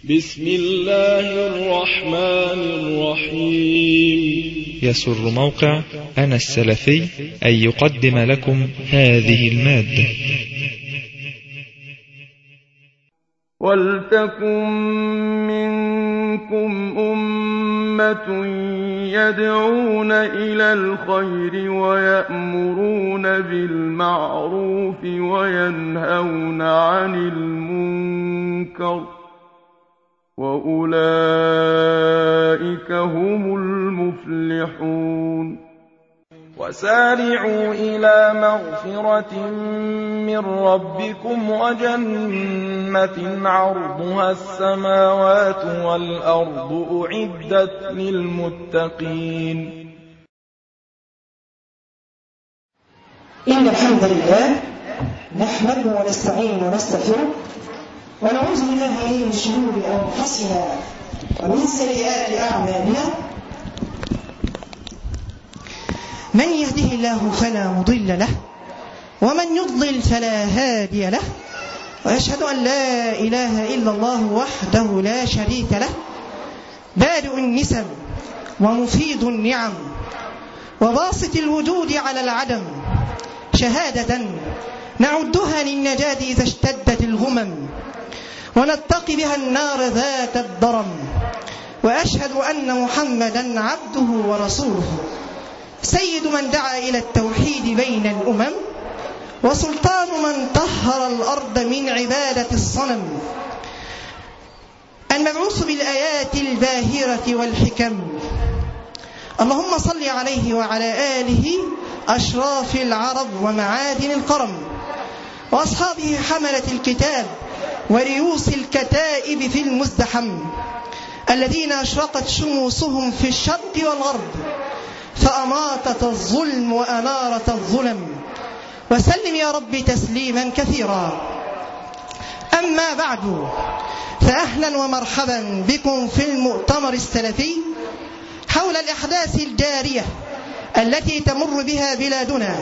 بسم الله الرحمن الرحيم. يسر موقع أنا السلفي أن يقدم لكم هذه المادة. ولتكن منكم أمة يدعون إلى الخير ويأمرون بالمعروف وينهون عن المنكر وأولئك هم المفلحون. وسارعوا إلى مغفرة من ربكم وجنة عرضها السماوات والأرض أعدت للمتقين. إن الحمد لله نحمده ونستعينه ونستغفره ونعوذ بالله من شرور أنفسنا ومن سيئات أعمالنا. من يهده الله فلا مضل له ومن يضلل فلا هادي له، وأشهد أن لا إله إلا الله وحده لا شريك له، بادئ النسم ومفيد النعم وباسط الوجود على العدم، شهادة نعدها للنجاة إذا اشتدت الغمم ونتقي بها النار ذات الضرم. وأشهد أن محمدا عبده ورسوله، سيد من دعا إلى التوحيد بين الأمم، وسلطان من طهر الأرض من عبادة الصنم، المبعوث بالآيات الباهرة والحكم. اللهم صل عليه وعلى آله أشراف العرب ومعادن القرم، وأصحابه حملة الكتاب وريوس الكتائب في المزدحم، الذين أشرقت شموسهم في الشرق والغرب فأماطت الظلم وأنارت الظلم. وسلم يا رب تسليما كثيرا. أما بعد، فأهلا ومرحبا بكم في المؤتمر السلفي حول الأحداث الجارية التي تمر بها بلادنا،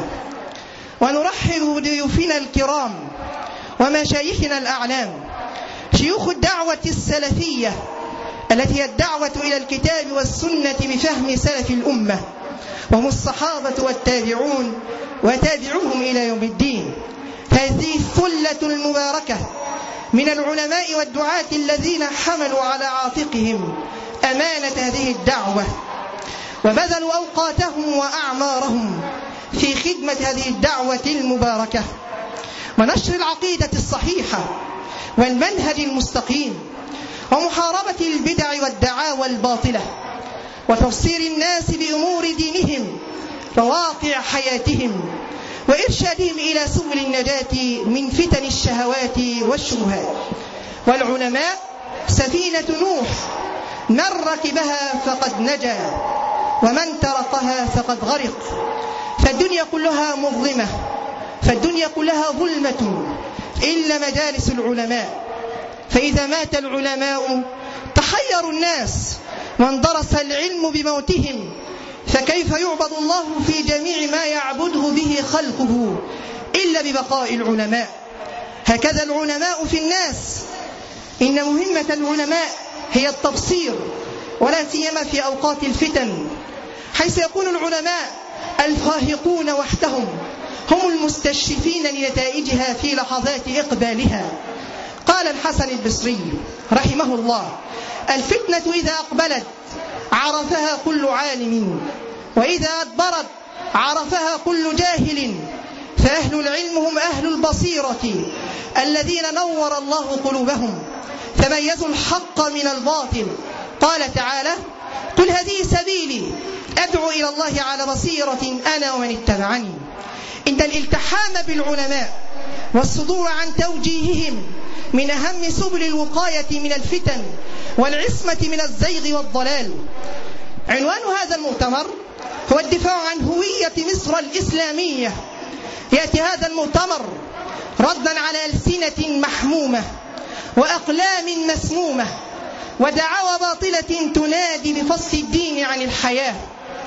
ونرحب بضيوفنا الكرام ومشايخنا الأعلام، شيوخ الدعوة السلفية التي هي الدعوة إلى الكتاب والسنة بفهم سلف الأمة، وهم الصحابة والتابعون وتابعوهم إلى يوم الدين. هذه الثلة المباركة من العلماء والدعاة الذين حملوا على عاتقهم أمانة هذه الدعوة وبذلوا أوقاتهم وأعمارهم في خدمة هذه الدعوة المباركة ونشر العقيدة الصحيحة والمنهج المستقيم ومحاربة البدع والدعاوى الباطلة وتبصير الناس بأمور دينهم وواقع حياتهم وإرشادهم إلى سبل النجاة من فتن الشهوات والشبهات. والعلماء سفينة نوح، من ركبها فقد نجا ومن تركها فقد غرق. فالدنيا كلها مظلمة، فالدنيا كلها ظلمة إلا مجالس العلماء، فإذا مات العلماء تحير الناس واندرس العلم بموتهم، فكيف يعبد الله في جميع ما يعبده به خلقه إلا ببقاء العلماء؟ هكذا العلماء في الناس. إن مهمة العلماء هي التبصير، ولا سيما في أوقات الفتن، حيث يكون العلماء الفاهقون وحدهم هم المستشرفين لنتائجها في لحظات إقبالها. قال الحسن البصري رحمه الله: الفتنة إذا أقبلت عرفها كل عالم، وإذا أدبرت عرفها كل جاهل، فأهل العلم هم أهل البصيرة الذين نور الله قلوبهم فميزوا الحق من الباطل. قال تعالى: قل هذه سبيلي أدعو إلى الله على بصيرة أنا ومن اتبعني. إن الالتحام بالعلماء والصدور عن توجيههم من أهم سبل الوقاية من الفتن والعصمة من الزيغ والضلال. عنوان هذا المؤتمر هو الدفاع عن هوية مصر الإسلامية. يأتي هذا المؤتمر ردا على ألسنة محمومة وأقلام مسمومة ودعاوى باطلة تنادي بفصل الدين عن الحياة،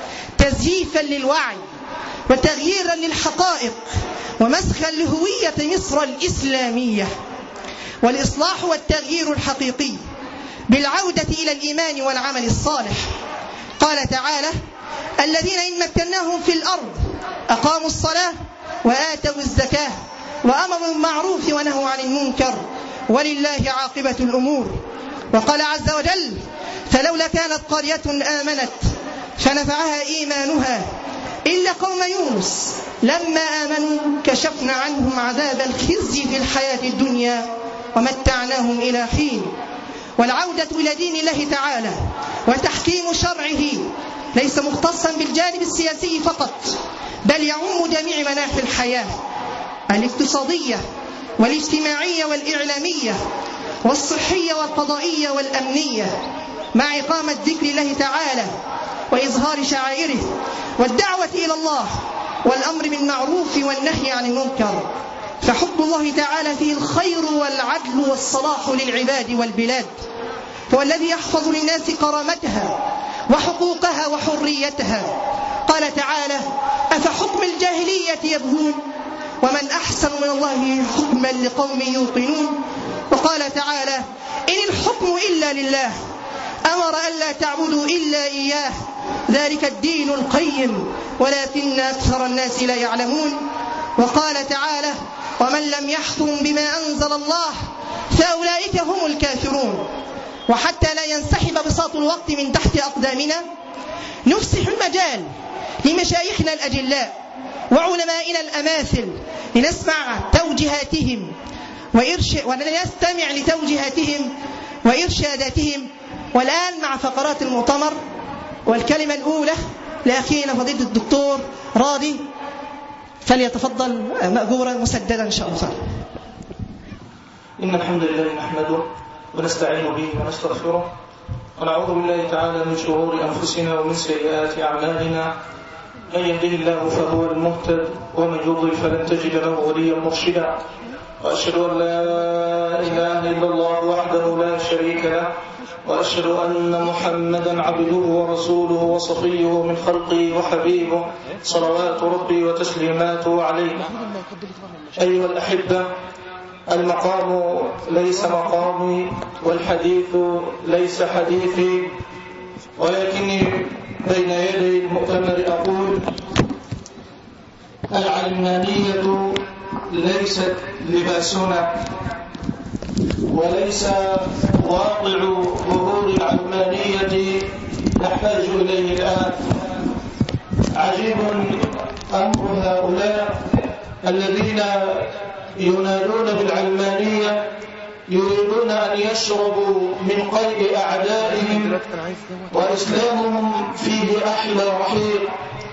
تزييفا للوعي وتغييرا للحقائق ومسخا لهوية مصر الإسلامية. والإصلاح والتغيير الحقيقي بالعودة إلى الإيمان والعمل الصالح. قال تعالى: الذين إن مكناهم في الأرض أقاموا الصلاة وآتوا الزكاة وأمروا بالمعروف ونهوا عن المنكر ولله عاقبة الأمور. وقال عز وجل: فلولا كانت قرية آمنت فنفعها إيمانها إلا قوم يونس لما آمنوا كشفنا عنهم عذاب الخزي في الحياة الدنيا ومتعناهم إلى حين. والعودة إلى دين الله تعالى وتحكيم شرعه ليس مختصا بالجانب السياسي فقط، بل يعم جميع مناحي الحياة الاقتصادية والاجتماعية والإعلامية والصحية والقضائية والأمنية، مع إقامة ذكر الله تعالى وإظهار شعائره والدعوة إلى الله والأمر بالمعروف والنهي عن المنكر. فحب الله تعالى فيه الخير والعدل والصلاح للعباد والبلاد، هو الذي يحفظ للناس كرامتها وحقوقها وحريتها. قال تعالى: أفحكم الجاهلية يبغون ومن أحسن من الله حكما لقوم يوقنون. وقال تعالى: إن الحكم إلا لله أمر ألا تعبدوا إلا إياه ذلك الدين القيم ولكن أكثر الناس لا يعلمون. وقال تعالى: ومن لم يحكم بما أنزل الله فأولئك هم الكافرون. وحتى لا ينسحب بساط الوقت من تحت أقدامنا نفسح المجال لمشايخنا الأجلاء وعلمائنا الأماثل لنسمع توجيهاتهم ونستمع لتوجيهاتهم وإرشاداتهم. والآن مع فقرات المؤتمر، والكلمة الأولى لأخينا فضيلة الدكتور راضي، فليتفضل مأجورا مسددا إن شاء الله. إن الحمد لله نحمده ونستعين به ونستغفره ونعوذ بالله تعالى من شرور أنفسنا ومن سيئات أعمالنا. من يهده الله فهو المهتد ومن يضلل فلن تجد له وليا مرشدا. وأشهد أن لا إله إلا الله وحده لا شريك له، وأشهد أن محمدا عبده ورسوله وصفيه من خلقه وحبيبه صلوات ربي وتسليماته عليه. أيها الأحبة، المقام ليس مقامي والحديث ليس حديثي، ولكني بين يدي المؤتمر أقول: العلمانية ليست لباسنا، وليس واقع ظهور العلمانية نحتاج إليه الآن. عجيب أمر هؤلاء الذين ينادون بالعلمانية، يريدون أن يشربوا من قيد أعدائهم وإسلامهم فيه أحلى رحيق.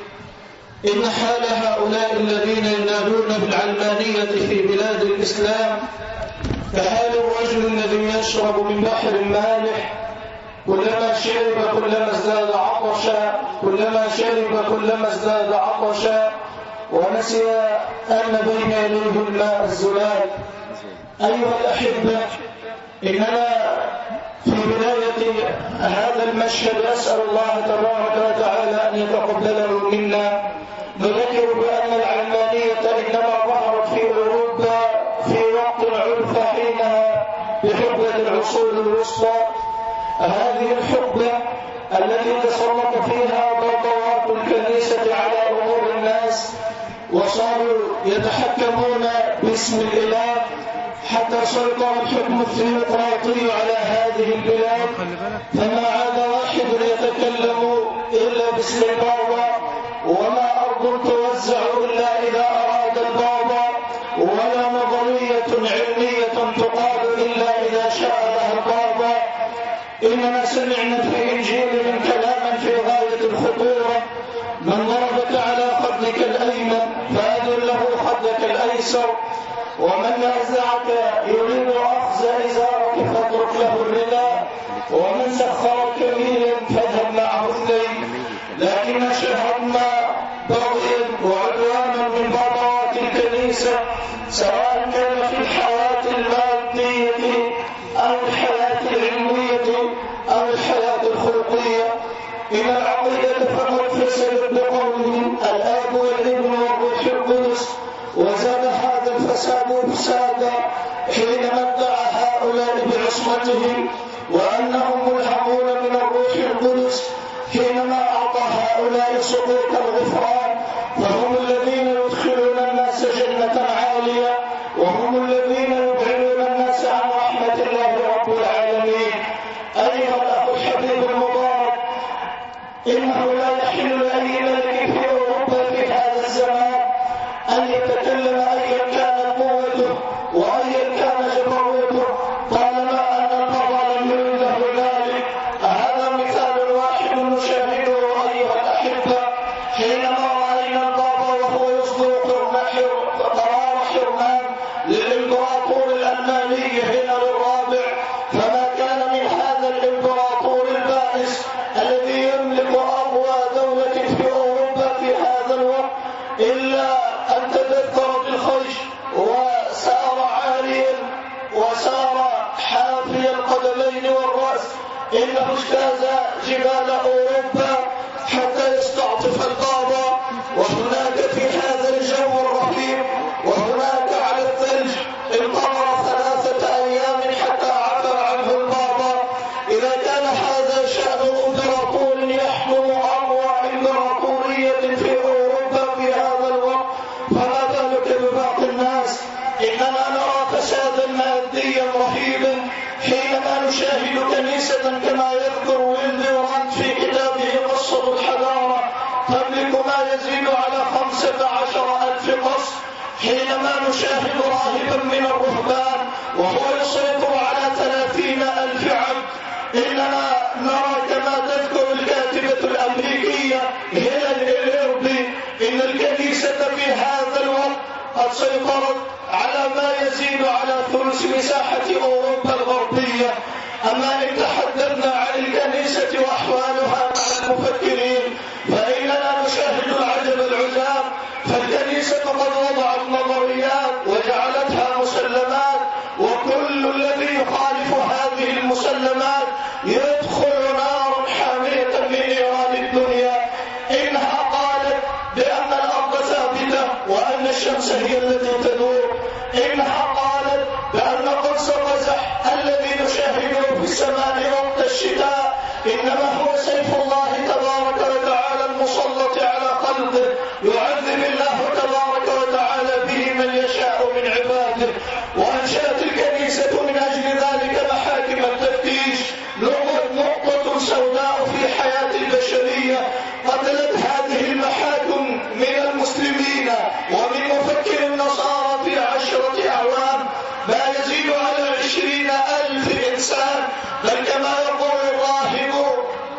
إن حال هؤلاء الذين ينادون بالعلمانية في بلاد الإسلام كحال الرجل الذي يشرب من بحر مالح، كلما شرب كلما ازداد عطشا، كلما شرب كلما ازداد عطشا، ونسي أن بين يديه الماء الزلال. أيها الأحبة، إننا في بداية هذا المشهد أسأل الله تبارك وتعالى أن يتقبله منا. نذكر بأن العلمانية إنما ظهرت في أوروبا في وقت عرف حينها بحقبة العصور الوسطى. هذه الحقبة التي تسلط فيها بطوات الكنيسة على أمور الناس، وصاروا يتحكمون باسم الإله، حتى سيطر الحكم الديمقراطي على هذه البلاد، فما عاد واحد يتكلم إلا باسم البابا، وما أرض توزع إلا إذا أراد البابا، ولا نظرية علمية تقال إلا إذا شاء لها البابا. إننا سمعنا في إنجيل كلاما في غاية الخطورة: من ضربك على خدك الأيمن فأذن له خدك الأيسر، ومن نازعك يريد أخذ إزارك فاترك له الرداء، ومن سخرك ميلا فاذهب معه الليل. لكن شاهدنا بغيا وعدوانا من بابوات الكنيسة، سواء كان في الحياة المادية أو الحياة العلمية أو الحياة الخلقية. إن العقيدة فقد فسدت بقولهم الآب والابن والروح القدس، وزاد هذا الفساد إفسادا حينما ادعى هؤلاء بعصمتهم وأنهم ملهمون من الروح القدس حينما أعطى هؤلاء سقوط الغفران، فهم الذين يدخلون الناس جنة عالية، وهم الذين يبعدون الناس عن رحمة الله رب العالمين. أيها الأخ الحبيب المبارك، إنه لا يحل لأي ملك في أوروبا في هذا الزمان أن يتكلم أيا كانت قوته وأيا كان جبروته طالما أن القضاء لم يرد له ذلك. هذا مثال واحد نشاهده أيها الأحبة حينما رأينا البابا وهو يصدر قرار حرمان للإمبراطور الألماني هنري الرابع، فما كان من هذا الإمبراطور البائس الذي يملك أقوى دولة في أوروبا في هذا الوقت إلا أن تذكر بالخيش وسار عاريا وسار حافي القدمين والرأس. إنه اجتاز جبال أوروبا حتى يستعطف البابا، وهناك في هذا الجو الرهيب وهناك على الثلج انتظر 3 أيام حتى عبر عنه البابا. إذا كان هذا شأن إمبراطور يحكم أقوى إمبراطورية في أوروبا في هذا الوقت، فما بالك بباقي الناس؟ إننا نرى فسادا ماديا رهيبا حينما نشاهد كنيسة كما يذكر ويلدي راند في كتابه قصة الحضارة تملك ما يزيد على 15,000 قصر، حينما نشاهد راهبا من الرهبان وهو يسيطر على 30,000 عبد. إننا نرى كما تذكر الكاتبة الأمريكية هيلين إيربي إن الكنيسة في هذا الوقت قد سيطرت على ما يزيد على ثلث مساحة أوروبا الغربية. أما إن تحدثنا عن الكنيسة وأحوالها مع المفكرين فإننا نشاهد العجب العجاب، فالكنيسة قد وضعت نظريات وجعلتها مسلمات، وكل الذي يخالف هذه المسلمات يدخل نارا حامية من نيران الدنيا. إنها قالت بأن الأرض ثابتة وأن الشمس هي التي تدور. إنها قالت بأن قرص الرزح الذي نشاهده في السماء وقت الشتاء إنما هو سيف الله تبارك وتعالى المسلط على قلبه، يعذب الله تبارك وتعالى به من يشاء من عباده. وأنشأت الكنيسة من أجل ذلك محاكم التفتيش، نقطة سوداء في حياة البشرية قتلت هذه المحاكم من المسلمين ومن مفكر النصارى في 10 أعوام ما يزيد على 20,000 إنسان. بل كما يقول الراهب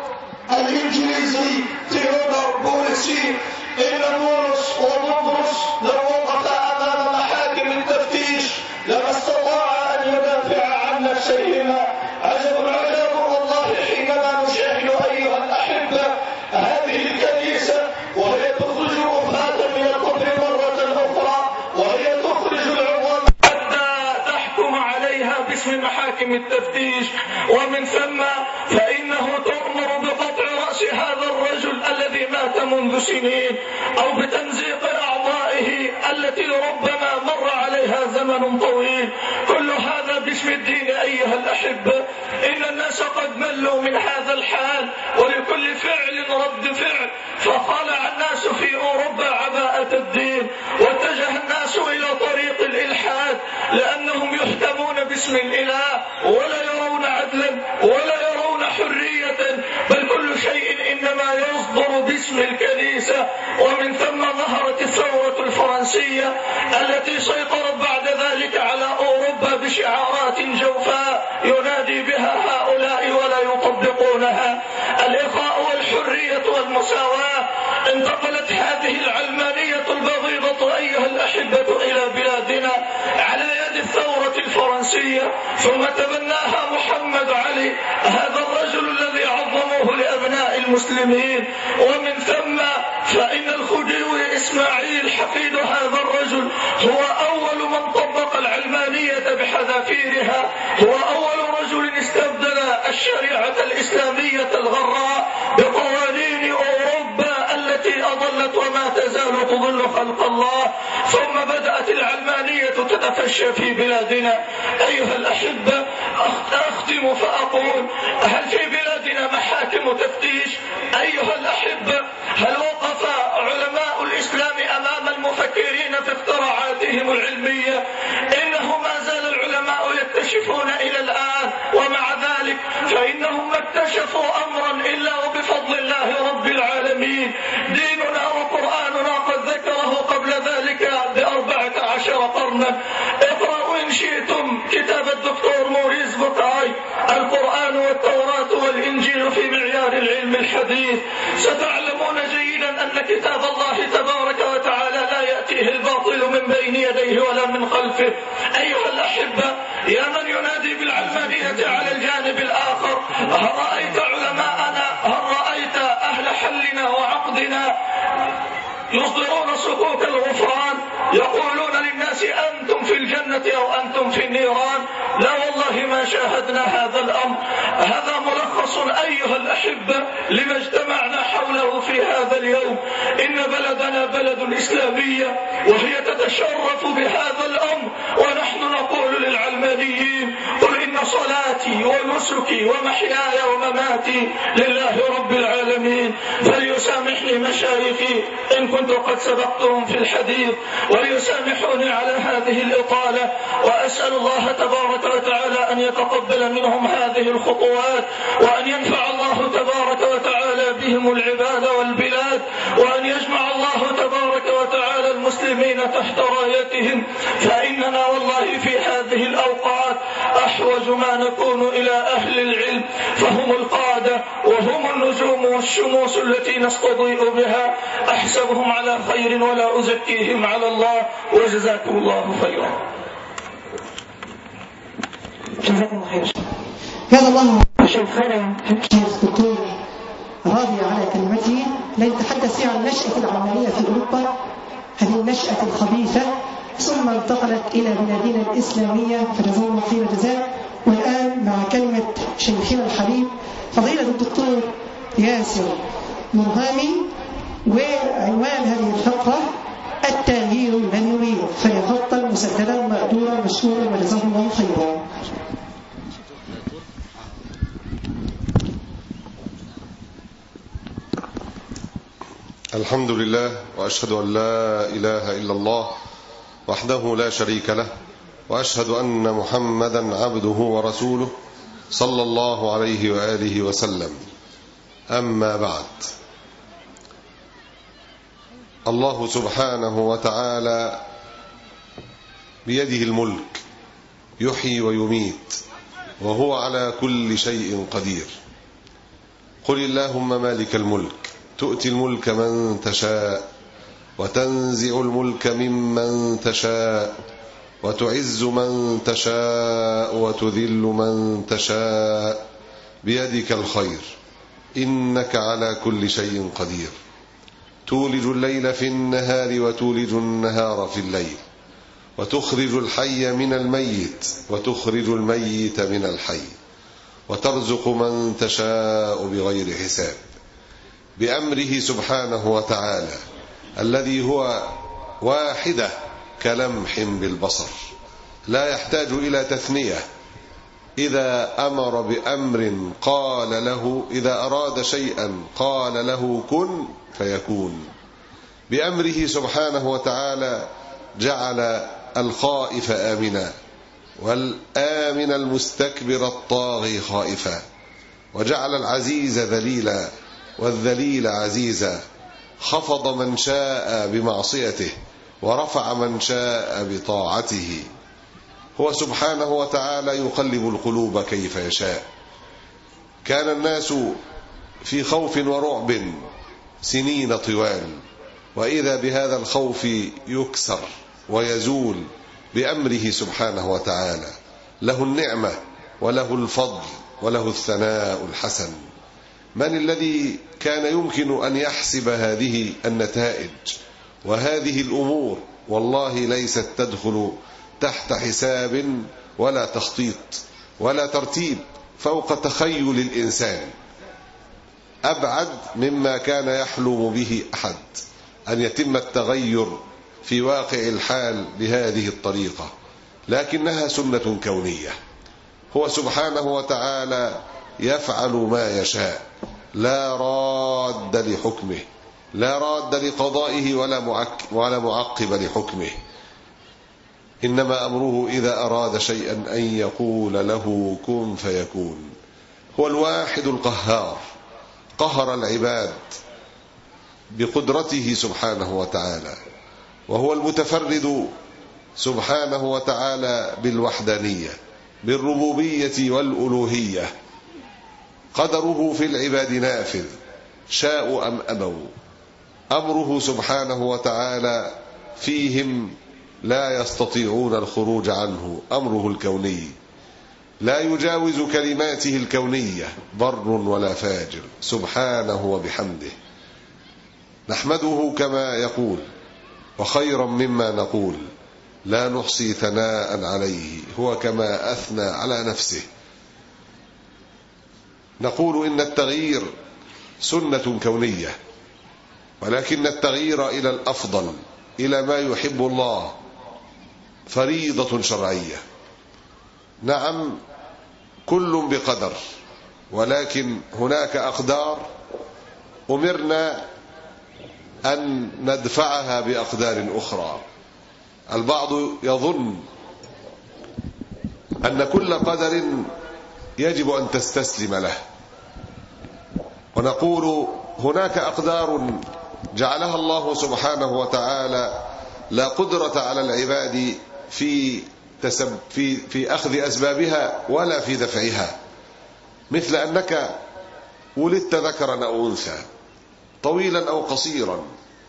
الإنجليزي تيودور بولسي إن بولس وبطرس لو وقفا أمام محاكم التفتيش لما استطاع أن يدافع عن نفسيهما. عجب العجاب والله حينما نشاهد أيها الأحبة هذه الكنيسة وهي تخرج الوفاة من القبر مرة أخرى، وهي تخرج العظام حتى تحكم عليها باسم محاكم التفتيش، ومن ثم فإنه تؤمر بقطع رأس هذا الرجل الذي مات منذ سنين أو بتمزيق أعضائه التي ربما مر عليها زمن طويل. كل هذا باسم الدين أيها الأحبة. إن الناس قد ملوا من هذا الحال، ولكل فعل رد فعل، فخلع الناس في أوروبا عباءة الدين واتجه الناس إلى طريق الإلحاد، لأنهم يحكمون باسم الإله ولا يرون عدلا ولا يرون حرية، بل كل شيء إنما يصدر باسم الكنيسة. ومن ثم ظهرت الثورة الفرنسية التي سيطرت بعد ذلك على أوروبا بشعارات جوفاء ينادي بها هؤلاء ولا يطبقونها: الإخاء والحرية والمساواة. انتقلت هذه العلمانية البغيضة أيها الأحبة إلى بلادنا على يد الثورة الفرنسية، ثم تبناها محمد علي هذا الرجل الذي عظموه لأبناء المسلمين. ومن ثم فإن الخديوي إسماعيل حفيد هذا الرجل هو أول من طبق العلمانية بحذافيرها، هو أول رجل استبدل الشريعة الإسلامية الغراء بقوانين أوروبا التي أضل كانت وما تزال تضل خلق الله، ثم بدأت العلمانية تتفشى في بلادنا. أيها الأحبة، أختم فأقول: هل في بلادنا محاكم تفتيش؟ أيها الأحبة، هل وقف علماء الإسلام أمام المفكرين في اختراعاتهم العلمية؟ إنه ما زال العلماء يكتشفون إلى الآن، ومع ذلك فإنهم ما اكتشفوا أمرا إلا وبفضل الله رب العالمين. ديننا وقرآننا قد ذكره قبل ذلك ب14 قرنا. اقرأوا إن شئتم كتاب الدكتور موريس بوكاي، القرآن والتوراة والإنجيل في معيار العلم الحديث. ستعلمون جيدا أن كتاب الله تبارك وتعالى لا يأتيه الباطل من بين يديه ولا من خلفه. أيها الأحبة، يا من ينادي بالعلمانية على الجانب الآخر، هل رأيت علماءنا، هل رأيت أهل حلنا وعقدنا يصدرون سكوت الغفران، يقولون للناس أنتم في الجنة أو أنتم في النيران؟ لا والله ما شاهدنا هذا الأمر. هذا ملخص أيها الأحبة لما اجتمعنا حوله في هذا اليوم. إن بلدنا بلد إسلامية، وهي تتشرف بهذا الأمر، ونحن نقول للعلمانيين: قل إن صلاتي ونسكي ومحياي ومماتي لله رب العالمين. فليسامحني مشايخي إن كنت قد سبقتهم في الحديث، وليسامحوني على هذه الإطالة، وأسأل الله تبارك وتعالى أن يتقبل منهم هذه الخطوات، وأن ينفع الله تبارك وتعالى بهم العباد والبلاد، وأن يجمع الله تبارك وتعالى المسلمين تحت رايتهم. فإننا والله في هذه الأوقات أحوج ما نكون إلى أهل العلم، فهم القادة وهم النجوم والشموس التي نستضيء بها. أحسبهم على خير ولا أزكيهم على الله، وجزاكم الله خيرا. جزاكم الله خير. جزا الله شيخنا الشيخ دكتور راضي على كلمته. لنتحدث عن نشأة العلمانية في أوروبا، هذه النشأة الخبيثة، ثم انتقلت إلى بلادنا الإسلامية، فجزاه الله خير الجزاء. والآن مع كلمة شيخنا الحبيب فضيلة الدكتور ياسر مرهامي، وعنوان هذه الفقرة: التغيير لن يغير، فليتفضل مسددا مأجورا مشكورا وجزاه الله خيرا. الحمد لله، وأشهد أن لا إله إلا الله وحده لا شريك له، وأشهد أن محمدا عبده ورسوله صلى الله عليه وآله وسلم. أما بعد، الله سبحانه وتعالى بيده الملك، يحيي ويميت، وهو على كل شيء قدير. قل اللهم مالك الملك تؤتي الملك من تشاء، وتنزع الملك ممن تشاء، وتعز من تشاء، وتذل من تشاء، بيدك الخير، إنك على كل شيء قدير. تولج الليل في النهار وتولج النهار في الليل، وتخرج الحي من الميت وتخرج الميت من الحي، وترزق من تشاء بغير حساب، بأمره سبحانه وتعالى الذي هو واحدة كلمح بالبصر، لا يحتاج إلى تثنية. إذا أمر بأمر قال له، إذا أراد شيئا قال له كن فيكون. بأمره سبحانه وتعالى جعل الخائف آمنا، والآمن المستكبر الطاغي خائفا، وجعل العزيز ذليلا والذليل عزيزا، خفض من شاء بمعصيته ورفع من شاء بطاعته. هو سبحانه وتعالى يقلب القلوب كيف يشاء. كان الناس في خوف ورعب سنين طوال، وإذا بهذا الخوف يكسر ويزول بأمره سبحانه وتعالى. له النعمة وله الفضل وله الثناء الحسن. من الذي كان يمكن أن يحسب هذه النتائج وهذه الأمور؟ والله ليست تدخل تحت حساب ولا تخطيط ولا ترتيب، فوق تخيل الإنسان، أبعد مما كان يحلم به أحد. أن يتم التغير في واقع الحال بهذه الطريقة، لكنها سنة كونية. هو سبحانه وتعالى يفعل ما يشاء، لا راد لحكمه، لا راد لقضائه ولا معقب لحكمه. إنما أمره إذا أراد شيئا أن يقول له كن فيكون. هو الواحد القهار، قهر العباد بقدرته سبحانه وتعالى، وهو المتفرد سبحانه وتعالى بالوحدانية، بالربوبية والألوهية. قدره في العباد نافذ، شاءوا أم أبوا. أمره سبحانه وتعالى فيهم لا يستطيعون الخروج عنه، أمره الكوني لا يجاوز كلماته الكونية بر ولا فاجر سبحانه وبحمده. نحمده كما يقول وخيرا مما نقول، لا نحصي ثناء عليه، هو كما أثنى على نفسه. نقول إن التغيير سنة كونية، ولكن التغيير إلى الأفضل، إلى ما يحب الله، فريضة شرعية. نعم كل بقدر، ولكن هناك أقدار أمرنا أن ندفعها بأقدار أخرى. البعض يظن أن كل قدر يجب أن تستسلم له، ونقول هناك أقدار جعلها الله سبحانه وتعالى لا قدرة على العباد في أخذ أسبابها ولا في دفعها، مثل أنك ولدت ذكرا أو أنثى، طويلا أو قصيرا،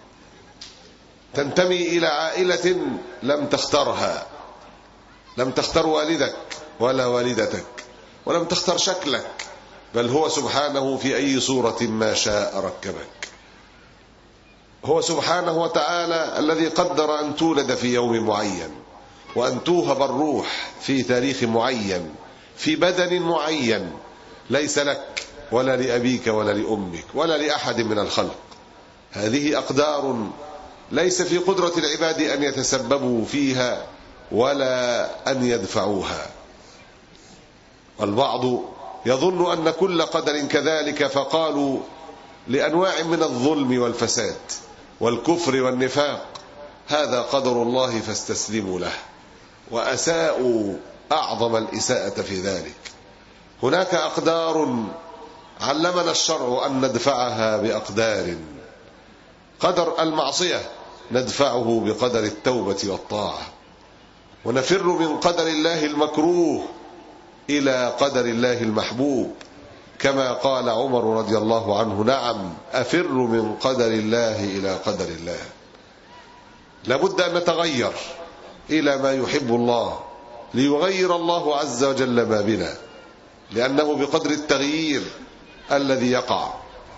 تنتمي إلى عائلة لم تخترها، لم تختر والدك ولا والدتك، ولم تختر شكلك، بل هو سبحانه في أي صورة ما شاء ركبك. هو سبحانه وتعالى الذي قدر أن تولد في يوم معين، وأن توهب الروح في تاريخ معين، في بدن معين، ليس لك ولا لأبيك ولا لأمك ولا لأحد من الخلق. هذه أقدار ليس في قدرة العباد أن يتسببوا فيها ولا أن يدفعوها. والبعض يظن أن كل قدر كذلك، فقالوا لأنواع من الظلم والفساد والكفر والنفاق هذا قدر الله فاستسلموا له، وأساءوا أعظم الإساءة في ذلك. هناك أقدار علمنا الشرع أن ندفعها بأقدار. قدر المعصية ندفعه بقدر التوبة والطاعة، ونفر من قدر الله المكروه إلى قدر الله المحبوب، كما قال عمر رضي الله عنه: نعم أفر من قدر الله إلى قدر الله. لابد أن نتغير إلى ما يحب الله، ليغير الله عز وجل ما بنا، لأنه بقدر التغيير الذي يقع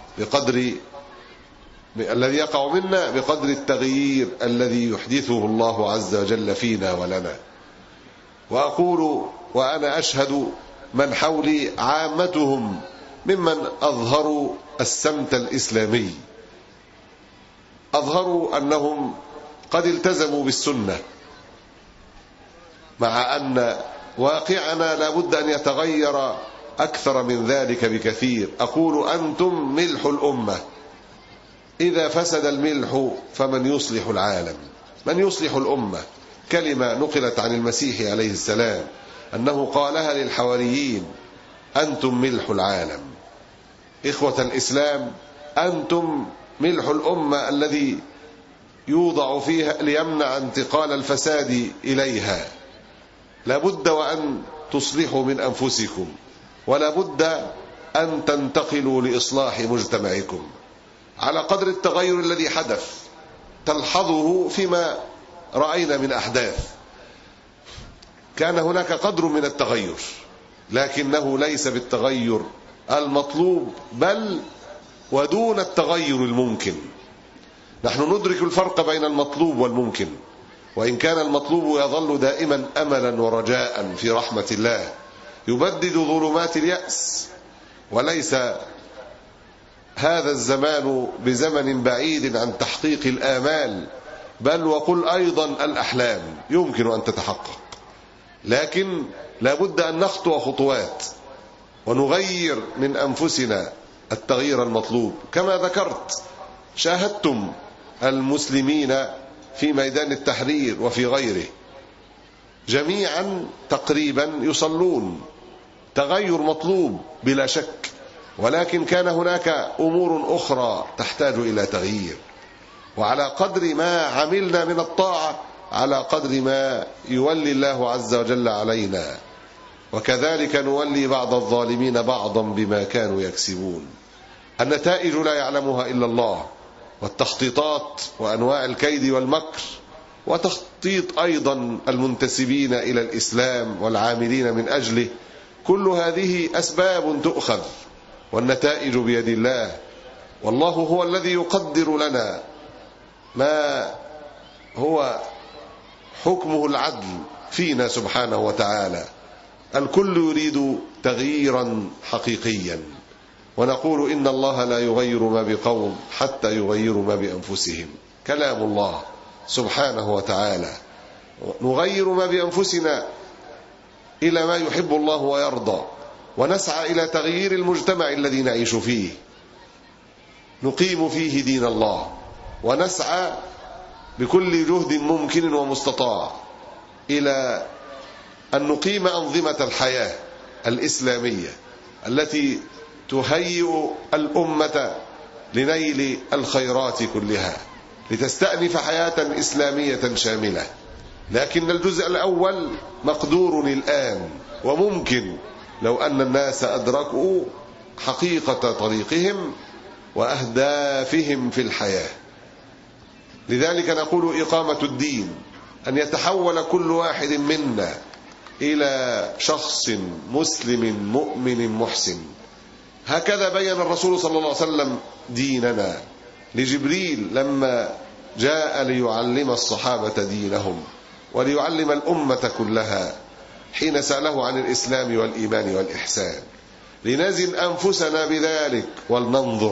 منا بقدر التغيير الذي يحدثه الله عز وجل فينا ولنا. وأقول وأنا أشهد من حولي عامتهم ممن أظهروا السمت الإسلامي، أظهروا أنهم قد التزموا بالسنة، مع أن واقعنا لابد أن يتغير أكثر من ذلك بكثير. أقول أنتم ملح الأمة، إذا فسد الملح فمن يصلح العالم؟ من يصلح الأمة؟ كلمة نقلت عن المسيح عليه السلام أنه قالها للحواريين: أنتم ملح العالم. إخوة الإسلام، أنتم ملح الأمة الذي يوضع فيها ليمنع انتقال الفساد إليها. لابد وأن تصلحوا من أنفسكم، ولا بد أن تنتقلوا لإصلاح مجتمعكم على قدر التغير الذي حدث. تلحظه فيما رأينا من أحداث، كان هناك قدر من التغير، لكنه ليس بالتغير المطلوب، بل ودون التغير الممكن. نحن ندرك الفرق بين المطلوب والممكن، وإن كان المطلوب يظل دائما أملا ورجاء في رحمة الله يبدد ظلمات اليأس، وليس هذا الزمان بزمن بعيد عن تحقيق الآمال، بل وقل أيضا الأحلام يمكن أن تتحقق، لكن لابد أن نخطو خطوات ونغير من أنفسنا التغيير المطلوب. كما ذكرت، شاهدتم المسلمين في ميدان التحرير وفي غيره جميعا تقريبا يصلون، تغير مطلوب بلا شك، ولكن كان هناك أمور أخرى تحتاج إلى تغيير، وعلى قدر ما عملنا من الطاعة على قدر ما يولي الله عز وجل علينا، وكذلك نولي بعض الظالمين بعضا بما كانوا يكسبون. النتائج لا يعلمها إلا الله، والتخطيطات وأنواع الكيد والمكر، وتخطيط أيضا المنتسبين إلى الإسلام والعاملين من أجله، كل هذه أسباب تؤخذ والنتائج بيد الله، والله هو الذي يقدر لنا ما هو حكمه العدل فينا سبحانه وتعالى. الكل يريد تغييرا حقيقيا، ونقول إن الله لا يغير ما بقوم حتى يغيروا ما بأنفسهم، كلام الله سبحانه وتعالى. نغير ما بأنفسنا إلى ما يحب الله ويرضى، ونسعى إلى تغيير المجتمع الذي نعيش فيه، نقيم فيه دين الله، ونسعى بكل جهد ممكن ومستطاع إلى أن نقيم أنظمة الحياة الإسلامية التي تهيئ الأمة لنيل الخيرات كلها، لتستأنف حياة إسلامية شاملة. لكن الجزء الأول مقدور الآن، وممكن لو أن الناس أدركوا حقيقة طريقهم وأهدافهم في الحياة. لذلك نقول إقامة الدين، أن يتحول كل واحد منا إلى شخص مسلم مؤمن محسن. هكذا بين الرسول صلى الله عليه وسلم ديننا لجبريل لما جاء ليعلم الصحابة دينهم وليعلم الأمة كلها، حين سأله عن الإسلام والإيمان والإحسان. لنزن أنفسنا بذلك ولننظر،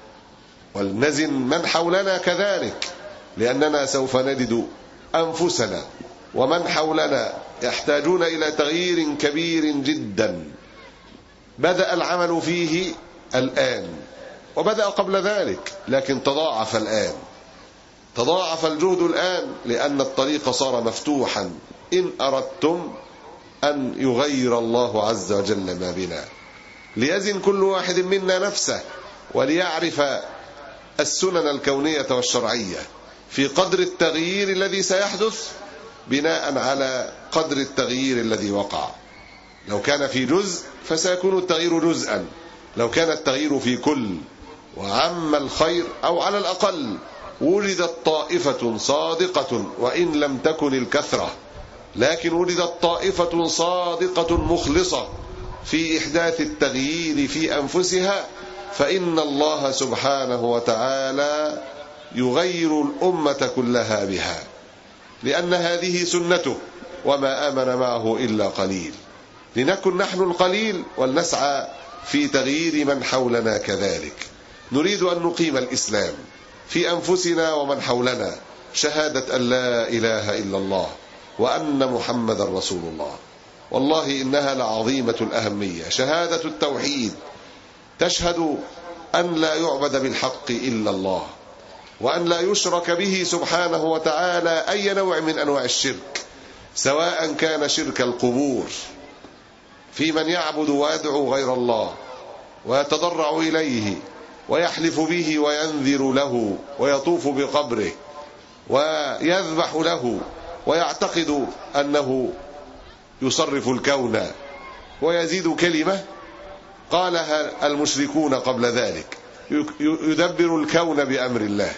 ولنزن من حولنا كذلك، لأننا سوف نجد أنفسنا ومن حولنا يحتاجون إلى تغيير كبير جدا بدأ العمل فيه الآن، وبدأ قبل ذلك، لكن تضاعف الآن، تضاعف الجهد الآن، لأن الطريق صار مفتوحا إن أردتم أن يغير الله عز وجل ما بنا. ليزن كل واحد منا نفسه، وليعرف السنن الكونية والشرعية في قدر التغيير الذي سيحدث بناء على قدر التغيير الذي وقع. لو كان في جزء فسيكون التغيير جزءا، لو كان التغيير في كل وعم الخير، أو على الأقل وجدت طائفة صادقة وإن لم تكن الكثرة، لكن وجدت طائفة صادقة مخلصة في إحداث التغيير في أنفسها، فإن الله سبحانه وتعالى يغير الأمة كلها بها، لأن هذه سنته، وما آمن معه إلا قليل. لنكن نحن القليل ولنسعى في تغيير من حولنا كذلك. نريد أن نقيم الإسلام في أنفسنا ومن حولنا، شهادة أن لا إله إلا الله وأن محمد رسول الله. والله إنها لعظيمة الأهمية، شهادة التوحيد تشهد أن لا يعبد بالحق إلا الله، وأن لا يشرك به سبحانه وتعالى أي نوع من أنواع الشرك، سواء كان شرك القبور في من يعبد ويدعو غير الله ويتضرع إليه ويحلف به وينذر له ويطوف بقبره ويذبح له ويعتقد أنه يصرف الكون ويزيد كلمة قالها المشركون قبل ذلك، يدبر الكون بأمر الله.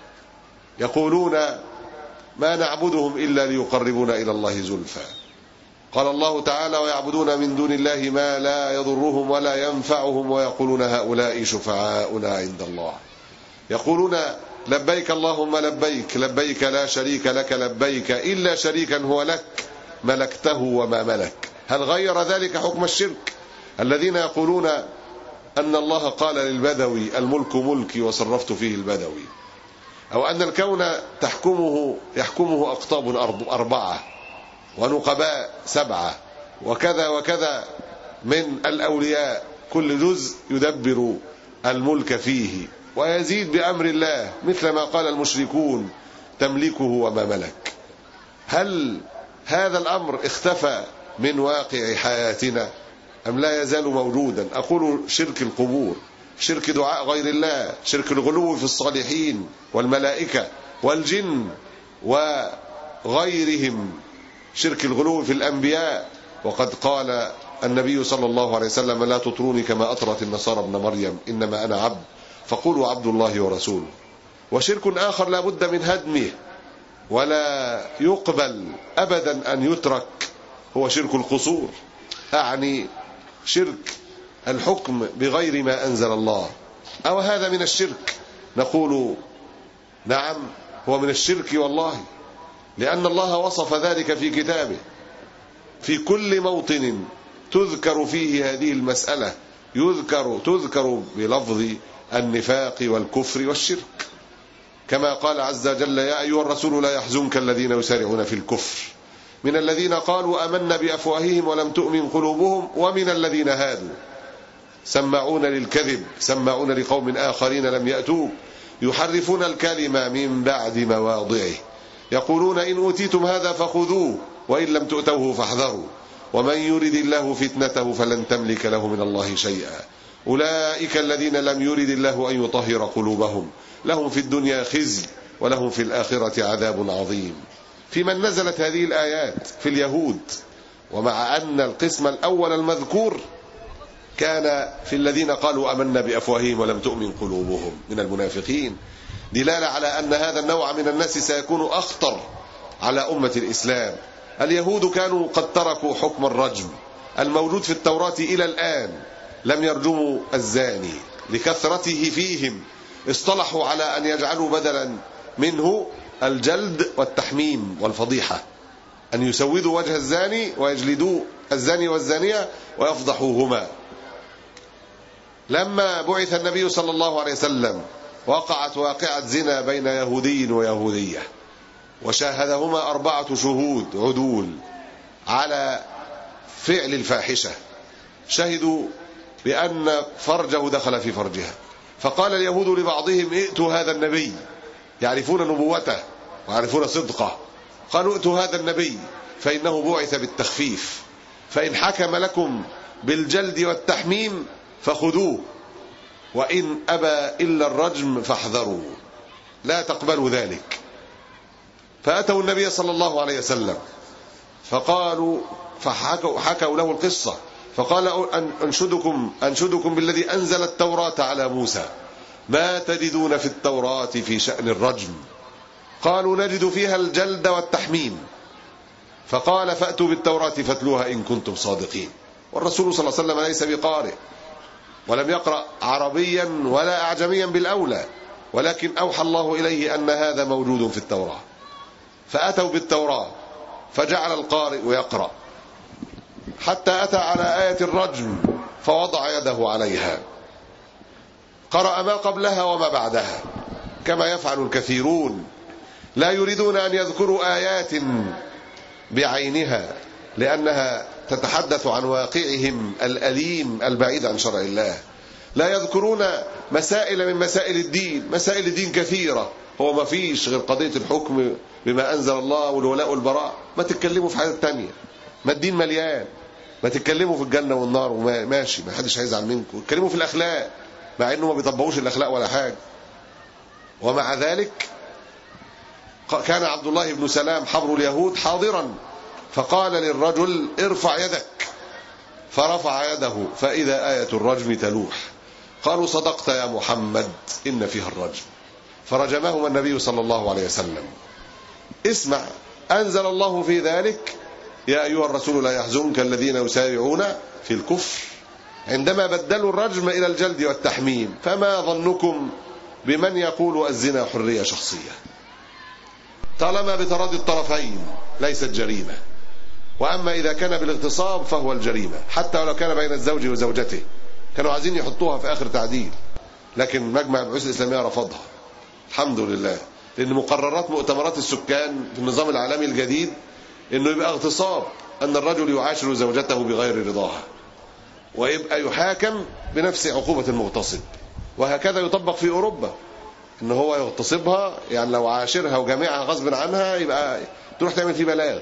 يقولون ما نعبدهم إلا ليقربونا إلى الله زلفى. قال الله تعالى ويعبدون من دون الله ما لا يضرهم ولا ينفعهم ويقولون هؤلاء شفعاؤنا عند الله. يقولون لبيك اللهم لبيك، لبيك لا شريك لك لبيك إلا شريكا هو لك ملكته وما ملك. هل غير ذلك حكم الشرك؟ الذين يقولون أن الله قال للبدوي الملك ملكي وصرفت فيه البدوي، أو أن الكون يحكمه أقطاب 4 ونقباء 7 وكذا وكذا من الأولياء، كل جزء يدبر الملك فيه ويزيد بأمر الله، مثل ما قال المشركون تملكه وما ملك. هل هذا الأمر اختفى من واقع حياتنا أم لا يزال موجودا؟ أقول شرك القبور، شرك دعاء غير الله، شرك الغلو في الصالحين والملائكة والجن وغيرهم، شرك الغلو في الأنبياء. وقد قال النبي صلى الله عليه وسلم لا تطروني كما أطرت النصارى ابن مريم، إنما أنا عبد فقولوا عبد الله ورسوله. وشرك آخر لا بد من هدمه ولا يقبل أبدا أن يترك، هو شرك القصور، أعني شرك الحكم بغير ما أنزل الله. أو هذا من الشرك؟ نقول نعم هو من الشرك والله، لأن الله وصف ذلك في كتابه، في كل موطن تذكر فيه هذه المسألة تذكر بلفظ النفاق والكفر والشرك، كما قال عز وجل يا أيها الرسول لا يحزنك الذين يسارعون في الكفر من الذين قالوا آمنا بأفواههم ولم تؤمن قلوبهم ومن الذين هادوا سماعون للكذب سماعون لقوم آخرين لم يأتوك يحرفون الكلمة من بعد مواضعه يقولون إن أوتيتم هذا فخذوه وإن لم تؤتوه فاحذروا ومن يرد الله فتنته فلن تملك له من الله شيئا أولئك الذين لم يرد الله أن يطهر قلوبهم لهم في الدنيا خزي ولهم في الآخرة عذاب عظيم. في من نزلت هذه الآيات في اليهود، ومع أن القسم الأول المذكور كان في الذين قالوا آمنا بأفواههم ولم تؤمن قلوبهم من المنافقين، دلالة على أن هذا النوع من الناس سيكون أخطر على أمة الإسلام. اليهود كانوا قد تركوا حكم الرجم الموجود في التوراة إلى الآن، لم يرجموا الزاني لكثرته فيهم، اصطلحوا على أن يجعلوا بدلا منه الجلد والتحميم والفضيحة، أن يسودوا وجه الزاني ويجلدوا الزاني والزانية ويفضحوهما. لما بعث النبي صلى الله عليه وسلم وقعت واقعة زنا بين يهودي ويهودية، وشاهدهما 4 شهود عدول على فعل الفاحشة، شهدوا بأن فرجه دخل في فرجها، فقال اليهود لبعضهم ائتوا هذا النبي، يعرفون نبوته ويعرفون صدقه، قالوا ائتوا هذا النبي فإنه بعث بالتخفيف، فإن حكم لكم بالجلد والتحميم فخذوه وإن أبى إلا الرجم فاحذروا، لا تقبلوا ذلك. فأتوا النبي صلى الله عليه وسلم فقالوا فحكوا له القصة، فقال أنشدكم بالذي أنزل التوراة على موسى ما تجدون في التوراة في شأن الرجم؟ قالوا نجد فيها الجلد والتحميم. فقال فأتوا بالتوراة فاتلوها إن كنتم صادقين. والرسول صلى الله عليه وسلم ليس بقارئ ولم يقرأ عربيا ولا أعجميا بالأولى، ولكن أوحى الله إليه أن هذا موجود في التوراة، فأتوا بالتوراة فجعل القارئ يقرأ حتى أتى على آية الرجم فوضع يده عليها، قرأ ما قبلها وما بعدها كما يفعل الكثيرون، لا يريدون أن يذكروا آيات بعينها لأنها تتحدث عن واقعهم الأليم البعيد عن شرع الله، لا يذكرون مسائل من مسائل الدين. مسائل الدين كثيرة، هو ما فيش غير قضية الحكم بما أنزل الله والولاء والبراء، ما تتكلموا في حاجات تانية، ما الدين مليان، ما تتكلموا في الجنة والنار وماشي ما حدش هيزعل منكم، تتكلموا في الأخلاق مع أنه ما بيطبقوش الأخلاق ولا حاجة. ومع ذلك كان عبد الله بن سلام حبر اليهود حاضرا، فقال للرجل ارفع يدك، فرفع يده فإذا آية الرجم تلوح، قالوا صدقت يا محمد إن فيها الرجم، فرجمهما النبي صلى الله عليه وسلم. اسمع، أنزل الله في ذلك يا أيها الرسول لا يحزنك الذين يسارعون في الكفر، عندما بدلوا الرجم إلى الجلد والتحميم، فما ظنكم بمن يقول الزنا حرية شخصية؟ طالما بتراضي الطرفين ليست جريمة، وأما إذا كان بالاغتصاب فهو الجريمة، حتى ولو كان بين الزوج وزوجته كانوا عايزين يحطوها في آخر تعديل، لكن مجمع البحوث الإسلامية رفضها الحمد لله، لأن مقررات مؤتمرات السكان في النظام العالمي الجديد إنه يبقى اغتصاب أن الرجل يعاشر زوجته بغير رضاها، ويبقى يحاكم بنفس عقوبة المغتصب. وهكذا يطبق في أوروبا، إن هو يغتصبها، يعني لو عاشرها وجامعها غصب عنها يبقى تروح تعمل فيه بلاغ.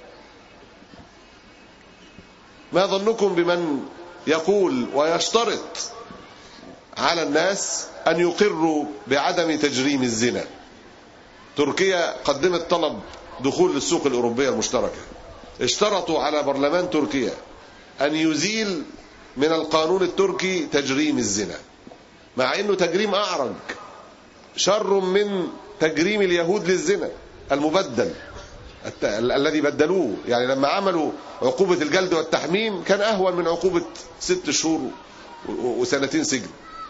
ما ظنكم بمن يقول ويشترط على الناس أن يقروا بعدم تجريم الزنا؟ تركيا قدمت طلب دخول للسوق الأوروبية المشتركة، اشترطوا على برلمان تركيا أن يزيل من القانون التركي تجريم الزنا، مع أنه تجريم أعرج شر من تجريم اليهود للزنا المبدل الذي بدلوه. يعني لما عملوا عقوبة الجلد والتحميم كان أهون من عقوبة 6 شهور و2 سجن،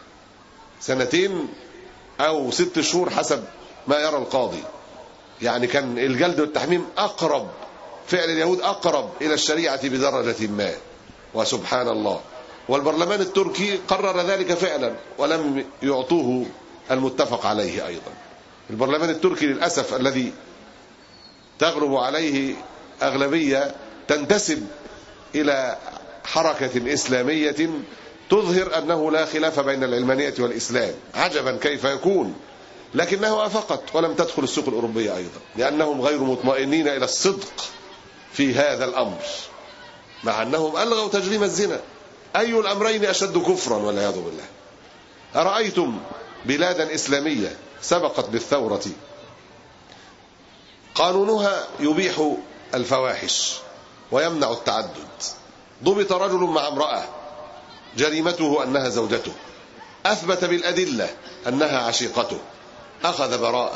2 أو 6 شهور حسب ما يرى القاضي. يعني كان الجلد والتحميم أقرب، فعل اليهود أقرب إلى الشريعة بدرجة ما، وسبحان الله. والبرلمان التركي قرر ذلك فعلا ولم يعطوه المتفق عليه أيضا. البرلمان التركي للأسف الذي تغلب عليه أغلبية تنتسب إلى حركة إسلامية تظهر أنه لا خلاف بين العلمانية والإسلام، عجبا كيف يكون، لكنها وافقت ولم تدخل السوق الأوروبية أيضا، لأنهم غير مطمئنين إلى الصدق في هذا الأمر، مع أنهم ألغوا تجريم الزنا. أي الأمرين أشد كفرا والعياذ بالله؟ أرأيتم بلادا إسلامية سبقت بالثورة قانونها يبيح الفواحش ويمنع التعدد، ضبط رجل مع امرأة جريمته أنها زوجته، أثبت بالأدلة أنها عشيقته، أخذ براءة،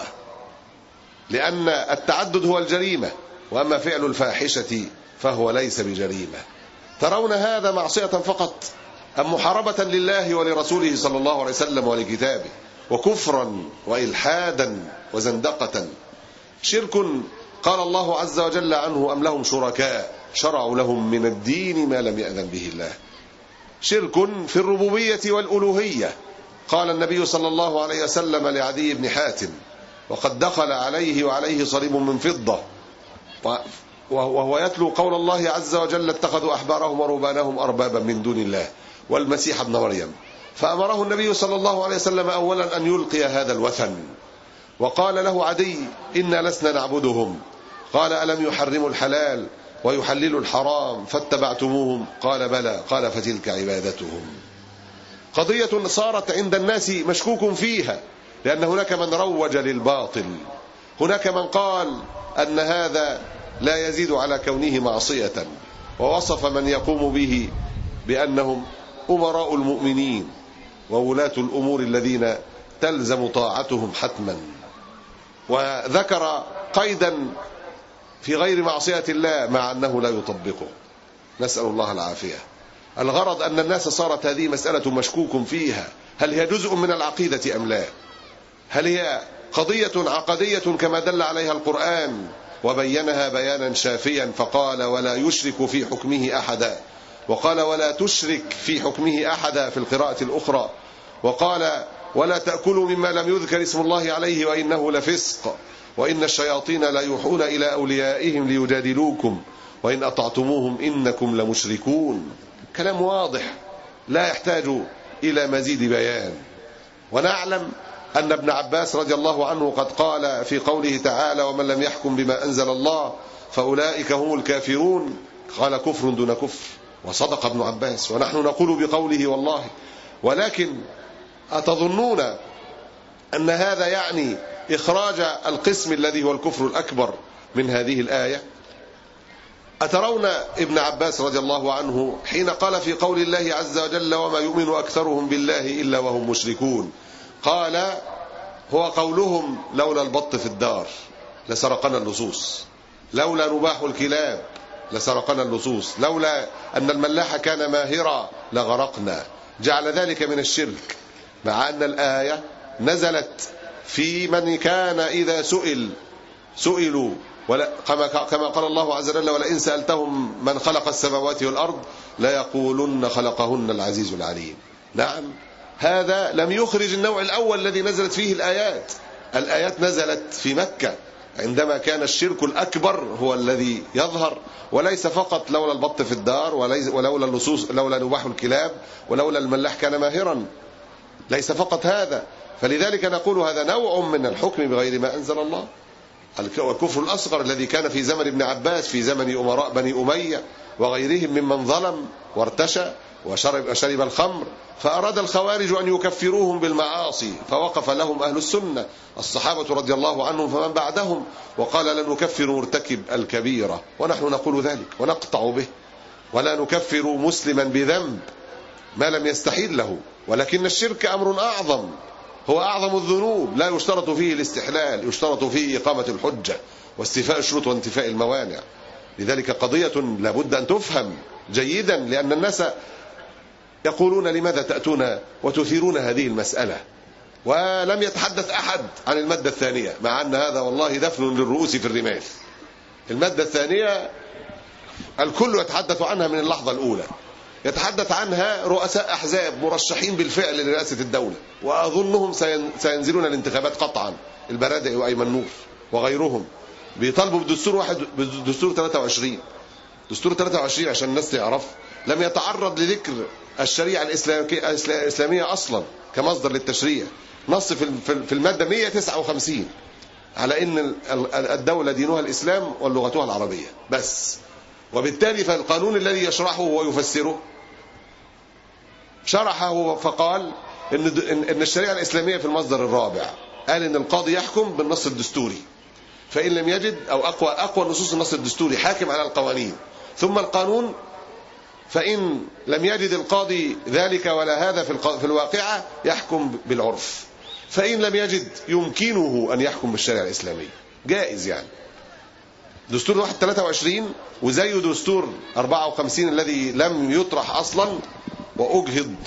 لأن التعدد هو الجريمة، وأما فعل الفاحشة فهو ليس بجريمة. ترون هذا معصية فقط أم محاربة لله ولرسوله صلى الله عليه وسلم ولكتابه، وكفرا وإلحادا وزندقة؟ شرك قال الله عز وجل عنه أم لهم شركاء شرعوا لهم من الدين ما لم يأذن به الله. شرك في الربوبية والألوهية، قال النبي صلى الله عليه وسلم لعدي بن حاتم وقد دخل عليه وعليه صليب من فضة وهو يتلو قول الله عز وجل اتخذوا أحبارهم ورهبانهم أربابا من دون الله والمسيح ابن مريم، فأمره النبي صلى الله عليه وسلم أولا أن يلقي هذا الوثن، وقال له عدي إنا لسنا نعبدهم، قال ألم يحرموا الحلال ويحللوا الحرام فاتبعتموهم؟ قال بلى، قال فتلك عبادتهم. قضية صارت عند الناس مشكوك فيها، لأن هناك من روج للباطل، هناك من قال أن هذا لا يزيد على كونه معصية، ووصف من يقوم به بأنهم أمراء المؤمنين وولاة الأمور الذين تلزم طاعتهم حتما، وذكر قيدا في غير معصية الله مع أنه لا يطبقه، نسأل الله العافية. الغرض أن الناس صارت هذه مسألة مشكوك فيها، هل هي جزء من العقيدة أم لا؟ هل هي قضية عقدية كما دل عليها القرآن وبينها بيانا شافيا، فقال ولا يشرك في حكمه أحدا، وقال ولا تشرك في حكمه أحدا في القراءة الأخرى، وقال ولا تأكلوا مما لم يذكر اسم الله عليه وإنه لفسق، وإن الشياطين لا يوحون إلى أوليائهم ليجادلوكم وإن أطعتموهم إنكم لمشركون. كلام واضح لا يحتاج إلى مزيد بيان. ونعلم أن ابن عباس رضي الله عنه قد قال في قوله تعالى ومن لم يحكم بما أنزل الله فأولئك هم الكافرون، قال كفر دون كفر، وصدق ابن عباس، ونحن نقول بقوله والله. ولكن أتظنون أن هذا يعني إخراج القسم الذي هو الكفر الأكبر من هذه الآية؟ أترون ابن عباس رضي الله عنه حين قال في قول الله عز وجل وما يؤمن أكثرهم بالله إلا وهم مشركون، قال هو قولهم لولا البط في الدار لسرقنا اللصوص، لولا نباح الكلاب لسرقنا اللصوص، لولا أن الملاح كان ماهرا لغرقنا، جعل ذلك من الشرك، مع أن الآية نزلت في من كان إذا سئلوا كما قال الله عز وجل ولئن سألتهم من خلق السماوات والأرض ليقولن خلقهن العزيز العليم. نعم، هذا لم يخرج النوع الأول الذي نزلت فيه الآيات. الآيات نزلت في مكة عندما كان الشرك الأكبر هو الذي يظهر، وليس فقط لولا البط في الدار، ولولا اللصوص، لولا نباح الكلاب، ولولا الملاح كان ماهرا، ليس فقط هذا. فلذلك نقول هذا نوع من الحكم بغير ما أنزل الله. الكفر الأصغر الذي كان في زمن ابن عباس، في زمن أمراء بني أمية وغيرهم ممن ظلم وارتشى وشرب الخمر، فأراد الخوارج أن يكفروهم بالمعاصي، فوقف لهم أهل السنة الصحابة رضي الله عنهم فمن بعدهم وقال لن نكفر مرتكب الكبيرة، ونحن نقول ذلك ونقطع به، ولا نكفر مسلما بذنب ما لم يستحيل له، ولكن الشرك أمر أعظم، هو أعظم الذنوب، لا يشترط فيه الاستحلال، يشترط فيه إقامة الحجة واستيفاء الشروط وانتفاء الموانع. لذلك قضية لابد أن تفهم جيدا، لأن الناس يقولون لماذا تأتون وتثيرون هذه المسألة، ولم يتحدث أحد عن المادة الثانية، مع أن هذا والله دفن للرؤوس في الرمال. المادة الثانية الكل يتحدث عنها من اللحظة الأولى، يتحدث عنها رؤساء أحزاب مرشحين بالفعل لرئاسة الدولة، وأظنهم سينزلون الانتخابات قطعا، البرادعي وأيمن نور وغيرهم بيطالبوا بدستور واحد، بدستور 23. دستور 23 عشان الناس تعرف لم يتعرض لذكر الشريعة الإسلامية أصلا كمصدر للتشريع، نص في المادة 159 على أن الدولة دينها الإسلام ولغتها العربية بس. وبالتالي فالقانون الذي يشرحه ويفسره شرحه فقال إن الشريعة الإسلامية في المصدر الرابع، قال إن القاضي يحكم بالنص الدستوري، فإن لم يجد، أو أقوى نصوص النص الدستوري حاكم على القوانين، ثم القانون، فإن لم يجد القاضي ذلك ولا هذا في الواقعة يحكم بالعرف، فإن لم يجد يمكنه أن يحكم بالشريعة الإسلامية، جائز يعني. دستور 23 وزي دستور 54 الذي لم يطرح أصلا وأجهض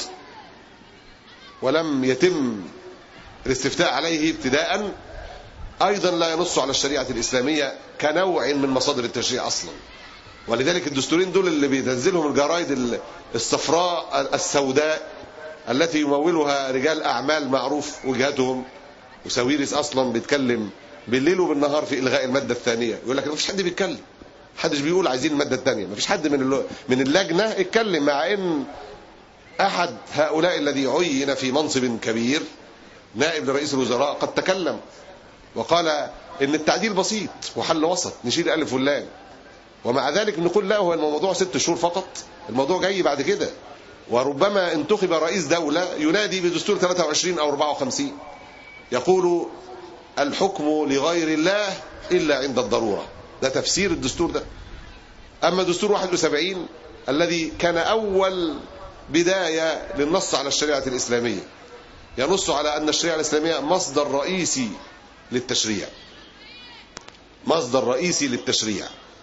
ولم يتم الاستفتاء عليه ابتداء، أيضا لا ينص على الشريعة الإسلامية كنوع من مصادر التشريع أصلا. ولذلك الدستورين دول اللي بينزلهم الجرايد الصفراء السوداء التي يمولها رجال أعمال معروف وجهتهم، وساويرس أصلا بيتكلم بالليل وبالنهار في إلغاء المادة الثانية، يقول لك ما فيش حد بيتكلم، محدش بيقول عايزين المادة الثانية، ما فيش حد من اللجنة اتكلم، مع ان احد هؤلاء الذي عين في منصب كبير نائب لرئيس الوزراء قد تكلم وقال ان التعديل بسيط وحل وسط، نشيل الف واللام، ومع ذلك نقول لا، هو الموضوع 6 شهور فقط، الموضوع جاي بعد كده، وربما انتخب رئيس دولة ينادي بدستور 23 أو 54 يقول الحكم لغير الله إلا عند الضرورة، ده تفسير الدستور ده. أما دستور 71 الذي كان أول بداية للنص على الشريعة الإسلامية، ينص على أن الشريعة الإسلامية مصدر رئيسي للتشريع، مصدر رئيسي للتشريع،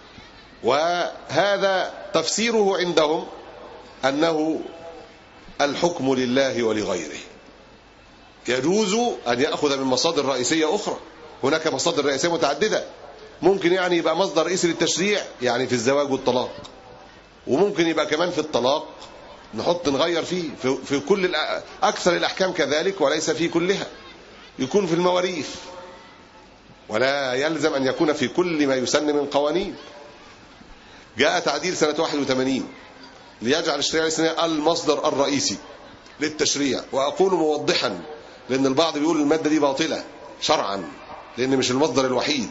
وهذا تفسيره عندهم أنه الحكم لله ولغيره، يجوز أن يأخذ من مصادر رئيسية أخرى، هناك مصادر رئيسية متعددة، ممكن يعني يبقى مصدر رئيسي للتشريع يعني في الزواج والطلاق، وممكن يبقى كمان في الطلاق نغير فيه في كل أكثر الأحكام كذلك وليس في كلها، يكون في المواريث، ولا يلزم أن يكون في كل ما يسن من قوانين. جاء تعديل سنة 81 ليجعل الشريعة الإسلامية المصدر الرئيسي للتشريع، وأقول موضحا لأن البعض بيقول المادة دي باطلة شرعا لأن مش المصدر الوحيد،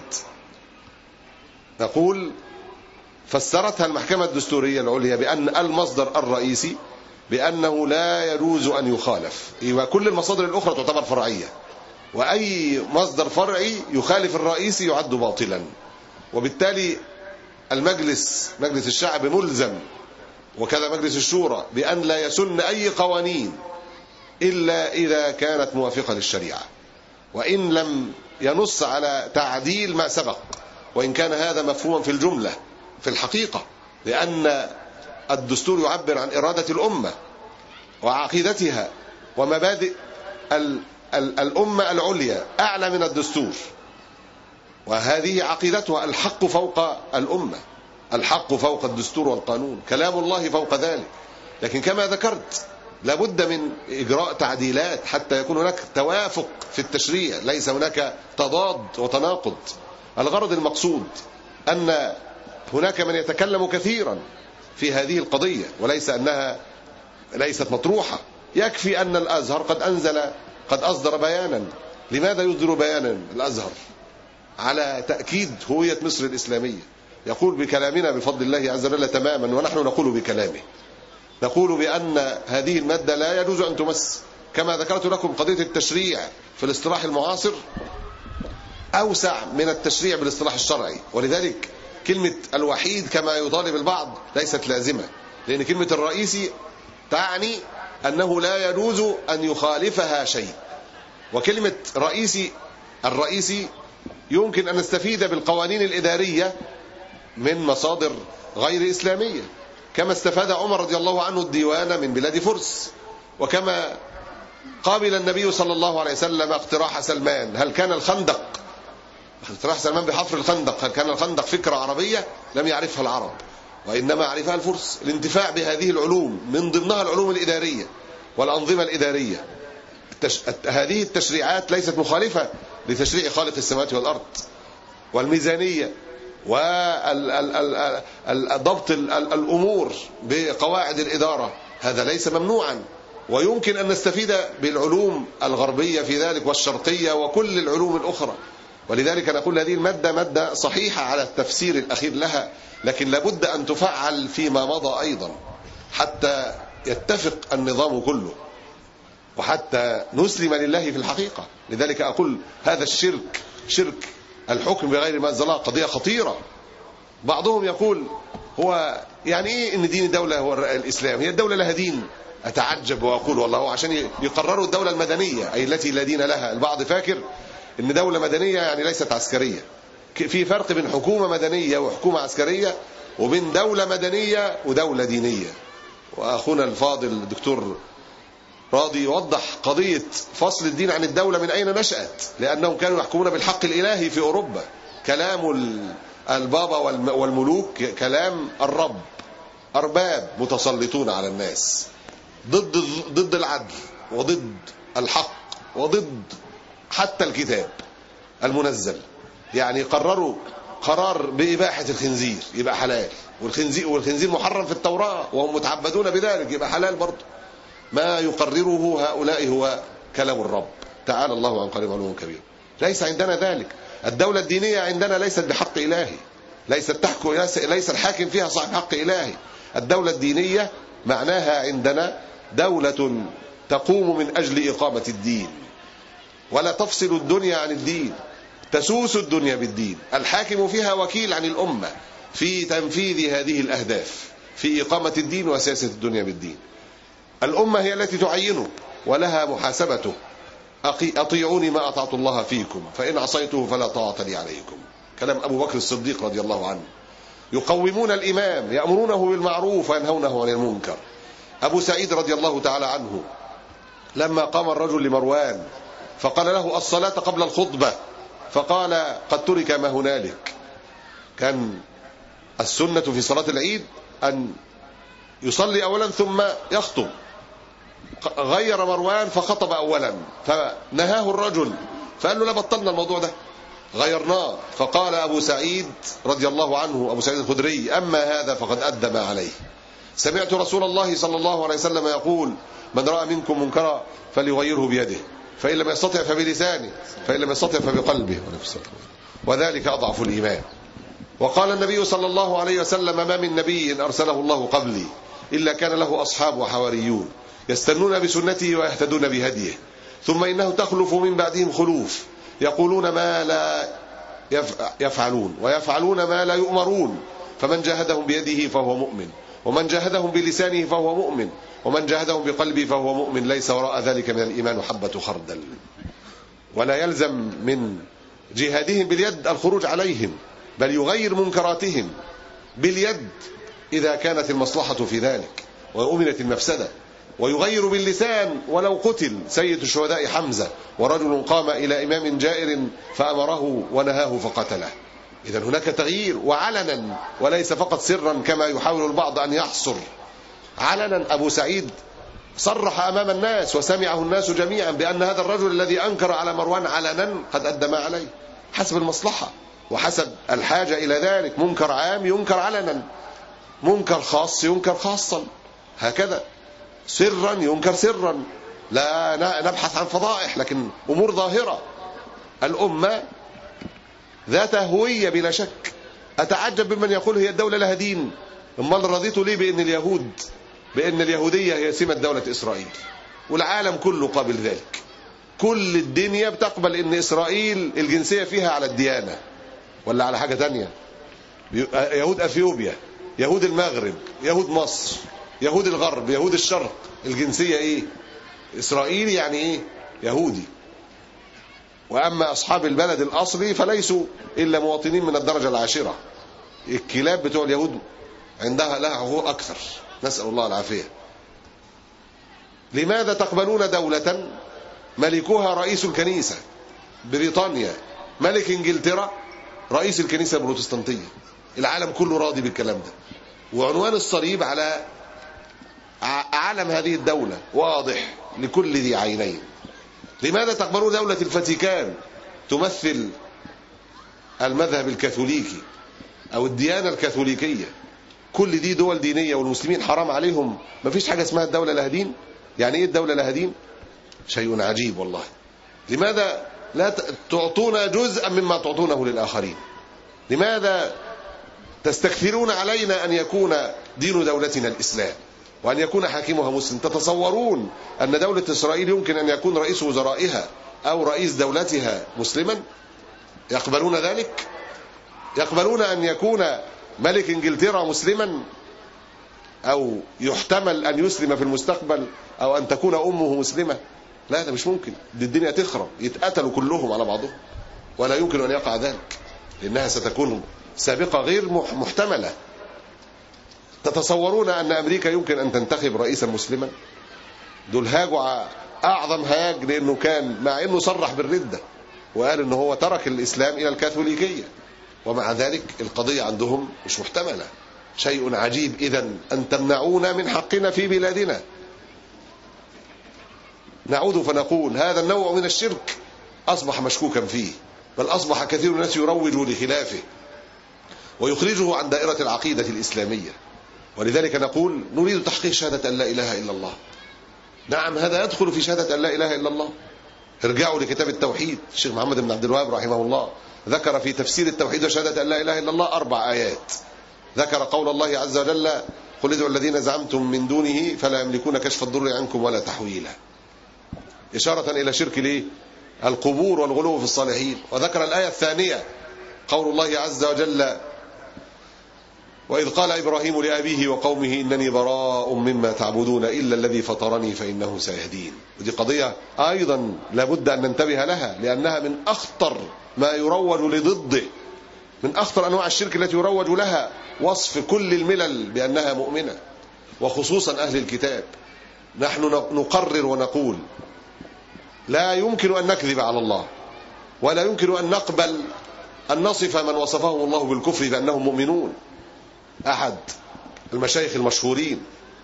نقول فسرتها المحكمة الدستورية العليا بأن المصدر الرئيسي بأنه لا يجوز أن يخالف، وكل المصادر الأخرى تعتبر فرعية، وأي مصدر فرعي يخالف الرئيسي يعد باطلا، وبالتالي مجلس الشعب ملزم وكذا مجلس الشورى بأن لا يسن أي قوانين إلا إذا كانت موافقة للشريعة، وإن لم ينص على تعديل ما سبق، وإن كان هذا مفهوما في الجملة في الحقيقة، لأن الدستور يعبر عن إرادة الأمة وعقيدتها ومبادئ الأمة العليا أعلى من الدستور، وهذه عقيدتها، الحق فوق الأمة، الحق فوق الدستور والقانون، كلام الله فوق ذلك. لكن كما ذكرت لابد من إجراء تعديلات حتى يكون هناك توافق في التشريع، ليس هناك تضاد وتناقض. الغرض المقصود أن هناك من يتكلم كثيرا في هذه القضية وليس أنها ليست مطروحة. يكفي أن الأزهر قد أصدر بيانا. لماذا يصدر بيانا الأزهر؟ على تأكيد هوية مصر الإسلامية. يقول بكلامنا بفضل الله عز وجل تماما، ونحن نقول بكلامه، نقول بأن هذه المادة لا يجوز أن تمس. كما ذكرت لكم قضية التشريع في الاصطلاح المعاصر أوسع من التشريع بالاصطلاح الشرعي، ولذلك كلمة الوحيد كما يطالب البعض ليست لازمة، لأن كلمة الرئيسي تعني أنه لا يجوز أن يخالفها شيء. وكلمة الرئيسي يمكن أن نستفيد بالقوانين الإدارية من مصادر غير إسلامية، كما استفاد عمر رضي الله عنه الديوان من بلاد فرس، وكما قابل النبي صلى الله عليه وسلم اقتراح سلمان. هل كان اقتراح سلمان بحفر الخندق، هل كان الخندق فكرة عربية؟ لم يعرفها العرب وإنما عرفها الفرس. الانتفاع بهذه العلوم من ضمنها العلوم الإدارية والأنظمة الإدارية. هذه التشريعات ليست مخالفة لتشريع خالق السماوات والأرض، والميزانية وضبط الأمور بقواعد الإدارة، هذا ليس ممنوعا، ويمكن أن نستفيد بالعلوم الغربية في ذلك والشرقية وكل العلوم الأخرى. ولذلك نقول هذه المادة مادة صحيحة على التفسير الأخير لها، لكن لابد أن تفعل فيما مضى أيضا حتى يتفق النظام كله وحتى نسلم لله في الحقيقة. لذلك أقول هذا الشرك، شرك الحكم بغير ما أنزل الله، قضية خطيرة. بعضهم يقول هو يعني إيه إن دين الدولة هو الإسلام؟ هي الدولة لها دين؟ أتعجب وأقول والله هو عشان يقرروا الدولة المدنية أي التي لا دين لها. البعض فاكر إن دولة مدنية يعني ليست عسكرية. في فرق بين حكومة مدنية وحكومة عسكرية، وبين دولة مدنية ودولة دينية. وأخونا الفاضل الدكتور راضي يوضح قضية فصل الدين عن الدولة من أين نشأت، لأنهم كانوا يحكمون بالحق الإلهي في أوروبا. كلام البابا والملوك كلام الرب، أرباب متسلطون على الناس ضد العدل وضد الحق وضد حتى الكتاب المنزل. يعني قرروا قرار بإباحة الخنزير يبقى حلال، والخنزير محرم في التوراة وهم متعبدون بذلك يبقى حلال برضه. ما يقرره هؤلاء هو كلام الرب تعالى الله عن قريب علوم كبير. ليس عندنا ذلك. الدولة الدينية عندنا ليست بحق إلهي، ليس الحاكم فيها صاحب حق إلهي. الدولة الدينية معناها عندنا دولة تقوم من أجل إقامة الدين، ولا تفصل الدنيا عن الدين، تسوس الدنيا بالدين. الحاكم فيها وكيل عن الأمة في تنفيذ هذه الأهداف، في إقامة الدين وسياسة الدنيا بالدين. الأمة هي التي تعينه ولها محاسبته. أطيعوني ما أطعت الله فيكم فإن عصيته فلا طاعة لي عليكم. كلام أبو بكر الصديق رضي الله عنه. يقومون الإمام، يأمرونه بالمعروف وينهونه عن المنكر. أبو سعيد رضي الله تعالى عنه لما قام الرجل لمروان فقال له الصلاة قبل الخطبة، فقال قد ترك ما هنالك. كان السنة في صلاة العيد أن يصلي أولا ثم يخطب. غير مروان فخطب أولا فنهاه الرجل، فقال له لا بطلنا الموضوع ده، غيرناه. فقال أبو سعيد رضي الله عنه، أبو سعيد الخدري: أما هذا فقد أدى ما عليه. سمعت رسول الله صلى الله عليه وسلم يقول: من رأى منكم منكرا فليغيره بيده، فإن لم يستطع فبلسانه، فإن لم يستطع فبقلبه، وذلك أضعف الإيمان. وقال النبي صلى الله عليه وسلم: ما من نبي أرسله الله قبلي إلا كان له أصحاب وحواريون يستنون بسنته ويهتدون بهديه، ثم إنه تخلف من بعدهم خلوف يقولون ما لا يفعلون ويفعلون ما لا يؤمرون، فمن جاهدهم بيده فهو مؤمن، ومن جاهدهم بلسانه فهو مؤمن، ومن جاهدهم بقلبه فهو مؤمن، ليس وراء ذلك من الإيمان حبة خردل. ولا يلزم من جهادهم باليد الخروج عليهم، بل يغير منكراتهم باليد إذا كانت المصلحة في ذلك وأمنت المفسدة، ويغير باللسان ولو قتل سيد الشهداء حمزة، ورجل قام إلى إمام جائر فأمره ونهاه فقتله. إذن هناك تغيير وعلنا وليس فقط سرا كما يحاول البعض أن يحصر. علنا أبو سعيد صرح أمام الناس وسمعه الناس جميعا بأن هذا الرجل الذي أنكر على مروان علنا قد أدى ما عليه حسب المصلحة وحسب الحاجة إلى ذلك. منكر عام ينكر علنا، منكر خاص ينكر خاصا، هكذا. سرا ينكر سرا، لا نبحث عن فضائح، لكن أمور ظاهرة. الأمة ذات هوية بلا شك. أتعجب بمن يقول هي الدولة لها دين. امال رضيتوا ليه بأن اليهودية هي سمة دولة إسرائيل؟ والعالم كله قابل ذلك. كل الدنيا بتقبل أن إسرائيل الجنسية فيها على الديانة ولا على حاجة تانية. يهود أثيوبيا، يهود المغرب، يهود مصر، يهود الغرب، يهود الشرق، الجنسية إيه؟ إسرائيل يعني إيه؟ يهودي. وأما أصحاب البلد الأصلي فليسوا إلا مواطنين من الدرجة العاشرة. الكلاب بتوع اليهود لها حقوق أكثر، نسأل الله العافية. لماذا تقبلون دولة ملكها رئيس الكنيسة؟ بريطانيا ملك إنجلترا رئيس الكنيسة البروتستانتية. العالم كله راضي بالكلام ده، وعنوان الصليب على علم هذه الدولة واضح لكل ذي عينين. لماذا تقبلون دولة الفاتيكان تمثل المذهب الكاثوليكي أو الديانة الكاثوليكية؟ كل دي دول دينية والمسلمين حرام عليهم. ما فيش حاجة اسمها الدولة لها دين. يعني ايه الدولة لها دين؟ شيء عجيب والله. لماذا لا تعطونا جزءا مما تعطونه للآخرين؟ لماذا تستكثرون علينا أن يكون دين دولتنا الإسلام وأن يكون حاكمها مسلم؟ تتصورون أن دولة إسرائيل يمكن أن يكون رئيس وزرائها أو رئيس دولتها مسلما؟ يقبلون ذلك؟ يقبلون أن يكون ملك إنجلترا مسلما أو يحتمل أن يسلم في المستقبل أو أن تكون أمه مسلمة؟ لا، ده مش ممكن. دي الدنيا تخرب، يتقتلوا كلهم على بعضهم، ولا يمكن أن يقع ذلك لأنها ستكون سابقة غير محتملة. تتصورون أن أمريكا يمكن أن تنتخب رئيسا مسلما؟ دول هاجوا أعظم هاج، لأنه كان مع أنه صرح بالردة وقال أنه هو ترك الإسلام إلى الكاثوليكية، ومع ذلك القضية عندهم مش محتملة. شيء عجيب إذن أن تمنعونا من حقنا في بلادنا. نعود فنقول هذا النوع من الشرك أصبح مشكوكا فيه، بل أصبح كثير من الناس يروج لخلافه ويخرجه عن دائرة العقيدة الإسلامية. ولذلك نقول نريد تحقيق شهادة أن لا إله إلا الله. نعم، هذا يدخل في شهادة أن لا إله إلا الله. ارجعوا لكتاب التوحيد. الشيخ محمد بن عبد الوهاب رحمه الله ذكر في تفسير التوحيد وشهادة أن لا إله إلا الله 4 آيات. ذكر قول الله عز وجل: قل ادعوا الذين زعمتم من دونه فلا يملكون كشف الضر عنكم ولا تحويلا، إشارة إلى شرك ليه؟ القبور والغلو في الصالحين. وذكر الآية الثانية قول الله عز وجل: وإذ قال إبراهيم لأبيه وقومه إنني براء مما تعبدون إلا الذي فطرني فإنه سيهدين. ودي قضية أيضا لابد أن ننتبه لها، لأنها من أخطر ما يروج لضده، من أخطر أنواع الشرك التي يروج لها وصف كل الملل بأنها مؤمنة، وخصوصا أهل الكتاب. نحن نقرر ونقول لا يمكن أن نكذب على الله، ولا يمكن أن نقبل أن نصف من وصفهم الله بالكفر بأنهم مؤمنون. أحد المشايخ المشهورين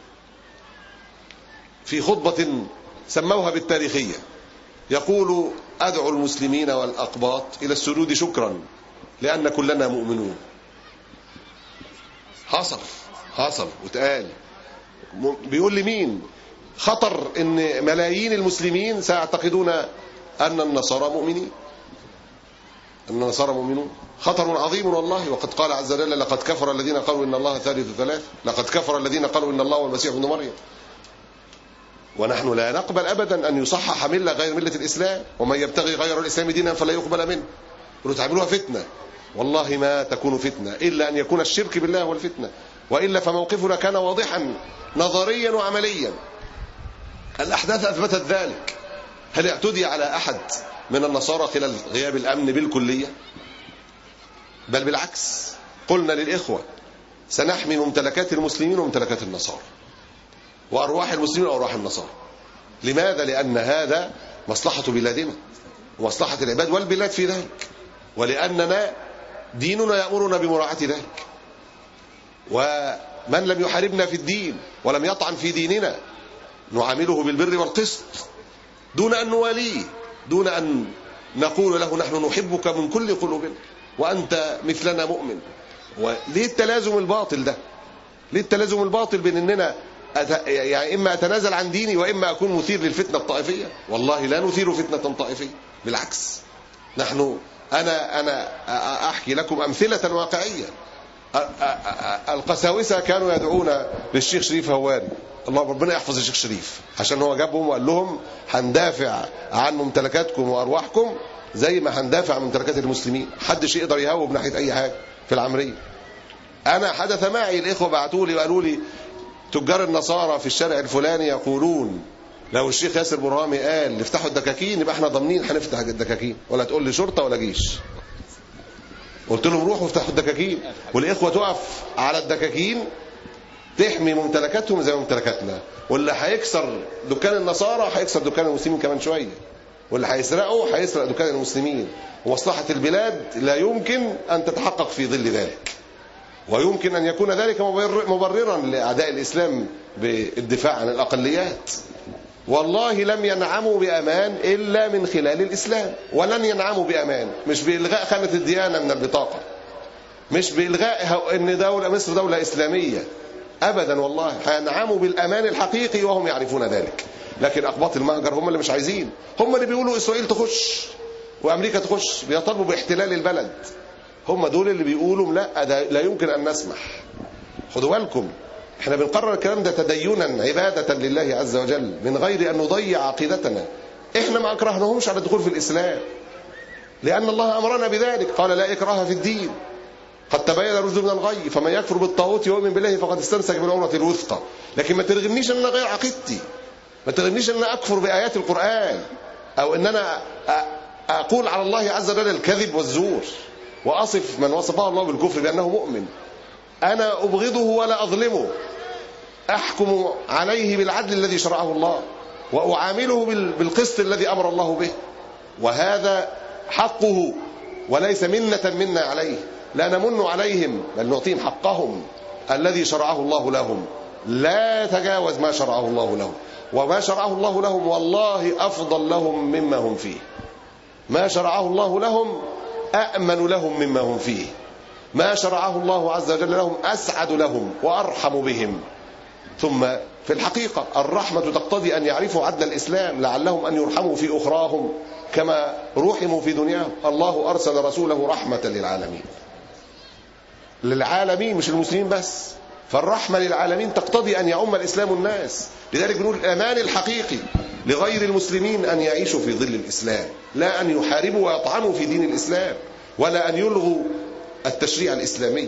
في خطبة سموها بالتاريخية يقول: أدعو المسلمين والأقباط إلى السجود شكرا لأن كلنا مؤمنون. حصل وتقال. بيقول لي مين؟ خطر ان ملايين المسلمين سيعتقدون أن النصارى مؤمنين، أن النصارى مؤمنون. خطر عظيم والله. وقد قال عز وجل: لقد كفر الذين قالوا إن الله ثالث ثلاث، لقد كفر الذين قالوا إن الله والمسيح ابن مريم. ونحن لا نقبل أبدا أن يصحح ملة غير ملة الإسلام، ومن يبتغي غير الإسلام دينا فلا يقبل منه. تعملوها فتنة. والله ما تكون فتنة إلا أن يكون الشرك بالله والفتنة، وإلا فموقفنا كان واضحا نظريا وعمليا. الأحداث أثبتت ذلك. هل اعتدي على أحد من النصارى خلال غياب الأمن بالكلية؟ بل بالعكس، قلنا للإخوة سنحمي ممتلكات المسلمين وممتلكات النصارى، وأرواح المسلمين وأرواح النصارى. لماذا؟ لأن هذا مصلحة بلادنا ومصلحة العباد والبلاد في ذلك، ولأننا ديننا يأمرنا بمراعاة ذلك. ومن لم يحاربنا في الدين ولم يطعن في ديننا نعامله بالبر والقسط دون أن نواليه، دون أن نقول له نحن نحبك من كل قلوبنا وأنت مثلنا مؤمن. وليه التلازم الباطل ده؟ ليه التلازم الباطل بين أننا يعني إما أتنازل عن ديني وإما أكون مثير للفتنة الطائفية؟ والله لا نثير فتنة طائفية، بالعكس. أنا أحكي لكم أمثلة واقعية. القساوسة كانوا يدعون للشيخ شريف هواري، الله ربنا يحفظ الشيخ شريف، عشان هو جابهم وقال لهم هندافع عن ممتلكاتكم وأرواحكم زي ما هندافع عن ممتلكات المسلمين، محدش يقدر يهوب ناحية أي حاجة في العمرية. أنا حدث معي، الإخوة بعتوا لي وقالوا لي تجار النصارى في الشارع الفلاني يقولون لو الشيخ ياسر برهامي قال نفتحوا الدكاكين يبقى احنا ضامنين هنفتح الدكاكين، ولا تقول لي شرطة ولا جيش. قلت لهم روحوا افتحوا الدكاكين، والإخوة تقف على الدكاكين تحمي ممتلكاتهم زي ممتلكاتنا، واللي هيكسر دكان النصارى هيكسر دكان المسلمين كمان شوية، واللي هيسرقه هيسرق دكان المسلمين. ومصلحة البلاد لا يمكن أن تتحقق في ظل ذلك، ويمكن أن يكون ذلك مبررا لأعداء الإسلام بالدفاع عن الأقليات. والله لم ينعموا بأمان إلا من خلال الإسلام، ولن ينعموا بأمان مش بإلغاء خانة الديانة من البطاقة، مش بإلغاء أن دولة مصر دولة إسلامية أبدا، والله هينعموا بالأمان الحقيقي وهم يعرفون ذلك. لكن أقباط المهجر هم اللي مش عايزين، هم اللي بيقولوا إسرائيل تخش وأمريكا تخش، بيطالبوا باحتلال البلد. هم دول اللي بيقولوا لا ده لا يمكن أن نسمح. خدوا بالكم، احنا بنقرر الكلام ده تدينا عبادة لله عز وجل من غير أن نضيع عقيدتنا. احنا ما أكرهناهمش على الدخول في الإسلام، لأن الله أمرنا بذلك، قال لا إكراه في الدين قد تبين الرشد من الغي فمن يكفر بالطاغوت ويؤمن بالله فقد استمسك بالعروة الوثقى. لكن ما ترغمنيش ان انا اغير عقيدتي، ما ترغمنيش ان انا اكفر بايات القرآن، او ان انا اقول على الله عز وجل الكذب والزور واصف من وصفه الله بالكفر بانه مؤمن. انا ابغضه ولا اظلمه، احكم عليه بالعدل الذي شرعه الله واعامله بالقسط الذي امر الله به، وهذا حقه وليس منة منا عليه. لا نمن عليهم بل نعطيهم حقهم الذي شرعه الله لهم، لا يتجاوز ما شرعه الله لهم، وما شرعه الله لهم والله أفضل لهم مما هم فيه. ما شرعه الله لهم أأمن لهم مما هم فيه، ما شرعه الله عز وجل لهم أسعد لهم وأرحم بهم. ثم في الحقيقة الرحمة تقتضي أن يعرفوا عدل الإسلام لعلهم أن يرحموا في أخراهم كما رحموا في دنياهم. الله أرسل رسوله رحمة للعالمين، للعالمين مش المسلمين بس، فالرحمة للعالمين تقتضي أن يعم الإسلام الناس. لذلك بنقول الأمان الحقيقي لغير المسلمين أن يعيشوا في ظل الإسلام، لا أن يحاربوا ويطعنوا في دين الإسلام، ولا أن يلغوا التشريع الإسلامي.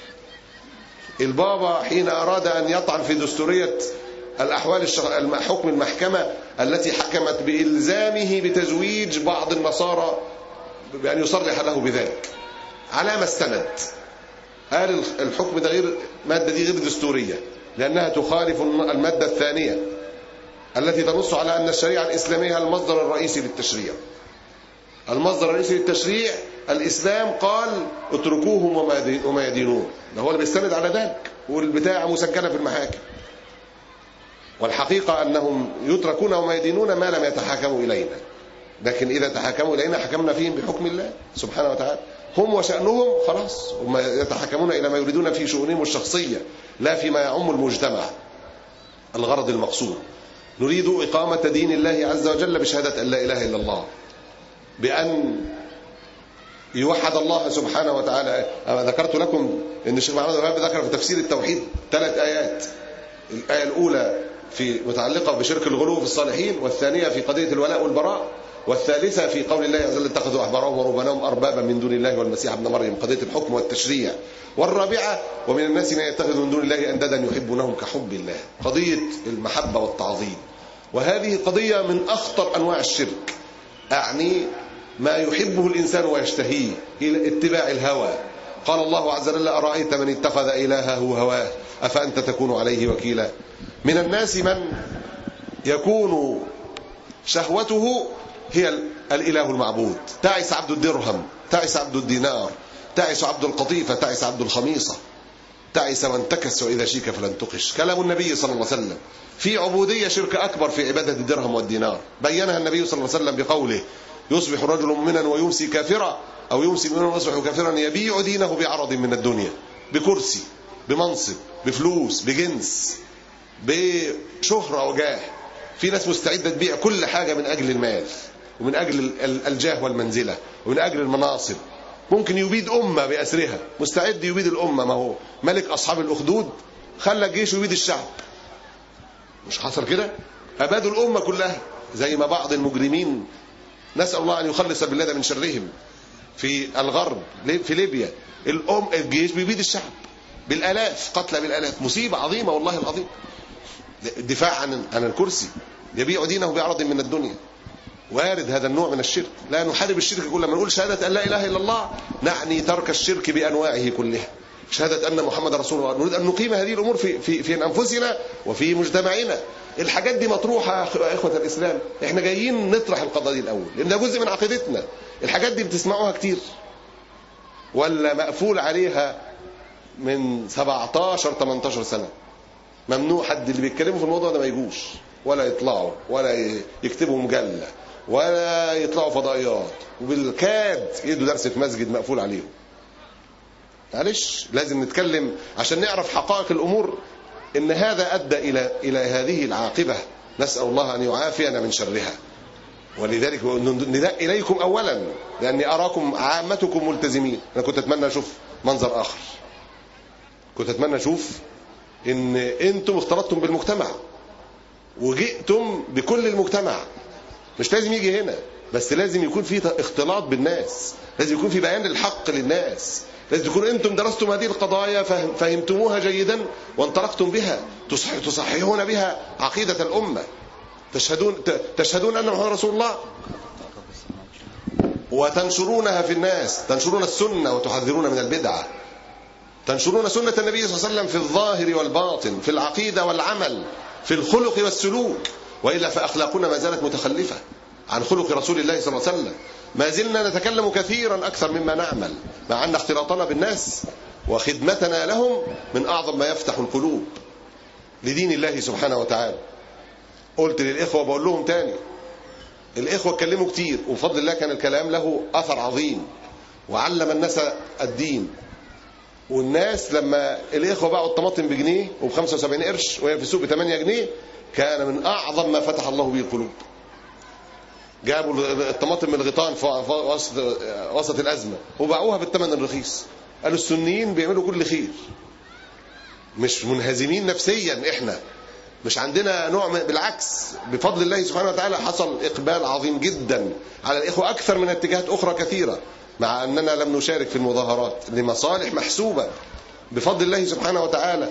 البابا حين أراد أن يطعن في دستورية الأحوال حكم المحكمة التي حكمت بإلزامه بتزويج بعض النصارى بأن يصرح له بذلك، على ما استند؟ قال الحكم ده غير، مادة دي غير دستورية لأنها تخالف المادة الثانية التي تنص على أن الشريعة الإسلامية المصدر الرئيسي للتشريع. المصدر الرئيسي للتشريع الإسلام، قال اتركوهم وما يدينون، ده هو اللي بيستند على ذلك، والبتاع مسجلة في المحاكم. والحقيقة أنهم يتركون وما يدينون ما لم يتحاكموا إلينا، لكن إذا تحاكموا إلينا حكمنا فيهم بحكم الله سبحانه وتعالى. هم وشأنهم خلاص، هم يتحكمون إلى ما يريدون في شؤونهم الشخصية لا فيما يعم المجتمع. الغرض المقصود نريد إقامة دين الله عز وجل بشهادة أن لا إله إلا الله، بأن يوحد الله سبحانه وتعالى. أنا ذكرت لكم أن الشيخ محمد الوهاب ذكر في تفسير التوحيد 3 آيات. الآية الأولى في متعلقة بشرك الغلو في الصالحين، والثانية في قضية الولاء والبراء، والثالثة في قول الله عز وجل اتخذوا أحبارهم ورهبانهم أربابا من دون الله والمسيح ابن مريم، قضية الحكم والتشريع. والرابعة ومن الناس من يتخذ من دون الله أندادا يحبونهم كحب الله، قضية المحبة والتعظيم. وهذه قضية من أخطر أنواع الشرك، أعني ما يحبه الإنسان ويشتهيه إلى اتباع الهوى. قال الله عز وجل أرأيت من اتخذ إلهه هواه أفأنت تكون عليه وكيلا. من الناس من يكون شهوته هي الإله المعبود، تعس عبد الدرهم، تعس عبد الدينار، تعس عبد القطيفة، تعس عبد الخميصة. تعس وانتكس وإذا شيك فلن تقش. كلام النبي صلى الله عليه وسلم. في عبودية شرك أكبر في عبادة الدرهم والدينار، بينها النبي صلى الله عليه وسلم بقوله: يصبح رجل مؤمنا ويمسي كافرا، أو يمسي مؤمنا ويصبح كافرا يبيع دينه بعرض من الدنيا، بكرسي، بمنصب، بفلوس، بجنس، بشهرة وجاه. في ناس مستعدة تبيع كل حاجة من أجل المال ومن أجل الجاه والمنزلة ومن أجل المناصب. ممكن يبيد أمة بأسرها، مستعد يبيد الأمة. ما هو ملك أصحاب الأخدود خلى الجيش يبيد الشعب، مش حصل كده؟ أبادوا الأمة كلها. زي ما بعض المجرمين، نسأل الله أن يخلص بالله من شرهم، في الغرب في ليبيا الجيش بيبيد الشعب بالآلاف، قتلى بالآلاف. مصيبة عظيمة والله العظيم. الدفاع عن الكرسي، يبيع دينه بعرض من الدنيا. وارد هذا النوع من الشرك. لا نحارب الشرك كله. لما نقول شهادة أن لا إله إلا الله نعني ترك الشرك بأنواعه كلها. شهادة أن محمد رسول الله، نريد أن نقيم هذه الأمور في أنفسنا وفي مجتمعنا. الحاجات دي مطروحة يا إخوة الإسلام. إحنا جايين نطرح القضايا دي الأول، لأن ده جزء من عقيدتنا. الحاجات دي بتسمعوها كتير ولا مقفول عليها من 17-18 سنة؟ ممنوع حد اللي بيتكلموا في الموضوع ده ما يجوش ولا يطلعوا ولا يكتبوا مجلة ولا يطلعوا فضائيات، وبالكاد يدوا درس في مسجد مقفول عليهم. معلش، لازم نتكلم عشان نعرف حقائق الأمور، إن هذا أدى إلى هذه العاقبة. نسأل الله أن يعافينا من شرها. ولذلك نداء إليكم أولا، لأني أراكم عامتكم ملتزمين. أنا كنت أتمنى أشوف منظر آخر. كنت أتمنى أشوف إن أنتم اختلطتم بالمجتمع وجئتم بكل المجتمع. مش لازم يجي هنا، بس لازم يكون في اختلاط بالناس، لازم يكون في بيان الحق للناس، لازم تكون أنتم درستم هذه القضايا، فهمتموها جيدا وانطلقتم بها، تصححون بها عقيدة الأمة. تشهدون أن محمد رسول الله وتنشرونها في الناس، تنشرون السنة وتحذرون من البدعة، تنشرون سنة النبي صلى الله عليه وسلم في الظاهر والباطن، في العقيدة والعمل، في الخلق والسلوك. وإلا فأخلاقنا ما زالت متخلفة عن خلق رسول الله صلى الله عليه وسلم. ما زلنا نتكلم كثيرا أكثر مما نعمل، مع أن اختلاطنا بالناس وخدمتنا لهم من أعظم ما يفتح القلوب لدين الله سبحانه وتعالى. قلت للإخوة بقول لهم تاني، الإخوة اتكلموا كتير وبفضل الله كان الكلام له أثر عظيم وعلم الناس الدين. والناس لما الإخوة باعوا الطماطم بجنيه وب75 قرش وهي في السوق ب8 جنيه، كان من أعظم ما فتح الله به القلوب. جابوا الطماطم من الغيطان في وسط الأزمة وباعوها بالثمن الرخيص. قالوا السنيين بيعملوا كل خير، مش منهزمين نفسيا. احنا مش عندنا نوع بالعكس، بفضل الله سبحانه وتعالى حصل إقبال عظيم جدا على الإخوة أكثر من اتجاهات أخرى كثيرة، مع أننا لم نشارك في المظاهرات لمصالح محسوبة بفضل الله سبحانه وتعالى.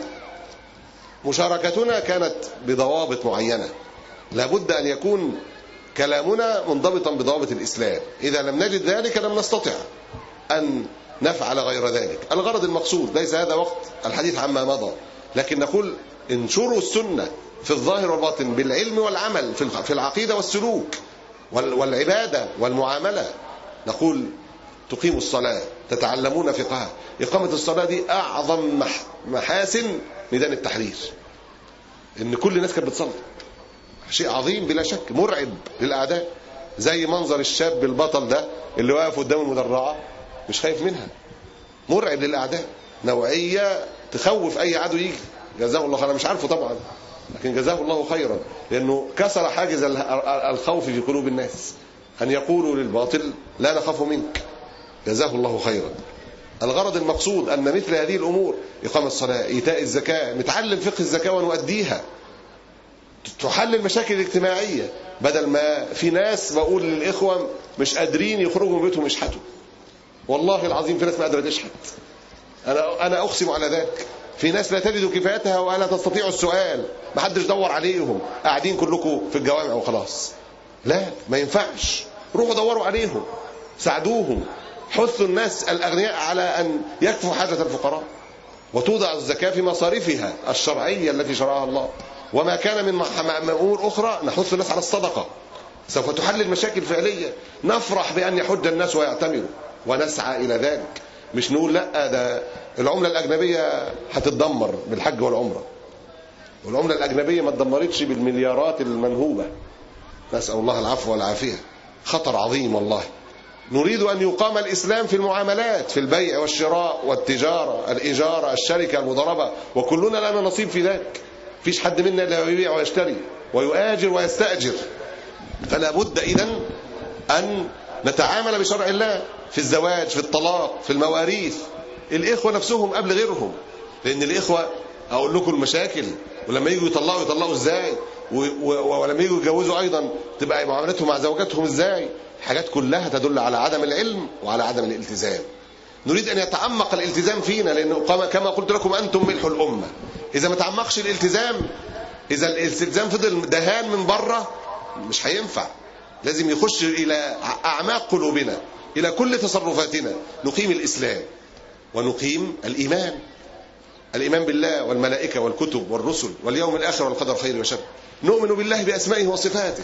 مشاركتنا كانت بضوابط معينة، لابد أن يكون كلامنا منضبطا بضوابط الإسلام. إذا لم نجد ذلك لم نستطع أن نفعل غير ذلك. الغرض المقصود ليس هذا وقت الحديث عما مضى، لكن نقول انشروا السنة في الظاهر والباطن بالعلم والعمل، في العقيدة والسلوك والعبادة والمعاملة. نقول تقيموا الصلاة، تتعلمون فقهها. إقامة الصلاة دي أعظم محاسن ميدان التحرير، إن كل الناس كانت بتصلي. شيء عظيم بلا شك، مرعب للأعداء. زي منظر الشاب البطل ده اللي واقف قدام المدرعة مش خايف منها، مرعب للأعداء، نوعية تخوف أي عدو يجي. جزاه الله خيرا، مش عارفه طبعا، لكن جزاه الله خيرا، لأنه كسر حاجز الخوف في قلوب الناس، أن يقولوا للباطل لا نخاف منك. جزاه الله خيرا. الغرض المقصود أن مثل هذه الأمور، إقامة الصلاة، إيتاء الزكاة، نتعلم فقه الزكاة ونؤديها، تحل المشاكل الاجتماعية، بدل ما في ناس بقول للإخوة مش قادرين يخرجوا من بيتهم يشحتوا. والله العظيم في ناس ما قادرة تشحت، أنا أقسم على ذلك. في ناس لا تجد كفايتها ولا تستطيع السؤال، ما حدش دور عليهم، قاعدين كلكم في الجوامع وخلاص. لا، ما ينفعش. روحوا دوروا عليهم، ساعدوهم، حثوا الناس الأغنياء على أن يكفوا حاجة الفقراء، وتوضع الزكاة في مصاريفها الشرعية التي شرعها الله. وما كان من أمور أخرى نحث الناس على الصدقة، سوف تحل المشاكل فعليا. نفرح بأن يحج الناس ويعتمروا ونسعى إلى ذلك، مش نقول لا ده العملة الأجنبية هتتدمر بالحج والعمرة، والعملة الأجنبية ما اتدمرتش بالمليارات المنهوبة، نسأل الله العفو والعافية. خطر عظيم والله. نريد أن يقام الإسلام في المعاملات، في البيع والشراء والتجارة، الإجارة، الشركة، المضاربة، وكلنا لنا نصيب في ذلك. فيش حد منا إلا يبيع ويشتري ويؤاجر ويستأجر. فلا بد إذن أن نتعامل بشرع الله في الزواج، في الطلاق، في المواريث. الإخوة نفسهم قبل غيرهم، لأن الإخوة أقول لكم المشاكل، ولما يجوا يطلقوا إزاي، ولما يجوا يتجوزوا أيضا تبقى معاملتهم مع زوجاتهم إزاي. حاجات كلها تدل على عدم العلم وعلى عدم الالتزام. نريد أن يتعمق الالتزام فينا، لأنه كما قلت لكم أنتم ملح الأمة. إذا ما تعمقش الالتزام، إذا الالتزام فضل دهان من بره مش هينفع. لازم يخش إلى أعماق قلوبنا، إلى كل تصرفاتنا. نقيم الإسلام ونقيم الإيمان بالله والملائكة والكتب والرسل واليوم الآخر والقدر خير وشر. نؤمن بالله بأسمائه وصفاته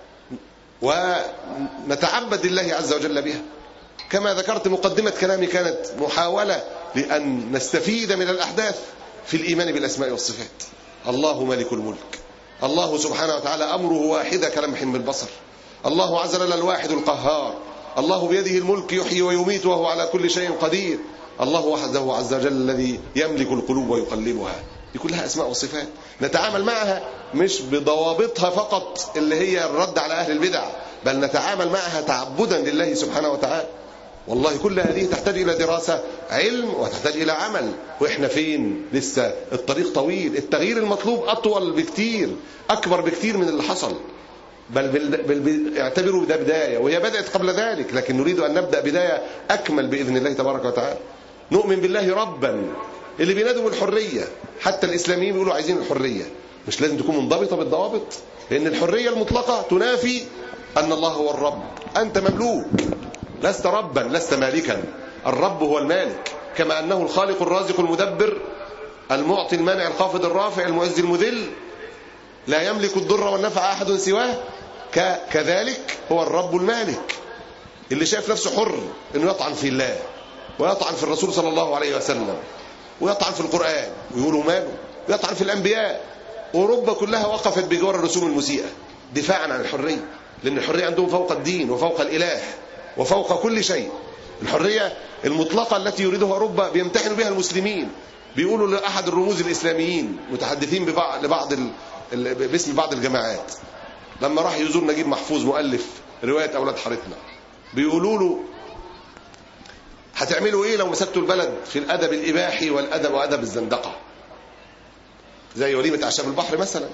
ونتعبد لله عز وجل بها. كما ذكرت مقدمة كلامي كانت محاولة لأن نستفيد من الأحداث في الإيمان بالأسماء والصفات. الله ملك الملك، الله سبحانه وتعالى أمره واحدة كلمح بالبصر، الله عز وجل الواحد القهار، الله بيده الملك يحيي ويميت وهو على كل شيء قدير، الله وحده عز وجل الذي يملك القلوب ويقلبها. دي كلها أسماء وصفات نتعامل معها مش بضوابطها فقط اللي هي الرد على أهل البدع، بل نتعامل معها تعبدا لله سبحانه وتعالى. والله كل هذه تحتاج إلى دراسة علم وتحتاج إلى عمل، وإحنا فين؟ لسه الطريق طويل. التغيير المطلوب أطول بكتير، أكبر بكتير من اللي حصل. بل اعتبروا ده بداية، وهي بدأت قبل ذلك، لكن نريد أن نبدأ بداية أكمل بإذن الله تبارك وتعالى. نؤمن بالله ربا، اللي بينادوا بالحرية. حتى الإسلاميين بيقولوا عايزين الحرية، مش لازم تكون منضبطة بالضوابط، لأن الحرية المطلقة تنافي أن الله هو الرب. أنت مملوك، لست ربا، لست مالكا. الرب هو المالك، كما أنه الخالق الرازق المدبر المعطي المانع الخافض الرافع المعز المذل، لا يملك الضر والنفع أحد سواه. كذلك هو الرب المالك اللي شايف نفسه حر أنه يطعن في الله ويطعن في الرسول صلى الله عليه وسلم ويطعن في القرآن ويقولوا ماله، ويطعن في الأنبياء. أوروبا كلها وقفت بجوار الرسوم المسيئة دفاعا عن الحرية، لأن الحرية عندهم فوق الدين وفوق الإله وفوق كل شيء. الحرية المطلقة التي يريدها أوروبا بيمتحنوا بها المسلمين. بيقولوا لأحد الرموز الإسلاميين متحدثين باسم بعض الجماعات، لما راح يزور نجيب محفوظ مؤلف رواية أولاد حارتنا، بيقولوا له هتعملوا إيه لو مسكتوا البلد في الأدب الإباحي والأدب وأدب الزندقة، زي وليمة أعشاب البحر مثلا،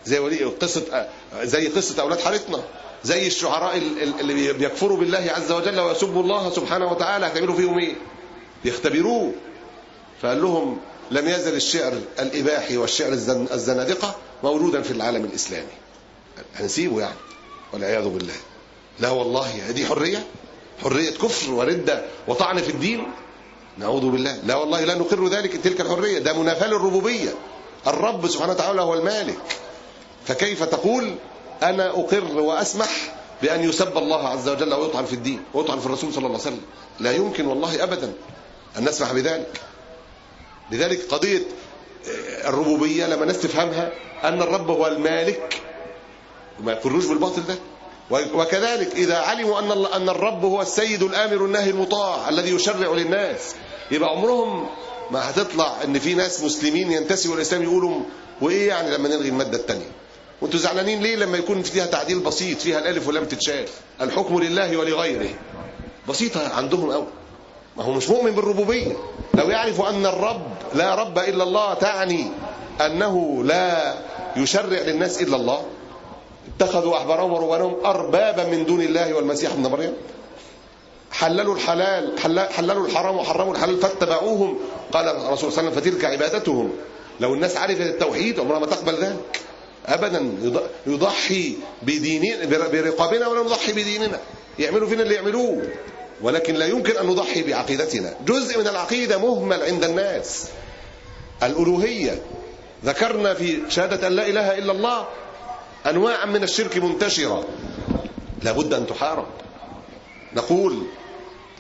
زي قصة أولاد حارتنا، زي الشعراء اللي بيكفروا بالله عز وجل ويسبوا الله سبحانه وتعالى، هتعملوا فيهم إيه؟ بيختبروه. فقال لهم لم يزل الشعر الإباحي والشعر الزنادقة موجودا في العالم الإسلامي، هنسيبه يعني؟ والعياذ بالله. لا والله، هذه حرية كفر وردة وطعن في الدين، نعوذ بالله. لا والله لا نقر ذلك، تلك الحرية ده منافاة للربوبية. الرب سبحانه وتعالى هو المالك، فكيف تقول أنا أقر وأسمح بأن يسب الله عز وجل ويطعن في الدين ويطعن في الرسول صلى الله عليه وسلم؟ لا يمكن والله أبدا أن نسمح بذلك. لذلك قضية الربوبية لما الناس تفهمها أن الرب هو المالك وما يقروش بالباطل ده. وكذلك إذا علموا أن الرب هو السيد الآمر الناهي المطاع الذي يشرع للناس، يبقى عمرهم ما هتطلع أن في ناس مسلمين ينتسبوا الإسلام يقولوا وإيه يعني لما نلغي المادة الثانية؟ وانتوا زعلانين ليه لما يكون فيها تعديل بسيط، فيها الألف واللام تتشال، الحكم لله ولغيره، بسيطة عندهم أوي. ما هو مش مؤمن بالربوبية. لو يعرف أن الرب لا رب إلا الله تعني أنه لا يشرع للناس إلا الله، اتخذوا أحبارهم ورهبانهم أربابا من دون الله والمسيح ابن مريم، حللوا الحرام وحرموا الحلال فاتبعوهم. قال الرسول صلى الله عليه وسلم فتلك عبادتهم. لو الناس عرفت التوحيد عمرها ما تقبل ذلك أبدا. يضحي برقابنا ولا نضحي بديننا، يعملوا فينا اللي يعملوه، ولكن لا يمكن أن نضحي بعقيدتنا. جزء من العقيدة مهمل عند الناس، الألوهية. ذكرنا في شهادة أن لا إله إلا الله أنواعا من الشرك منتشرة لابد أن تحارب. نقول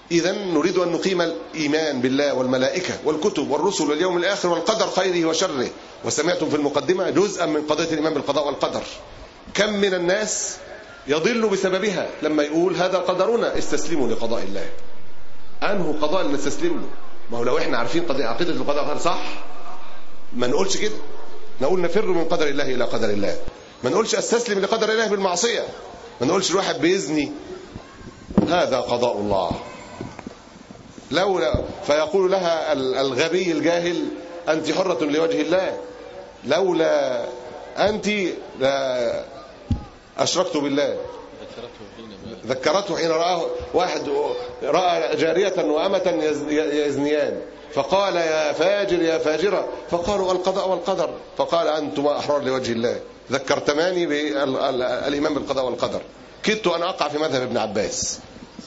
إذا نريد أن نقيم الإيمان بالله والملائكة والكتب والرسل واليوم الآخر والقدر خيره وشره. وسمعتم في المقدمة جزءا من قضية الإيمان بالقضاء والقدر. كم من الناس يضل بسببها لما يقول هذا قدرنا، استسلموا لقضاء الله. أنه قضاء اللي نستسلم له؟ ما هو لو احنا عارفين عقيدة القضاء والقدر صح ما نقولش كده، نقول نفر من قدر الله إلى قدر الله، ما نقولش استسلم لقدر الله بالمعصية، ما نقولش الواحد بيزني هذا قضاء الله. لولا فيقول لها الغبي الجاهل أنت حرة لوجه الله، لولا أنت لا أشركت بالله. ذكرته حين رآه واحد رأى جارية وأمة يزنيان فقال يا فاجر يا فاجرة، فقالوا القضاء والقدر، فقال أنتما أحرار لوجه الله. ذكرتماني بالإيمان بالقضاء والقدر. كدت أن أقع في مذهب ابن عباس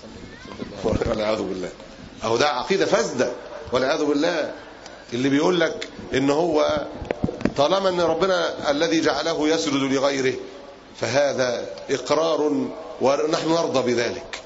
والعياذ بالله. أو ده عقيدة فاسدة والعياذ بالله، اللي بيقول لك إن هو طالما أن ربنا الذي جعله يسجد لغيره فهذا إقرار ونحن نرضى بذلك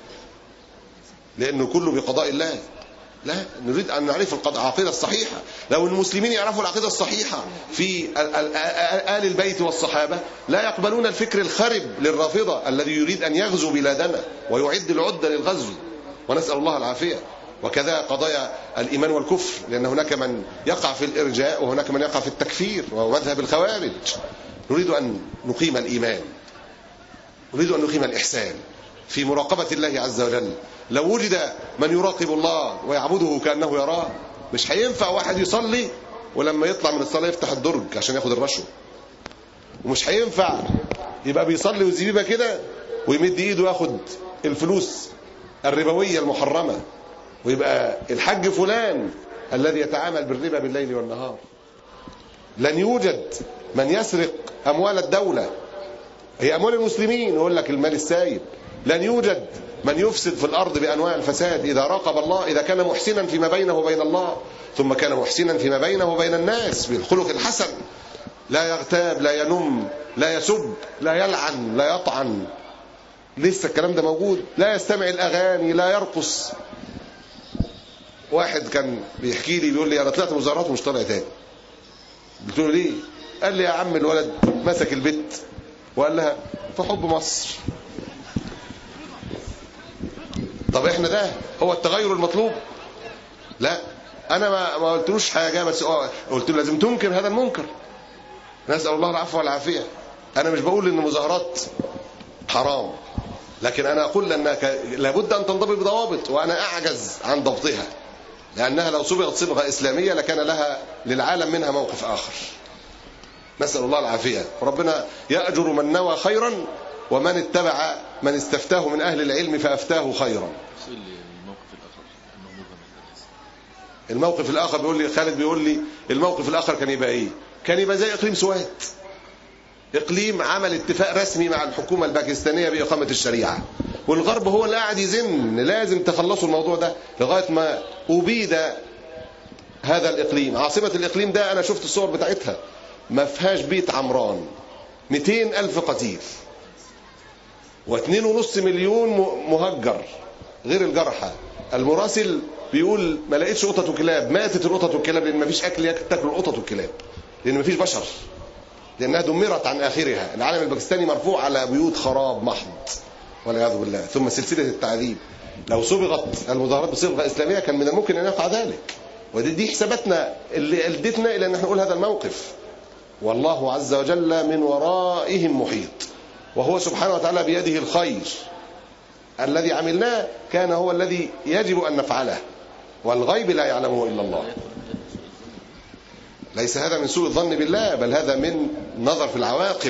لأنه كله بقضاء الله. لا، نريد أن نعرف العقيدة الصحيحة. لو المسلمين يعرفوا العقيدة الصحيحة في آل البيت والصحابة لا يقبلون الفكر الخرب للرافضة الذي يريد أن يغزو بلادنا ويعد العدة للغزو، ونسأل الله العافية. وكذا قضايا الإيمان والكفر، لأن هناك من يقع في الإرجاء وهناك من يقع في التكفير وهو مذهب الخوارج. نريد أن نقيم الإيمان، نريد أن نقيم الإحسان في مراقبة الله عز وجل. لو وجد من يراقب الله ويعبده كأنه يراه مش هينفع واحد يصلي ولما يطلع من الصلاة يفتح الدرج عشان ياخد الرشوة، ومش هينفع يبقى بيصلي وزبيبة كده ويمد ايده ياخد الفلوس الربوية المحرمة، ويبقى الحج فلان الذي يتعامل بالربا بالليل والنهار. لن يوجد من يسرق أموال الدولة، هي أموال المسلمين، يقول لك المال السايب. لن يوجد من يفسد في الأرض بأنواع الفساد إذا راقب الله، إذا كان محسنا فيما بينه وبين الله ثم كان محسنا فيما بينه وبين الناس بالخلق الحسن، لا يغتاب لا ينم لا يسب لا يلعن لا يطعن. لسه الكلام ده موجود. لا يستمع الأغاني لا يرقص. واحد كان بيحكي لي بيقول لي أنا طلعت مظاهرات ومش طالع تاني. قلت له ليه؟ قال لي يا عم الولد مسك البت وقال لها في حب مصر. طب احنا ده هو التغير المطلوب؟ لا، انا ما قلتلوش حاجه، بس قلت له لازم تنكر هذا المنكر. نسال الله العفو والعافيه. انا مش بقول ان المظاهرات حرام، لكن انا اقول انك لابد ان تنضبط بضوابط، وانا اعجز عن ضبطها، لانها لو صبغت صبغه اسلاميه لكان لها للعالم منها موقف اخر. نسال الله العافيه. ربنا ياجر من نوى خيرا ومن اتبع من استفتاه من أهل العلم فأفتاه خيرا. الموقف الآخر بيقول لي خالد بيقول لي الموقف الآخر كان يبقى إيه؟ كان يبقى زي إقليم سوات. إقليم عمل اتفاق رسمي مع الحكومة الباكستانية بإقامة الشريعة، والغرب هو اللي قاعد يزن لازم تخلصوا الموضوع ده لغاية ما أبيد هذا الإقليم. عاصمة الإقليم ده أنا شفت الصور بتاعتها ما فيهاش بيت عمران، 200,000 قتيل و2.5 مليون مهجر غير الجرحى. المراسل بيقول ما لقيتش قطط وكلاب، ماتت القطط والكلاب لان ما فيش اكل تاكل القطط والكلاب، لان ما فيش بشر، لانها دمرت عن اخرها. العالم الباكستاني مرفوع على بيوت خراب محض والعياذ بالله. ثم سلسله التعذيب. لو صبغت المظاهرات بصبغه اسلاميه كان من الممكن ان يقع ذلك، ودي حساباتنا اللي ادتنا الى ان احنا نقول هذا الموقف. والله عز وجل من ورائهم محيط، وهو سبحانه وتعالى بيده الخير. الذي عملناه كان هو الذي يجب أن نفعله، والغيب لا يعلمه إلا الله. ليس هذا من سوء الظن بالله، بل هذا من نظر في العواقب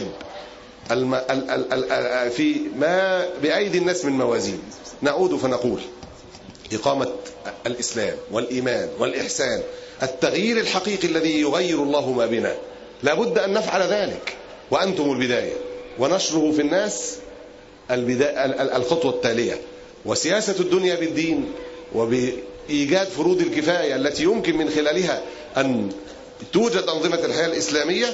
في ما بأيدي الناس من موازين. نعود فنقول إقامة الإسلام والإيمان والإحسان، التغيير الحقيقي الذي يغير الله ما بنا، لابد أن نفعل ذلك، وأنتم البداية، ونشره في الناس الخطوة التالية. وسياسة الدنيا بالدين وبإيجاد فروض الكفاية التي يمكن من خلالها أن توجد أنظمة الحياة الإسلامية،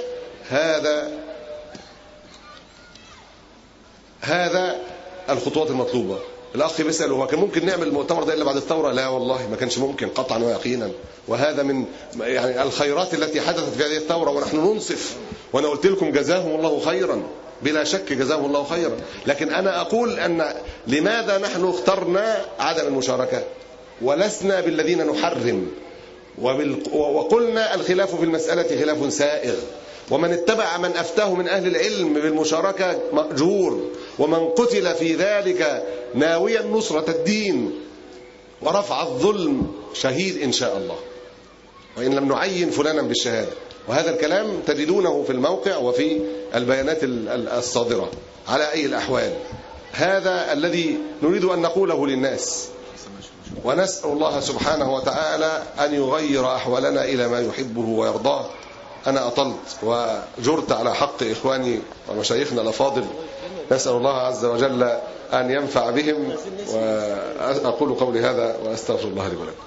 هذا الخطوات المطلوبة. الأخ بيسأل هو كان ممكن نعمل المؤتمر ده إلا بعد الثورة؟ لا والله ما كانش ممكن قطعا ويقينا، وهذا من يعني الخيرات التي حدثت في هذه الثورة، ونحن ننصف. وأنا قلت لكم جزاهم الله خيرا، بلا شك جزاهم الله خيرا. لكن أنا أقول أن لماذا نحن اخترنا عدم المشاركة ولسنا بالذين نحرم، وقلنا الخلاف في المسألة خلاف سائغ، ومن اتبع من أفتاه من أهل العلم بالمشاركة مأجور، ومن قتل في ذلك ناويا نصرة الدين ورفع الظلم شهيد إن شاء الله، وإن لم نعين فلانا بالشهادة. وهذا الكلام تجدونه في الموقع وفي البيانات الصادرة. على أي الأحوال هذا الذي نريد أن نقوله للناس، ونسأل الله سبحانه وتعالى أن يغير أحوالنا إلى ما يحبه ويرضاه. أنا أطلت وجرت على حق إخواني ومشايخنا الأفاضل، نسأل الله عز وجل أن ينفع بهم، وأقول قولي هذا وأستغفر الله لي ولكم.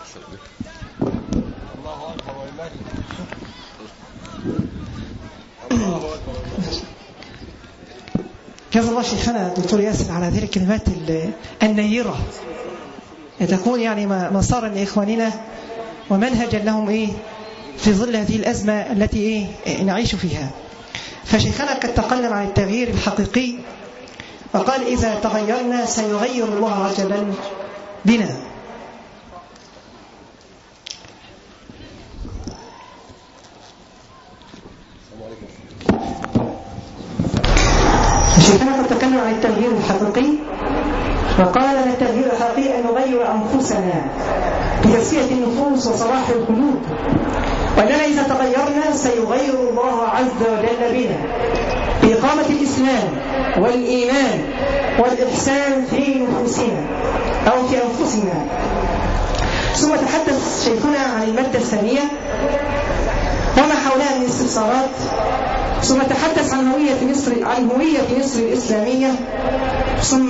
جزا الله شيخنا الدكتور ياسر على هذه الكلمات النيرة، تكون يعني مسارا لإخواننا ومنهجا لهم في ظل هذه الأزمة التي نعيش فيها. فشيخنا قد تكلم عن التغيير الحقيقي وقال إذا تغيرنا سيغير الله عز وجل بنا. شيخنا قد تكلم عن التغيير الحقيقي وقال أن التغيير الحقيقي أن نغير أنفسنا بتزكية النفوس وصلاح القلوب، وأننا إذا تغيرنا سيغير الله عز وجل بنا بإقامة الإسلام والإيمان والإحسان في نفوسنا أو في أنفسنا. ثم تحدث شيخنا عن المادة الثانية وما حولها من استفسارات، ثم تحدث عن هوية مصر الإسلامية، ثم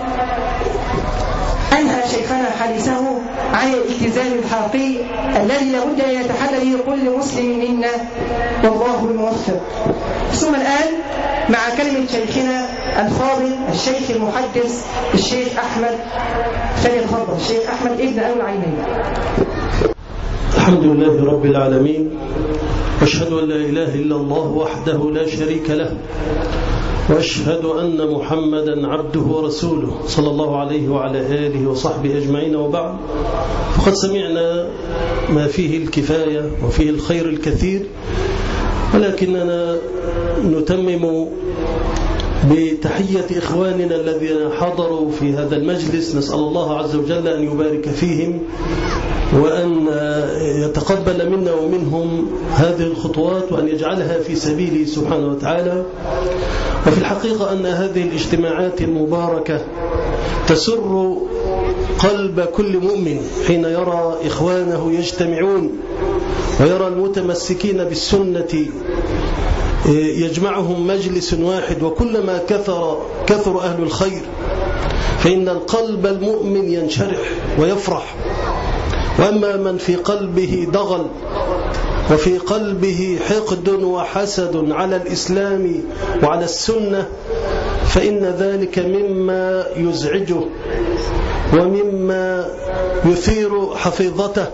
أنهى شيخنا حديثه عن الالتزام الحقيقي الذي لابد أن يتحلى به كل مسلم منا، والله الموفق. ثم الآن مع كلمة شيخنا الفاضل الشيخ المحدث الشيخ أحمد، فليتفضل الشيخ أحمد ابن أبي العينين. الحمد لله رب العالمين، واشهد أن لا إله إلا الله وحده لا شريك له، واشهد أن محمدا عبده ورسوله صلى الله عليه وعلى آله وصحبه أجمعين. وبعد، فقد سمعنا ما فيه الكفاية وفيه الخير الكثير، ولكننا نتمم بتحية إخواننا الذين حضروا في هذا المجلس. نسأل الله عز وجل أن يبارك فيهم وأن يتقبل منا ومنهم هذه الخطوات وأن يجعلها في سبيله سبحانه وتعالى. وفي الحقيقة أن هذه الاجتماعات المباركة تسر قلب كل مؤمن حين يرى إخوانه يجتمعون ويرى المتمسكين بالسنة يجمعهم مجلس واحد، وكلما كثر أهل الخير فإن القلب المؤمن ينشرح ويفرح. وأما من في قلبه ضغل وفي قلبه حقد وحسد على الإسلام وعلى السنة فإن ذلك مما يزعجه ومما يثير حفيظته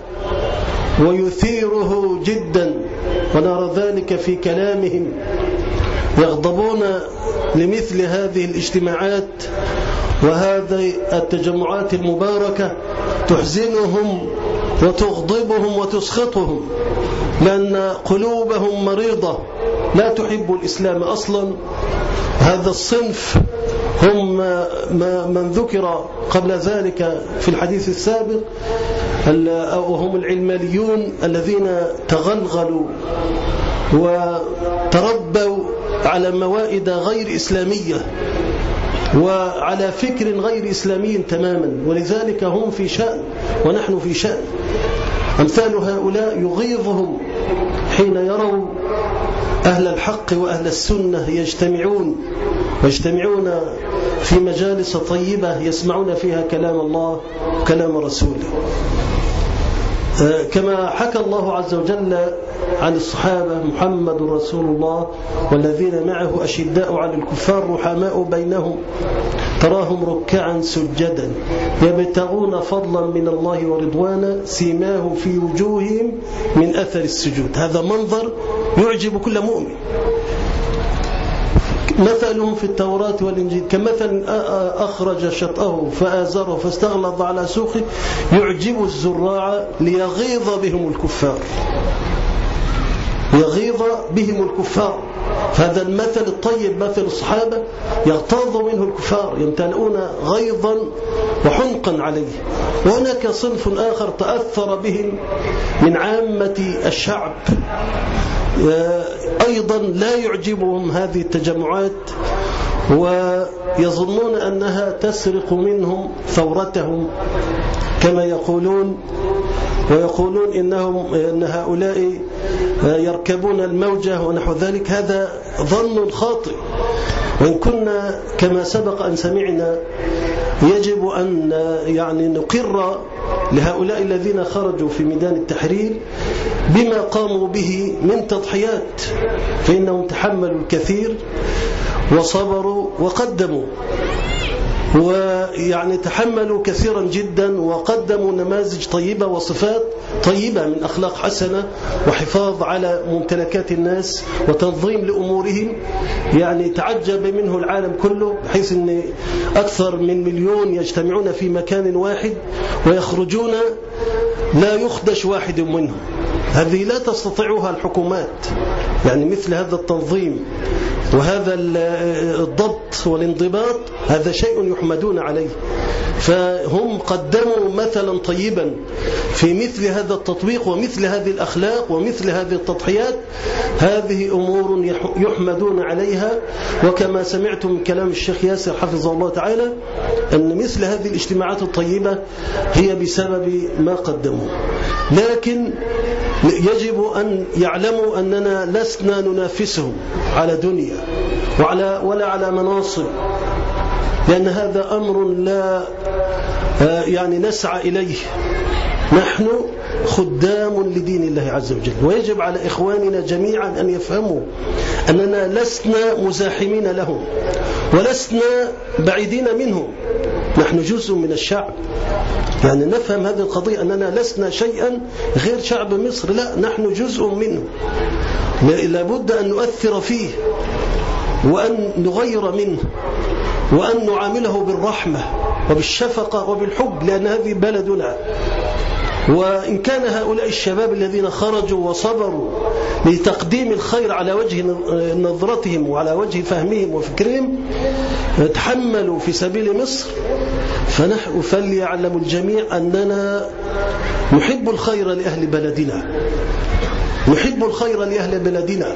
ويثيره جدا، ونرى ذلك في كلامهم. يغضبون لمثل هذه الاجتماعات وهذه التجمعات المباركة، تحزنهم وتغضبهم وتسخطهم، لأن قلوبهم مريضة لا تحب الإسلام أصلا. هذا الصنف هم من ذكر قبل ذلك في الحديث السابق، وهم العلمانيون الذين تغلغلوا وتربوا على موائد غير إسلامية وعلى فكر غير إسلامي تماما، ولذلك هم في شأن ونحن في شأن. أمثال هؤلاء يغيظهم حين يروا أهل الحق وأهل السنة يجتمعون في مجالس طيبة يسمعون فيها كلام الله وكلام رسوله. كما حكى الله عز وجل عن الصحابة: محمد رسول الله والذين معه أشداء على الكفار رحماء بينهم تراهم ركعا سجدا يبتغون فضلا من الله ورضوانا سيماهم في وجوههم من أثر السجود. هذا منظر يعجب كل مؤمن. مثلهم في التوراة والإنجيل كمثل أخرج شطأه فآزره فاستغلظ على سوقه يعجب الزراع ليغيظ بهم الكفار. يغيظ بهم الكفار. فهذا المثل الطيب مثل الصحابة يغتاظ منه الكفار يمتلئون غيظا وحنقا عليه. وهناك صنف آخر تأثر بهم من عامة الشعب أيضا لا يعجبهم هذه التجمعات ويظنون أنها تسرق منهم ثورتهم كما يقولون، ويقولون إن هؤلاء يركبون الموجة ونحو ذلك. هذا ظن خاطئ. وإن كنا كما سبق أن سمعنا يجب أن نقر لهؤلاء الذين خرجوا في ميدان التحرير بما قاموا به من تضحيات، فإنهم تحملوا الكثير وصبروا وقدموا، تحملوا كثيرا جدا وقدموا نماذج طيبة وصفات طيبة من أخلاق حسنة وحفاظ على ممتلكات الناس وتنظيم لأمورهم. تعجب منه العالم كله، بحيث أن أكثر من 1,000,000 يجتمعون في مكان واحد ويخرجون لا يخدش واحد منهم. هذه لا تستطيعها الحكومات. مثل هذا التنظيم وهذا الضبط والانضباط هذا شيء يحمدون عليه. فهم قدموا مثلا طيبا في مثل هذا التطبيق ومثل هذه الأخلاق ومثل هذه التضحيات. هذه أمور يحمدون عليها. وكما سمعتم من كلام الشيخ ياسر حفظه الله تعالى أن مثل هذه الاجتماعات الطيبة هي بسبب ما قدموا. لكن يجب أن يعلموا أننا لسنا ننافسهم على دنيا ولا على مناصب، لأن هذا أمر لا نسعى إليه. نحن خدام لدين الله عز وجل. ويجب على إخواننا جميعا أن يفهموا أننا لسنا مزاحمين لهم ولسنا بعيدين منهم. نحن جزء من الشعب. نفهم هذه القضية أننا لسنا شيئا غير شعب مصر، لا، نحن جزء منه. لابد أن نؤثر فيه وأن نغير منه وأن نعامله بالرحمة وبالشفقة وبالحب، لأن هذه بلدنا. وإن كان هؤلاء الشباب الذين خرجوا وصبروا لتقديم الخير على وجه نظرتهم وعلى وجه فهمهم وفكرهم تحملوا في سبيل مصر، فليعلم الجميع أننا نحب الخير لأهل بلدنا، نحب الخير لأهل بلدنا،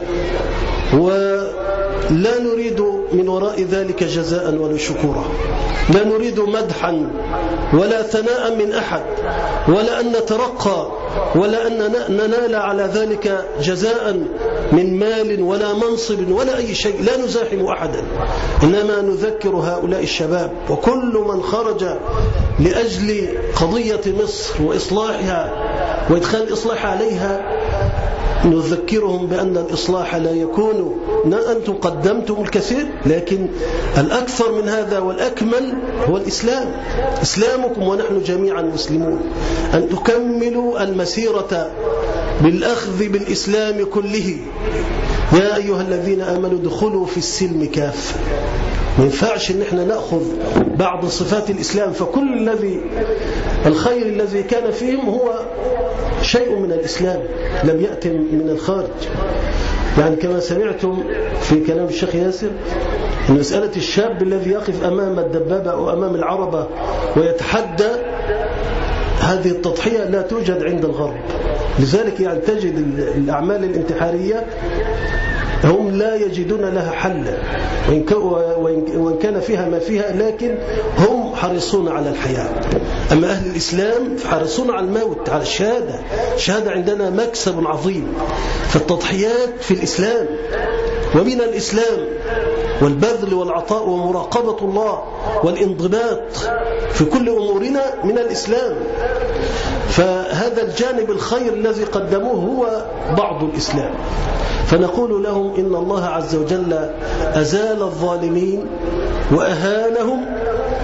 ولا نريد من وراء ذلك جزاء ولا شكورا. لا نريد مدحا ولا ثناء من أحد، ولا أن نترقى، ولا أن ننال على ذلك جزاء من مال ولا منصب ولا أي شيء. لا نزاحم أحدا، إنما نذكر هؤلاء الشباب وكل من خرج لأجل قضية مصر وإصلاحها وإدخال الإصلاح عليها، نذكرهم بأن الإصلاح لا يكون أنتم قدمتم الكثير، لكن الأكثر من هذا والأكمل هو الإسلام. إسلامكم ونحن جميعا مسلمون. أن تكملوا المسيرة بالأخذ بالإسلام كله. يا أيها الذين آمنوا ادخلوا في السلم كافة. ما ينفعش ان احنا نأخذ بعض صفات الإسلام، فكل الخير الذي كان فيهم هو شيء من الإسلام لم يأتي من الخارج. كما سمعتم في كلام الشيخ ياسر أن مسألة الشاب الذي يقف أمام الدبابة أو أمام العربة ويتحدى، هذه التضحية لا توجد عند الغرب. لذلك تجد الأعمال الانتحارية هم لا يجدون لها حلا، وإن كان فيها ما فيها، لكن هم حريصون على الحياة. أما أهل الإسلام فحريصون على الموت، على الشهادة. الشهادة عندنا مكسب عظيم. فالتضحيات في الإسلام ومن الإسلام والبذل والعطاء ومراقبة الله والانضباط في كل أمورنا من الإسلام. فهذا الجانب الخير الذي قدموه هو بعض الإسلام. فنقول لهم إن الله عز وجل أزال الظالمين وأهانهم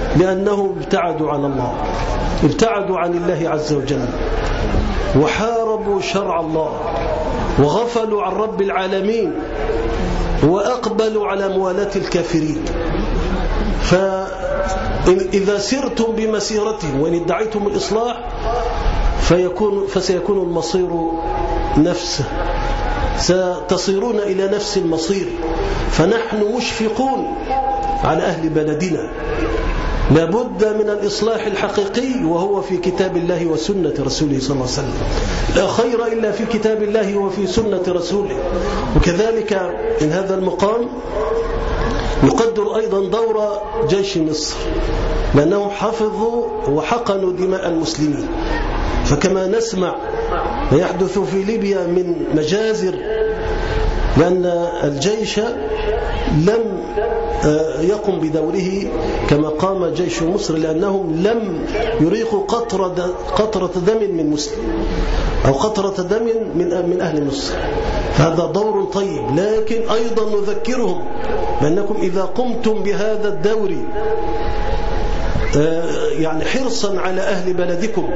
لأنهم ابتعدوا عن الله، ابتعدوا عن الله عز وجل، وحاربوا شرع الله، وغفلوا عن رب العالمين، وأقبلوا على موالاة الكافرين. فإذا سرتم بمسيرتهم وإن ادعيتم الإصلاح فسيكون المصير نفسه، ستصيرون إلى نفس المصير. فنحن مشفقون على أهل بلدنا، لابد من الإصلاح الحقيقي، وهو في كتاب الله وسنة رسوله صلى الله عليه وسلم. لا خير إلا في كتاب الله وفي سنة رسوله. وكذلك من هذا المقام يقدر أيضا دور جيش مصر، لأنهم حفظوا وحقنوا دماء المسلمين. فكما نسمع ما يحدث في ليبيا من مجازر، لأن الجيش لم يقم بدوره كما قام جيش مصر، لأنهم لم يريقوا قطرة دم من مسلم أو قطرة دم من أهل مصر. فهذا دور طيب، لكن أيضا نذكرهم بأنكم إذا قمتم بهذا الدور يعني حرصا على أهل بلدكم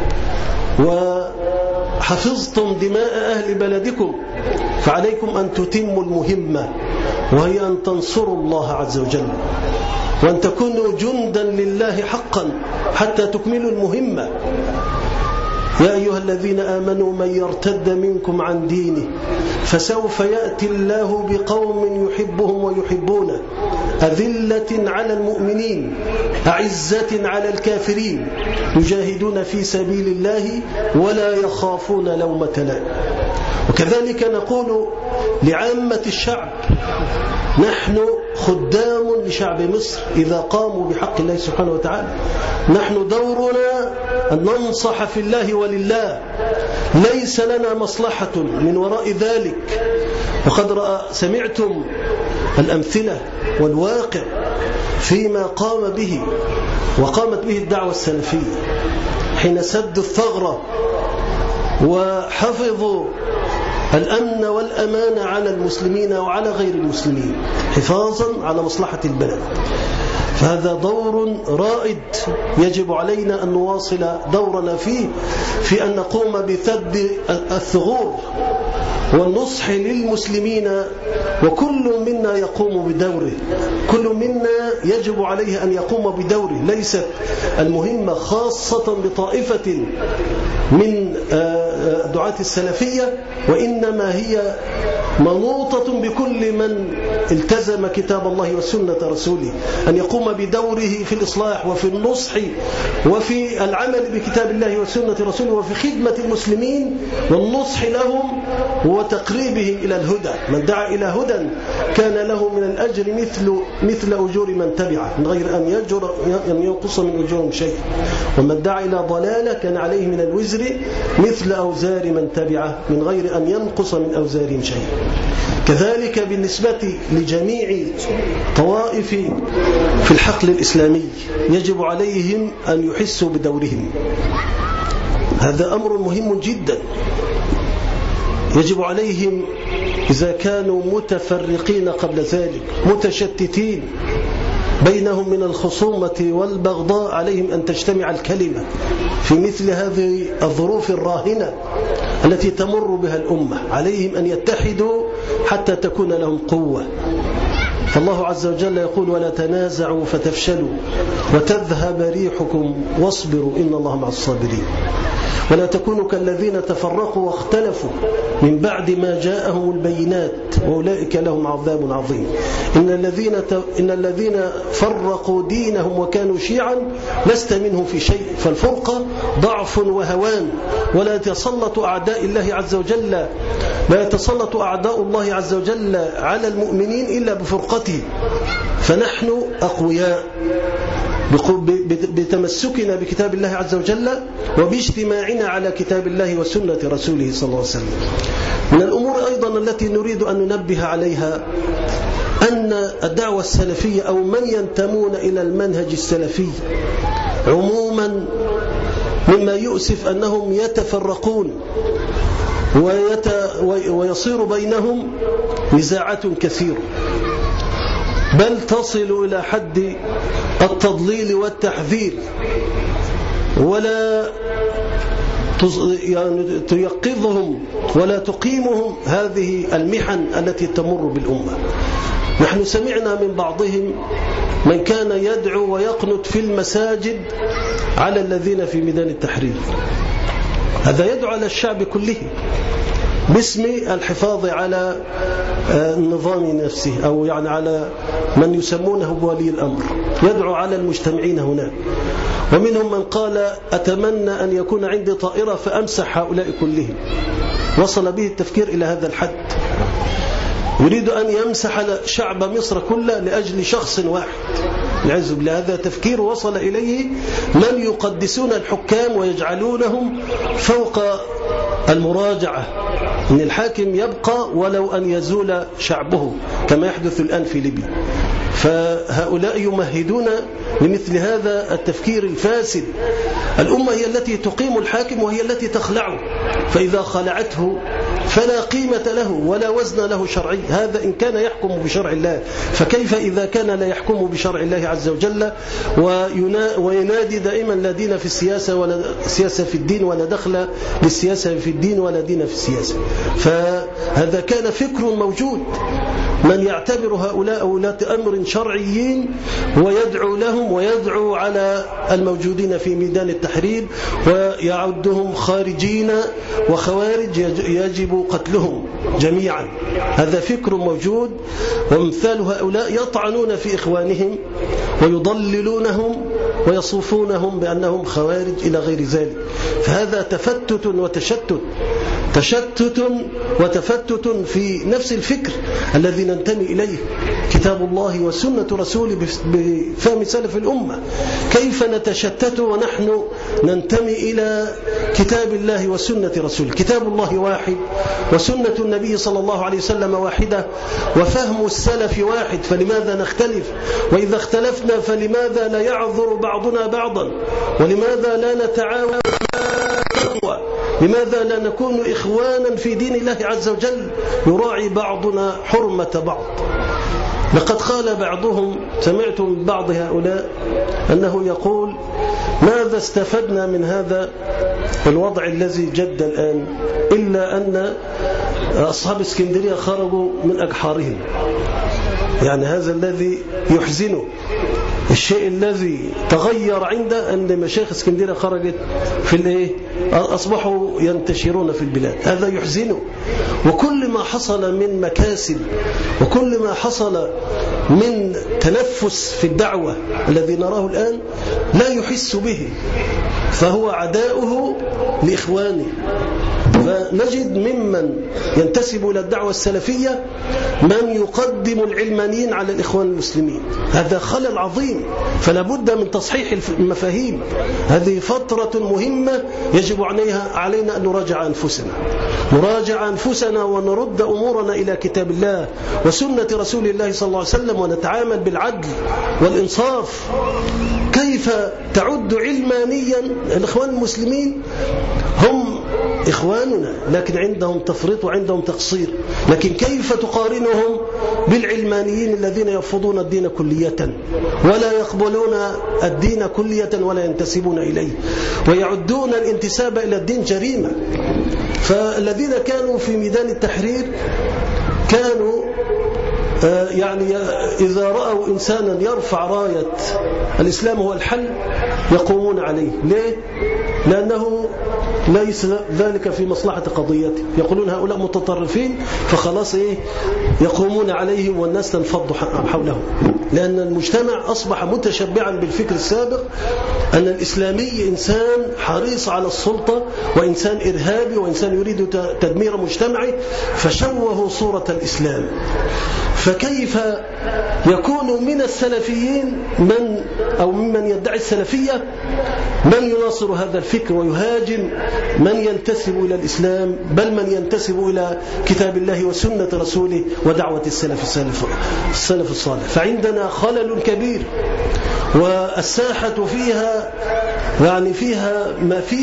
وحفظتم دماء أهل بلدكم، فعليكم أن تتموا المهمة، وهي أن تنصروا الله عز وجل، وأن تكونوا جندا لله حقا حتى تكملوا المهمة. يا أيها الذين آمنوا من يرتد منكم عن دينه فسوف يأتي الله بقوم يحبهم ويحبونه، أذلة على المؤمنين أعزة على الكافرين، يجاهدون في سبيل الله ولا يخافون لومة لائم. وكذلك نقول لعامة الشعب، نحن خدام لشعب مصر إذا قاموا بحق الله سبحانه وتعالى. نحن دورنا أن ننصح في الله ولله، ليس لنا مصلحة من وراء ذلك. وقد سمعتم الأمثلة والواقع فيما وقامت به الدعوة السلفية حين سدوا الثغرة وحفظوا الأمن والأمان على المسلمين وعلى غير المسلمين حفاظا على مصلحة البلد. فهذا دور رائد يجب علينا أن نواصل دورنا فيه، في أن نقوم بسد الثغور والنصح للمسلمين، وكل منا يقوم بدوره، كل منا يجب عليه أن يقوم بدوره. ليست المهمة خاصة بطائفة من دعاة السلفية، وإنما هي منوطة بكل من التزم كتاب الله وسنة رسوله، أن يقوم بدوره في الإصلاح وفي النصح وفي العمل بكتاب الله وسنة رسوله وفي خدمة المسلمين والنصح لهم وتقريبهم إلى الهدى. من دعا إلى هدى كان له من الأجر مثل أجور من تبعه من غير أن ينقص من أجورهم شيء، ومن دعا إلى ضلالة كان عليه من الوزر مثل أوزار من تبعه من غير أن ينقص من أوزارهم شيء. كذلك بالنسبة لجميع طوائف في الحقل الإسلامي يجب عليهم أن يحسوا بدورهم. هذا أمر مهم جدا. يجب عليهم إذا كانوا متفرقين قبل ذلك متشتتين بينهم من الخصومة والبغضاء، عليهم أن تجتمع الكلمة في مثل هذه الظروف الراهنة التي تمر بها الأمة. عليهم أن يتحدوا حتى تكون لهم قوة. فالله عز وجل يقول: ولا تنازعوا فتفشلوا وتذهب ريحكم واصبروا إن الله مع الصابرين. ولا تكونوا كالذين تفرقوا واختلفوا من بعد ما جاءهم البينات وأولئك لهم عذاب عظيم. إن الذين فرقوا دينهم وكانوا شيعا لست منهم في شيء، فالفرقة ضعف وهوان. ولا يتسلط أعداء الله عز وجل على المؤمنين إلا بفرقته. فنحن أقوياء بتمسكنا بكتاب الله عز وجل وباجتماعنا على كتاب الله وسنة رسوله صلى الله عليه وسلم. من الأمور أيضا التي نريد أن ننبه عليها أن الدعوة السلفية أو من ينتمون إلى المنهج السلفي عموما مما يؤسف أنهم يتفرقون ويصير بينهم نزاعات كثيرة. بل تصل إلى حد التضليل والتحذير، ولا يعني تيقظهم ولا تقيمهم هذه المحن التي تمر بالأمة. نحن سمعنا من بعضهم من كان يدعو ويقنت في المساجد على الذين في ميدان التحرير. هذا يدعو على الشعب كله باسم الحفاظ على النظام نفسه، أو يعني على من يسمونه بولي الأمر، يدعو على المجتمعين هناك. ومنهم من قال أتمنى أن يكون عندي طائرة فأمسح هؤلاء كلهم. وصل به التفكير إلى هذا الحد، يريد أن يمسح شعب مصر كله لأجل شخص واحد. العز بالله، هذا تفكير وصل إليه من يقدسون الحكام ويجعلونهم فوق المراجعة، أن الحاكم يبقى ولو أن يزول شعبه كما يحدث الآن في ليبيا. فهؤلاء يمهدون لمثل هذا التفكير الفاسد. الأمة هي التي تقيم الحاكم وهي التي تخلعه، فإذا خلعته فلا قيمة له ولا وزن له شرعي. هذا إن كان يحكم بشرع الله، فكيف إذا كان لا يحكم بشرع الله عز وجل وينادي دائما لا دين في السياسة ولا سياسة في الدين، ولا دخل للسياسة في الدين ولا دين في السياسة. فهذا كان فكر موجود، من يعتبر هؤلاء ولاة أمر شرعيين ويدعو لهم ويدعو على الموجودين في ميدان التحرير ويعدهم خارجين وخوارج يجب قتلهم جميعا. هذا فكر موجود، وامثال هؤلاء يطعنون في إخوانهم ويضللونهم ويصفونهم بأنهم خوارج إلى غير ذلك. فهذا تفتت وتشتت، تشتت وتفتت في نفس الفكر الذي ننتمي إليه، كتاب الله وسنة رسوله بفهم سلف الأمة. كيف نتشتت ونحن ننتمي إلى كتاب الله وسنة رسوله؟ كتاب الله واحد وسنة النبي صلى الله عليه وسلم واحدة وفهم السلف واحد، فلماذا نختلف؟ وإذا اختلفنا فلماذا لا يعذر بعضنا بعضا؟ ولماذا لا نتعاون؟ لماذا لا نكون إخوانا في دين الله عز وجل يراعي بعضنا حرمة بعض؟ لقد قال بعضهم، سمعت من بعض هؤلاء أنه يقول ماذا استفدنا من هذا الوضع الذي جد الآن إلا أن أصحاب اسكندرية خرجوا من أجحارهم. يعني هذا الذي يحزنه، الشيء الذي تغير عنده أن مشايخ اسكندرية خرجت في أصبحوا ينتشرون في البلاد. هذا يحزنه. وكل ما حصل من مكاسب وكل ما حصل من تنفس في الدعوة الذي نراه الآن لا يحس به، فهو عداؤه لإخوانه. فنجد ممن ينتسب إلى الدعوة السلفية من يقدم العلمانيين على الإخوان المسلمين. هذا خلل عظيم، فلا بد من تصحيح المفاهيم. هذه فترة مهمة يجب علينا أن نراجع أنفسنا ونرد أمورنا إلى كتاب الله وسنة رسول الله صلى الله عليه وسلم، ونتعامل بالعدل والإنصاف. كيف تعد علمانيا؟ الإخوان المسلمين هم إخواننا، لكن عندهم تفريط وعندهم تقصير. لكن كيف تقارنهم بالعلمانيين الذين يرفضون الدين كلية ولا يقبلون الدين كلية ولا ينتسبون إليه ويعدون الانتساب إلى الدين جريمة؟ فالذين كانوا في ميدان التحرير كانوا يعني إذا رأوا إنسانا يرفع راية الإسلام هو الحل يقومون عليه. ليه؟ لأنه ليس ذلك في مصلحة قضيته. يقولون هؤلاء متطرفين، فخلاص يقومون عليهم والناس تنفض حولهم، لأن المجتمع أصبح متشبعا بالفكر السابق أن الإسلامي إنسان حريص على السلطة وإنسان إرهابي وإنسان يريد تدمير مجتمعه، فشوهوا صورة الإسلام. فكيف يكون من السلفيين ممن يدعي السلفية من يناصر هذا الفكر ويهاجم من ينتسب إلى الإسلام، بل من ينتسب إلى كتاب الله وسنة رسوله ودعوة السلف الصالح؟ فعندنا خلل كبير، والساحة فيها يعني فيها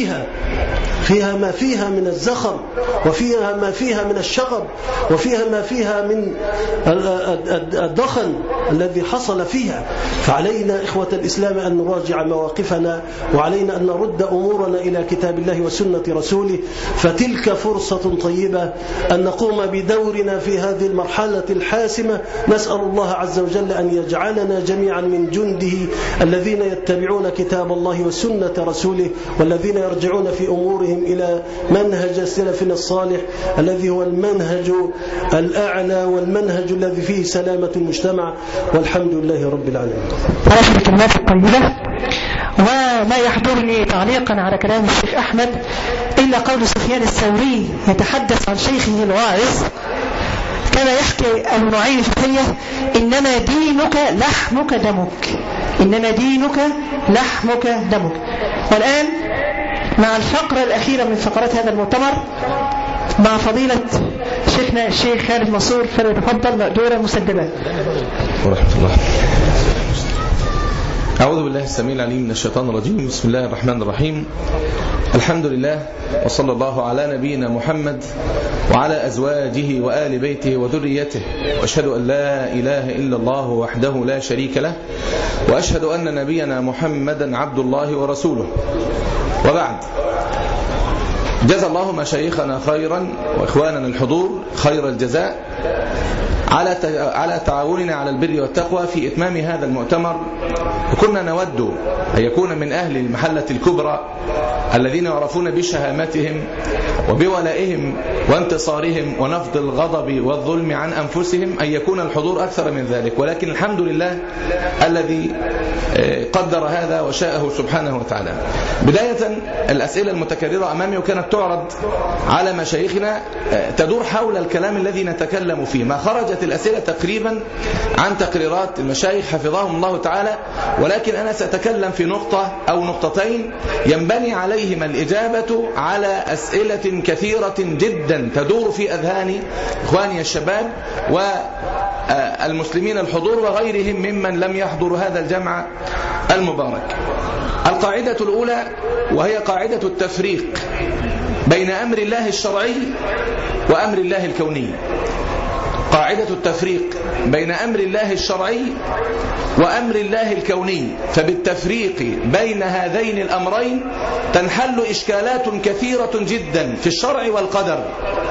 ما فيها من الزخم، وفيها ما فيها من الشغب، وفيها ما فيها من الدخن الذي حصل فيها. فعلينا إخوة الإسلام أن نراجع مواقفنا، وعلينا أن نرد أمورنا إلى كتاب الله وسنة رسوله. فتلك فرصة طيبة أن نقوم بدورنا في هذه المرحلة الحاسمة. نسأل الله عز وجل أن يجعلنا جميعا من جنده الذين يتبعون كتاب الله وسنة رسوله، والذين يرجعون في أمورهم إلى منهج سلفنا الصالح الذي هو المنهج الأعلى والمنهج الذي فيه سلامة المجتمع. والحمد لله رب العالمين. هذه الكلمات الطيبة. وما يحضرني تعليقا على كلام الشيخ أحمد إلا قول سفيان الثوري يتحدث عن شيخه الواعظ، كان يحكي أبو نعيم الفتية: إنما دينك لحمك دمك، إنما دينك لحمك دمك. والآن مع الفقرة الأخيرة من فقرات هذا المؤتمر مع فضيلة شيخنا الشيخ خالد منصور، فليتفضل دورة مسددة. ورحمة الله. أعوذ بالله السميع العليم من الشيطان الرجيم. بسم الله الرحمن الرحيم. الحمد لله، وصلى الله على نبينا محمد وعلى أزواجه وآل بيته وذريته، وأشهد أن لا إله إلا الله وحده لا شريك له، وأشهد أن نبينا محمدا عبد الله ورسوله. وبعد، جزا الله مشايخنا خيرا وإخواننا الحضور خير الجزاء على تعاوننا على البر والتقوى في إتمام هذا المؤتمر. وكنا نود أن يكون من أهل المحلة الكبرى الذين يعرفون بشهامتهم وبولائهم وانتصارهم ونفض الغضب والظلم عن أنفسهم أن يكون الحضور أكثر من ذلك، ولكن الحمد لله الذي قدر هذا وشاءه سبحانه وتعالى. بداية، الأسئلة المتكررة أمامي وكانت تعرض على مشايخنا تدور حول الكلام الذي نتكلم فيه. ما خرجت الأسئلة تقريبا عن تقريرات المشايخ حفظهم الله تعالى، ولكن أنا سأتكلم في نقطة أو نقطتين ينبني عليهما الإجابة على أسئلة كثيرة جدا تدور في أذهان إخواني الشباب والمسلمين الحضور وغيرهم ممن لم يحضر هذا الجمع المبارك. القاعدة الأولى وهي قاعدة التفريق بين أمر الله الشرعي وأمر الله الكوني. قاعدة التفريق بين أمر الله الشرعي وأمر الله الكوني، فبالتفريق بين هذين الأمرين تنحل إشكالات كثيرة جدا في الشرع والقدر.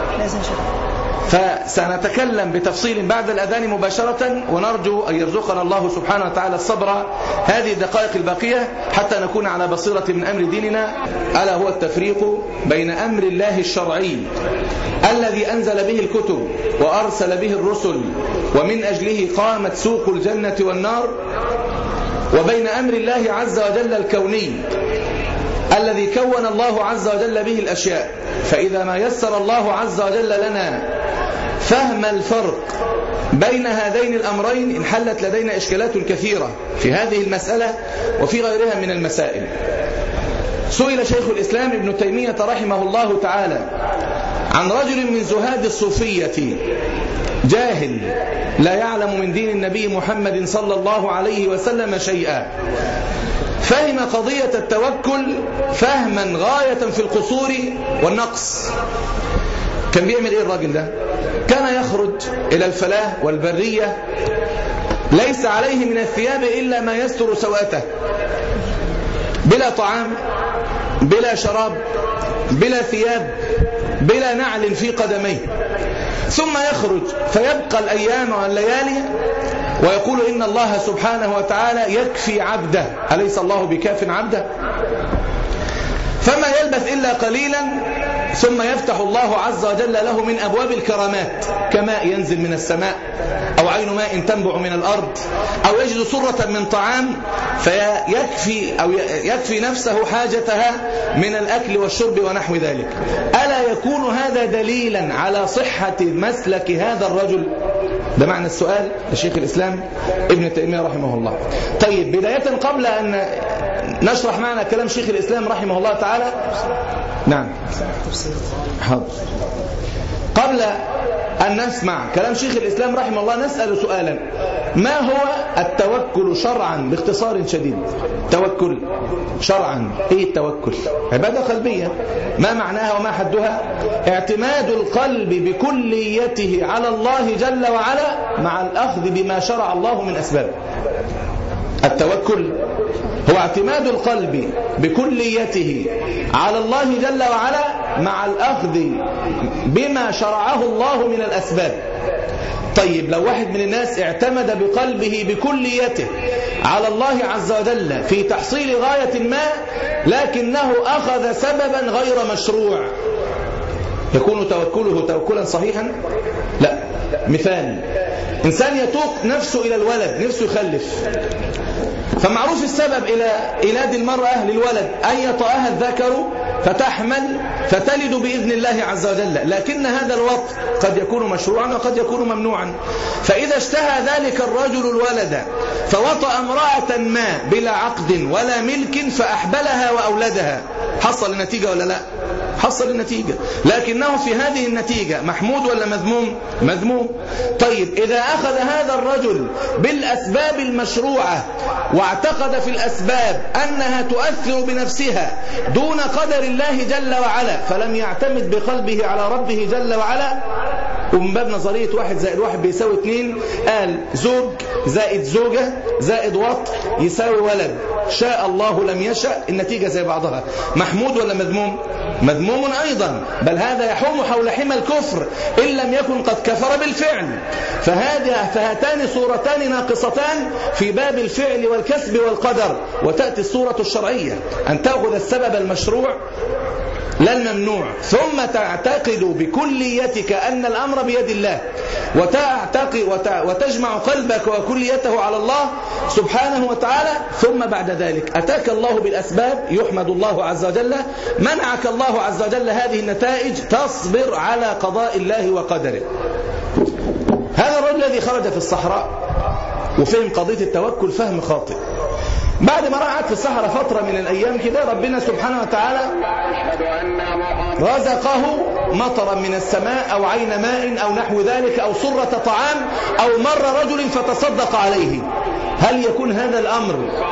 فسنتكلم بتفصيل بعد الأذان مباشرة، ونرجو أن يرزقنا الله سبحانه وتعالى الصبر هذه الدقائق الباقية حتى نكون على بصيرة من أمر ديننا، ألا هو التفريق بين أمر الله الشرعي الذي أنزل به الكتب وأرسل به الرسل ومن أجله قامت سوق الجنة والنار، وبين أمر الله عز وجل الكوني الذي كون الله عز وجل به الأشياء. فإذا ما يسر الله عز وجل لنا فهم الفرق بين هذين الأمرين انحلت لدينا إشكالات كثيرة في هذه المسألة وفي غيرها من المسائل. سئل شيخ الإسلام ابن تيمية رحمه الله تعالى عن رجل من زهاد الصوفية جاهل لا يعلم من دين النبي محمد صلى الله عليه وسلم شيئا، فهم قضية التوكل فهما غاية في القصور والنقص. كان بيعمل ايه الراجل ده؟ كان يخرج إلى الفلاة والبرية ليس عليه من الثياب إلا ما يستر سواته، بلا طعام بلا شراب بلا ثياب بلا نعل في قدميه، ثم يخرج فيبقى الأيام والليالي ويقول إن الله سبحانه وتعالى يكفي عبده، أليس الله بكاف عبده؟ فما يلبث إلا قليلا ثم يفتح الله عز وجل له من أبواب الكرامات، كماء ينزل من السماء أو عين ماء تنبع من الأرض أو يجد صرة من طعام يكفي نفسه حاجتها من الأكل والشرب ونحو ذلك. ألا يكون هذا دليلا على صحة مسلك هذا الرجل؟ ده معنى السؤال لشيخ الإسلام ابن تيمية رحمه الله. طيب، بداية قبل أن نشرح معنا كلام شيخ الإسلام رحمه الله تعالى، نعم حاضر، قبل أن نسمع كلام شيخ الإسلام رحمه الله نسأل سؤالا: ما هو التوكل شرعا باختصار شديد؟ توكل شرعا ايه التوكل؟ عبادة قلبية. ما معناها وما حدها؟ اعتماد القلب بكليته على الله جل وعلا مع الأخذ بما شرع الله من أسباب. التوكل هو اعتماد القلب بكليته على الله جل وعلا مع الأخذ بما شرعه الله من الأسباب. طيب لو واحد من الناس اعتمد بقلبه بكليته على الله عز وجل في تحصيل غاية ما لكنه أخذ سببا غير مشروع، يكون توكله توكلا صحيحا؟ لا. مثال: إنسان يتوق نفسه إلى الولد، نفسه يخلف، فمعروف السبب إلى إيلاد المرأة للولد أن يطأها الذكر فتحمل فتلد بإذن الله عز وجل، لكن هذا الوطء قد يكون مشروعا وقد يكون ممنوعا. فإذا اشتهى ذلك الرجل الولد فوطأ امرأة ما بلا عقد ولا ملك فأحبلها وأولدها، حصل النتيجة ولا لا؟ حصل النتيجة، لكنه في هذه النتيجة محمود ولا مذموم؟ مذموم. طيب إذا أخذ هذا الرجل بالأسباب المشروعة واعتقد في الأسباب أنها تؤثر بنفسها دون قدر الله جل وعلا فلم يعتمد بقلبه على ربه جل وعلا، ومن باب نظرية 1 زائد 1 بيساوي 2، قال زوج زائد زوجة زائد وط يساوي ولد، شاء الله لم يشاء، النتيجة زي بعضها. محمود ولا مذموم؟ مذموم أيضا، بل هذا يحوم حول حمى الكفر إن لم يكن قد كفر بالفعل. فهاتان صورتان ناقصتان في باب الفعل والكسب والقدر. وتأتي الصورة الشرعية أن تأخذ السبب المشروع لا الممنوع، ثم تعتقد بكليتك أن الأمر بيد الله، وتجمع قلبك وكليته على الله سبحانه وتعالى، ثم بعد ذلك أتاك الله بالأسباب، يحمد الله عز وجل. منعك الله عز وجل هذه النتائج، تصبر على قضاء الله وقدره. هذا الرجل الذي خرج في الصحراء وفهم قضية التوكل فهم خاطئ. بعد ما قعد في الصحراء فترة من الأيام كده، ربنا سبحانه وتعالى رزقه مطرا من السماء أو عين ماء أو نحو ذلك أو صرة طعام أو مر رجل فتصدق عليه. هل يكون هذا الأمر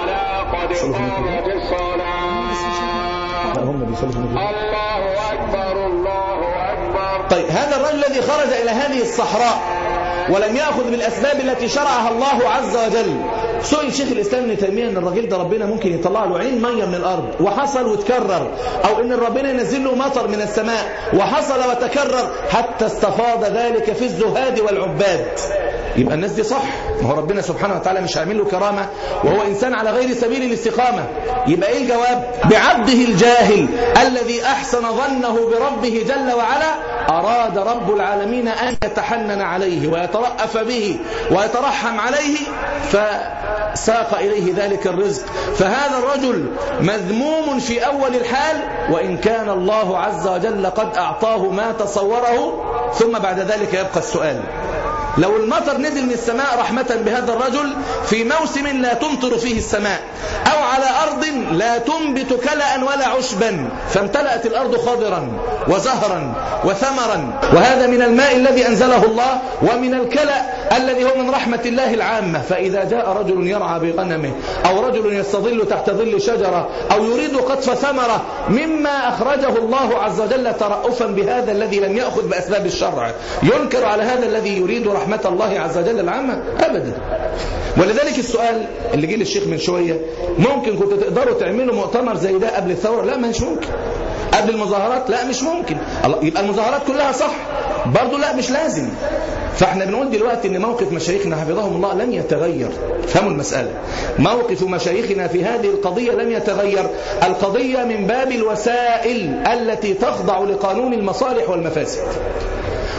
طيب هذا الرجل الذي خرج إلى هذه الصحراء ولم يأخذ بالأسباب التي شرعها الله عز وجل، سئل شيخ الإسلام ابن تيمية ان الراجل ده ربنا ممكن يطلع له عين ميه من الارض وحصل وتكرر، او ان ربنا ينزل له مطر من السماء وحصل وتكرر حتى استفاض ذلك في الزهاد والعباد. يبقى الناس دي صح، ما هو ربنا سبحانه وتعالى مش عامل له كرامه وهو انسان على غير سبيل الاستقامه. يبقى ايه الجواب؟ بعبده الجاهل الذي احسن ظنه بربه جل وعلا اراد رب العالمين ان يتحنن عليه ويترأف به ويترحم عليه فساق إليه ذلك الرزق. فهذا الرجل مذموم في أول الحال، وإن كان الله عز وجل قد أعطاه ما تصوره. ثم بعد ذلك يبقى السؤال: لو المطر نزل من السماء رحمة بهذا الرجل في موسم لا تمطر فيه السماء، أو على أرض لا تنبت كلأ ولا عشبا، فامتلأت الأرض خضرا وزهرا وثمرا، وهذا من الماء الذي أنزله الله ومن الكلأ الذي هو من رحمة الله العامة. فإذا جاء رجل يرعى بغنمه أو رجل يستظل تحت ظل شجرة أو يريد قطف ثمرة مما أخرجه الله عز وجل ترأفا بهذا الذي لم يأخذ بأسباب الشرع، ينكر على هذا الذي يريد رحمة الله عز وجل العامة؟ أبدا. ولذلك السؤال اللي جه للشيخ من شوية: ممكن كنتوا تقدروا تعملوا مؤتمر زي ده قبل الثورة؟ لا، مش ممكن. قبل المظاهرات؟ لا، مش ممكن. يبقى المظاهرات كلها صح؟ برضو لا، مش لازم. فاحنا بنقول دلوقتي ان موقف مشايخنا حفظهم الله لم يتغير. فهموا المسألة، موقف مشايخنا في هذه القضية لم يتغير. القضية من باب الوسائل التي تخضع لقانون المصالح والمفاسد.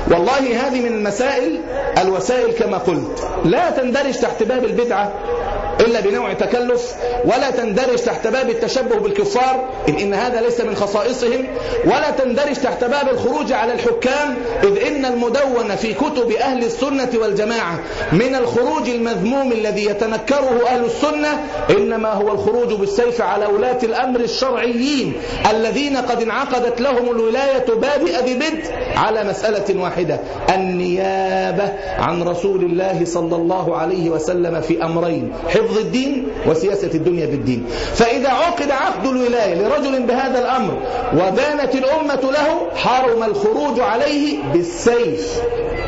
والله هذه من المسائل، الوسائل كما قلت لا تندرج تحت باب البدعة إلا بنوع تكلف، ولا تندرج تحت باب التشبه بالكفار إن هذا ليس من خصائصهم، ولا تندرج تحت باب الخروج على الحكام، إذ إن المدون في كتب أهل السنة والجماعة من الخروج المذموم الذي يتنكره أهل السنة إنما هو الخروج بالسيف على ولاة الأمر الشرعيين الذين قد انعقدت لهم الولاية بادئ ببدء على مسألة واحدة: النيابة عن رسول الله صلى الله عليه وسلم في أمرين: حفظ الدين وسياسة الدنيا بالدين. فإذا عقد عقد الولاية لرجل بهذا الأمر وبانت الأمة له حرم الخروج عليه بالسيف،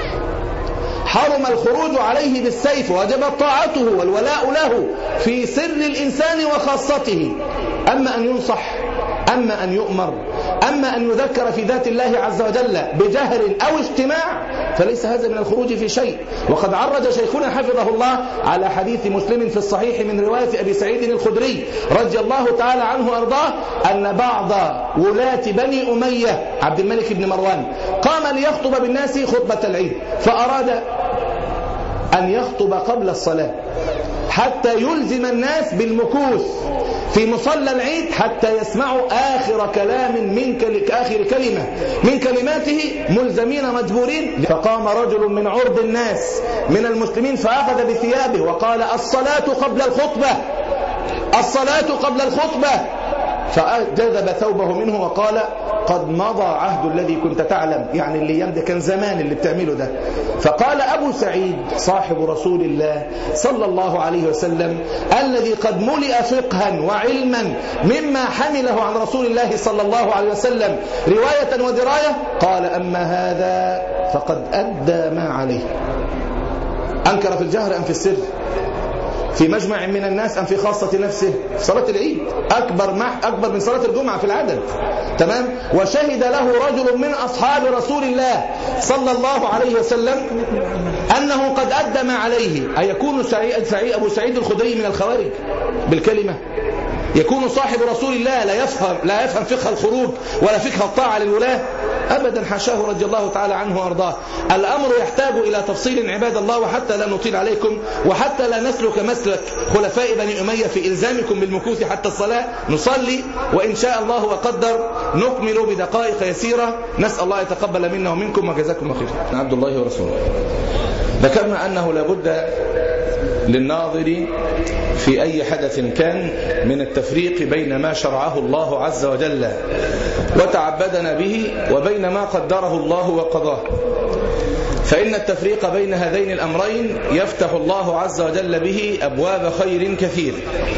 حرم الخروج عليه بالسيف، وجبت طاعته والولاء له في سر الإنسان وخاصته. أما أن ينصح، أما أن يؤمر، أما أن يذكر في ذات الله عز وجل بجهر أو اجتماع، فليس هذا من الخروج في شيء. وقد عرج شيخنا حفظه الله على حديث مسلم في الصحيح من رواية أبي سعيد الخدري رضي الله تعالى عنه وأرضاه أن بعض ولاة بني أمية عبد الملك بن مروان قام ليخطب بالناس خطبة العيد، فأراد أن يخطب قبل الصلاة حتى يلزم الناس بالمكوث في مصلى العيد حتى يسمعوا آخر كلام آخر كلمة من كلماته ملزمين مجبورين. فقام رجل من عرض الناس من المسلمين فأخذ بثيابه وقال: الصلاة قبل الخطبة، الصلاة قبل الخطبة. فجذب ثوبه منه وقال: قد مضى عهد الذي كنت تعلم، يعني اللي يمضي كان زمان اللي بتعمله ده. فقال أبو سعيد صاحب رسول الله صلى الله عليه وسلم الذي قد ملئ فقها وعلما مما حمله عن رسول الله صلى الله عليه وسلم رواية ودراية، قال: أما هذا فقد أدى ما عليه. أنكر في الجهر أم في السر؟ في مجمع من الناس أم في خاصة نفسه؟ صلاة العيد أكبر من صلاة الجمعة في العدد، تمام؟ وشهد له رجل من أصحاب رسول الله صلى الله عليه وسلم أنه قد أدى ما عليه. أيكون أبو سعيد الخدري من الخوارج بالكلمة؟ يكون صاحب رسول الله لا يفهم فقه الخروج ولا فقه الطاعة للولاة؟ أبدا، حاشاه رضي الله تعالى عنه وأرضاه. الأمر يحتاج إلى تفصيل عباد الله، وحتى لا نطيل عليكم وحتى لا نسلك مسلك خلفاء بني أمية في إلزامكم بالمكوث حتى الصلاة، نصلي وإن شاء الله وقدر نكمل بدقائق يسيرة. نسأل الله يتقبل منا ومنكم وجزاكم خيرا. عبد الله ورسوله. ذكرنا أنه لابد للناظر في أي حدث كان من التفريق بين ما شرعه الله عز وجل وتعبدنا به وبين ما قدره الله وقضاه، فإن التفريق بين هذين الأمرين يفتح الله عز وجل به أبواب خير كثير،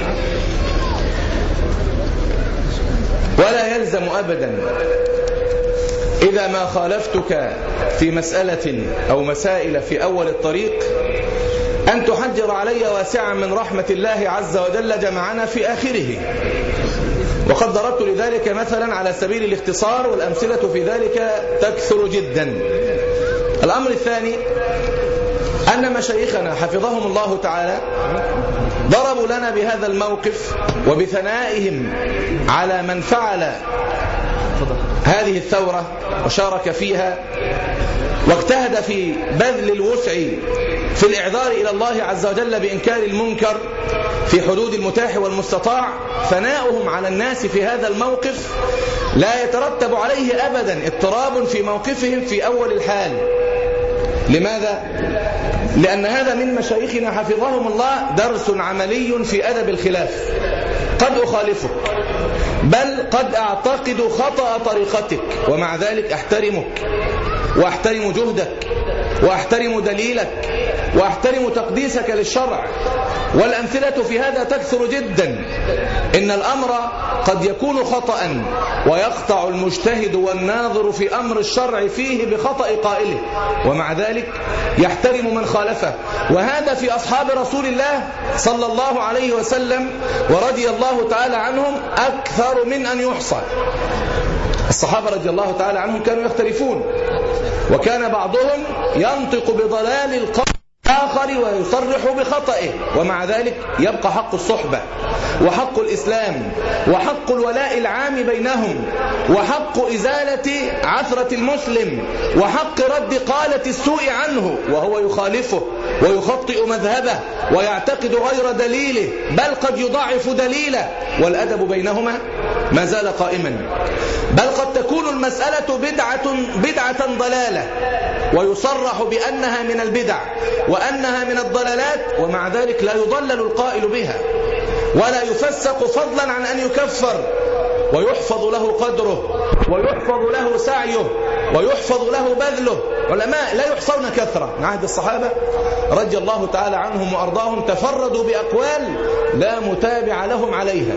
ولا يلزم أبدا إذا ما خالفتك في مسألة أو مسائل في أول الطريق أن تحجر علي واسعا من رحمة الله عز وجل جمعنا في آخره. وقد ضربت لذلك مثلا على سبيل الاختصار، والأمثلة في ذلك تكثر جدا. الأمر الثاني أن مشايخنا حفظهم الله تعالى ضربوا لنا بهذا الموقف وبثنائهم على من فعل هذه الثورة وشارك فيها واجتهد في بذل الوسع في الإعذار إلى الله عز وجل بإنكار المنكر في حدود المتاح والمستطاع. ثناؤهم على الناس في هذا الموقف لا يترتب عليه أبدا اضطراب في موقفهم في أول الحال. لماذا؟ لأن هذا من مشايخنا حفظهم الله درس عملي في أدب الخلاف. قد أخالفك، بل قد أعتقد خطأ طريقتك، ومع ذلك أحترمك وأحترم جهدك وأحترم دليلك وأحترم تقديسك للشرع. والأمثلة في هذا تكثر جدا. إن الأمر قد يكون خطأ ويقطع المجتهد والناظر في أمر الشرع فيه بخطأ قائله، ومع ذلك يحترم من خالفه. وهذا في أصحاب رسول الله صلى الله عليه وسلم ورضي الله تعالى عنهم أكثر من أن يحصى. الصحابة رضي الله تعالى عنهم كانوا يختلفون، وكان بعضهم ينطق بضلال القول آخر ويصرح بخطئه، ومع ذلك يبقى حق الصحبة وحق الإسلام وحق الولاء العام بينهم وحق إزالة عثرة المسلم وحق رد قالة السوء عنه وهو يخالفه ويخطئ مذهبه ويعتقد غير دليله، بل قد يضاعف دليله، والأدب بينهما ما زال قائما. بل قد تكون المسألة بدعة ضلالة ويصرح بأنها من البدع وأنها من الضلالات، ومع ذلك لا يضلل القائل بها ولا يفسق فضلا عن أن يكفر، ويحفظ له قدره ويحفظ له سعيه ويحفظ له بذله. علماء لا يحصون كثرة من عهد الصحابة رضي الله تعالى عنهم وأرضاهم تفردوا بأقوال لا متابع لهم عليها،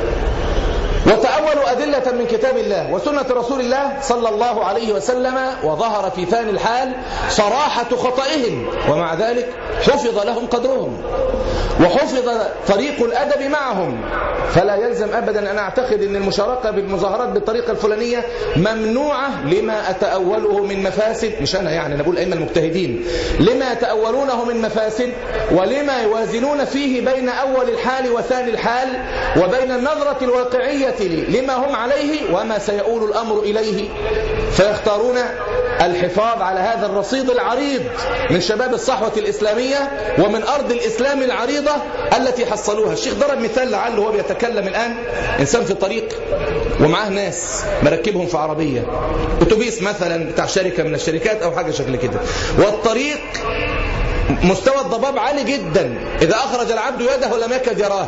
وتأولوا أدلة من كتاب الله وسنة رسول الله صلى الله عليه وسلم، وظهر في ثاني الحال صراحة خطئهم، ومع ذلك حفظ لهم قدرهم وحفظ طريق الأدب معهم. فلا يلزم أبدا أن أعتقد أن المشاركة بالمظاهرات بالطريقة الفلانية ممنوعة لما أتأوله من مفاسد، مش أنا يعني أنا بقول أئمة المجتهدين، لما يتأولونه من مفاسد ولما يوازنون فيه بين أول الحال وثاني الحال وبين النظرة الواقعية لما هم عليه وما سيؤول الأمر إليه، فيختارون الحفاظ على هذا الرصيد العريض من شباب الصحوة الإسلامية ومن أرض الإسلام العريضة التي حصلوها. الشيخ ضرب مثال لعله هو بيتكلم الآن، إنسان في طريق ومعاه ناس مركبهم في عربية أتوبيس مثلا بتاع شركة من الشركات أو حاجة شكل كده، والطريق مستوى الضباب عالي جدا، إذا أخرج العبد يده لم يكد يراه،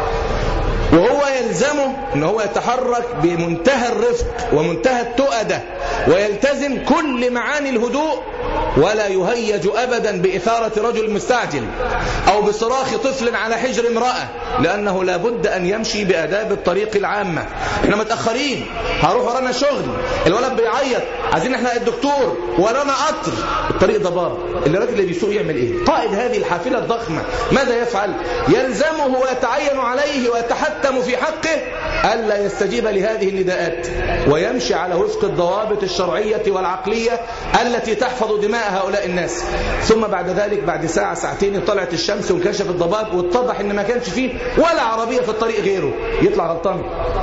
وهو يلزمه أنه هو يتحرك بمنتهى الرفق ومنتهى التؤدة ويلتزم كل معاني الهدوء، ولا يهيج أبدا بإثارة رجل مستعجل أو بصراخ طفل على حجر امرأة، لأنه لا بد أن يمشي بآداب الطريق العامة. احنا متأخرين، هروح ورانا شغل، الولد بيعيط، عايزين احنا الدكتور، ورانا قطر، الطريق ضباب، الراجل اللي بيسوق يعمل ايه؟ قائد هذه الحافلة الضخمة ماذا يفعل؟ يلزمه ويتعين عليه ويتحتم في حقه ألا يستجيب لهذه النداءات ويمشي على وفق الضوابط الشرعية والعقلية التي تحفظ دماء هؤلاء الناس. ثم بعد ذلك بعد ساعة ساعتين طلعت الشمس وانكشف الضباب واتضح ان ما كانش فيه ولا عربية في الطريق غيره، يطلع غلطان؟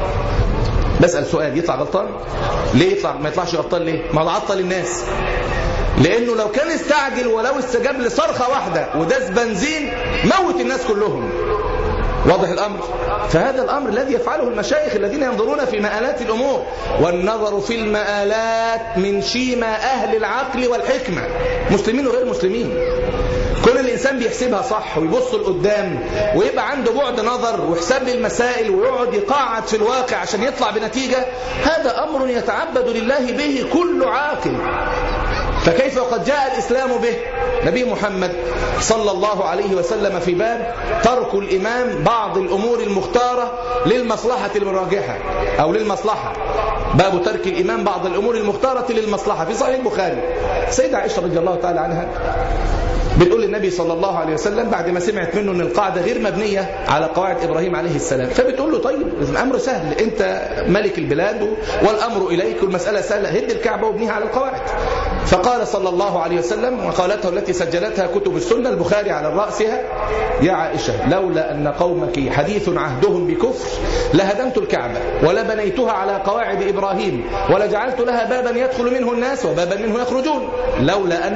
بسأل سؤال، يطلع غلطان؟ ليه يطلع؟ ما يطلعش غلطان ليه؟ ما هو عطل الناس، لأنه لو كان استعجل ولو استجاب لصرخة واحدة وداس بنزين موت الناس كلهم. واضح الأمر؟ فهذا الأمر الذي يفعله المشايخ الذين ينظرون في مآلات الأمور، والنظر في المآلات من شيمة أهل العقل والحكمة، مسلمين وغير مسلمين. كل الإنسان بيحسبها صح ويبص لقدام ويبقى عنده بعد نظر وحساب للمسائل ويقعد يقاعد في الواقع عشان يطلع بنتيجة، هذا أمر يتعبد لله به كل عاقل. فكيف وقد جاء الإسلام به؟ نبي محمد صلى الله عليه وسلم في باب ترك الإمام بعض الأمور المختارة للمصلحة الراجحة أو للمصلحة، باب ترك الإمام بعض الأمور المختارة للمصلحة في صحيح البخاري. سيدة عائشة رضي الله تعالى عنها بتقول للنبي صلى الله عليه وسلم بعد ما سمعت منه ان القاعده غير مبنيه على قواعد ابراهيم عليه السلام، فبتقول له طيب الامر سهل، انت ملك البلاد والامر اليك والمساله سهله، هد الكعبه وابنيها على القواعد. فقال صلى الله عليه وسلم وقالته التي سجلتها كتب السنه البخاري على راسها: يا عائشه لولا ان قومك حديث عهدهم بكفر لهدمت الكعبه ولبنيتها على قواعد ابراهيم ولجعلت لها بابا يدخل منه الناس وبابا منه يخرجون، لولا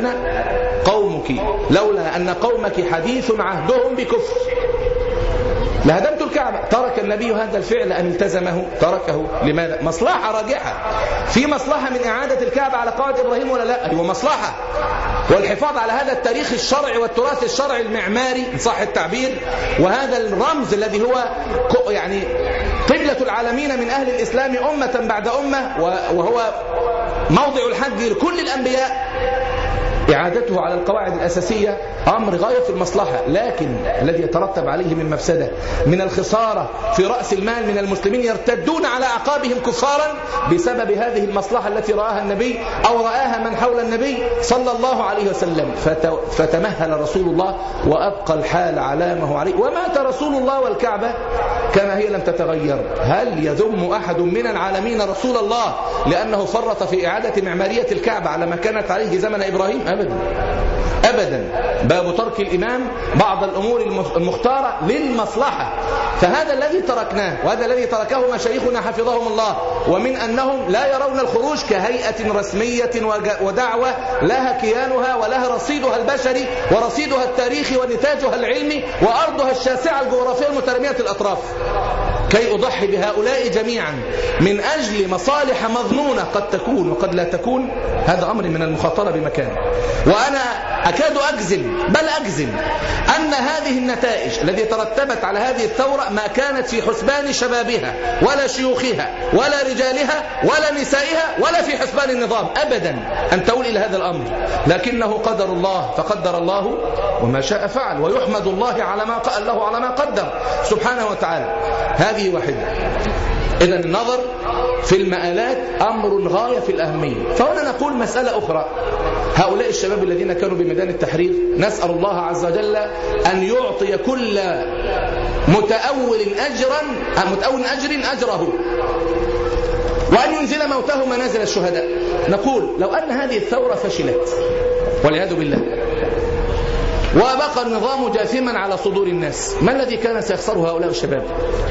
أن قومك حديث عهدهم بكفر لهدمت الكعبة. ترك النبي هذا الفعل أم التزمه؟ تركه. لماذا؟ مصلحة راجحة. في مصلحة من إعادة الكعبة على قواعد إبراهيم ولا لا؟ أيوة مصلحة، والحفاظ على هذا التاريخ الشرعي والتراث الشرعي المعماري إن صح التعبير، وهذا الرمز الذي هو يعني قبلة العالمين من أهل الإسلام أمة بعد أمة، وهو موضع الحج لكل الأنبياء. إعادته على القواعد الأساسية أمر غاية في المصلحة، لكن الذي يترتب عليه من مفسدة من الخسارة في رأس المال من المسلمين يرتدون على أعقابهم كفارا بسبب هذه المصلحة التي رآها النبي أو رآها من حول النبي صلى الله عليه وسلم. فتمهل رسول الله وأبقى الحال على ما هو عليه، ومات رسول الله والكعبة كما هي لم تتغير. هل يذم أحد من العالمين رسول الله لأنه فرط في إعادة معمارية الكعبة على ما كانت عليه زمن إبراهيم؟ أبدا. باب ترك الإمام بعض الأمور المختارة للمصلحة، فهذا الذي تركناه وهذا الذي تركه مشايخنا حفظهم الله ومن أنهم لا يرون الخروج كهيئة رسمية ودعوة لها كيانها ولها رصيدها البشري ورصيدها التاريخي ونتاجها العلمي وأرضها الشاسعة الجغرافية المترامية الأطراف، كي أضحي بهؤلاء جميعا من أجل مصالح مظنونة قد تكون وقد لا تكون. هذا أمر من المخاطرة بمكان. وأنا أكاد أجزم بل أجزم أن هذه النتائج التي ترتبت على هذه الثورة ما كانت في حسبان شبابها ولا شيوخها ولا رجالها ولا نسائها ولا في حسبان النظام أبدا أن تؤول إلى هذا الأمر، لكنه قدر الله، فقدر الله وما شاء فعل، ويحمد الله على ما قال له على ما قدر سبحانه وتعالى. هذه واحدة. إذن النظر في المآلات أمر غاية في الأهمية. فهنا نقول مسألة أخرى، هؤلاء الشباب الذين كانوا بميدان التحرير نسأل الله عز وجل أن يعطي كل متأول أجر أجره، وأن ينزل موته منازل الشهداء. نقول لو أن هذه الثورة فشلت والعياذ بالله وبقى النظام جاثما على صدور الناس، ما الذي كان سيخسره هؤلاء الشباب؟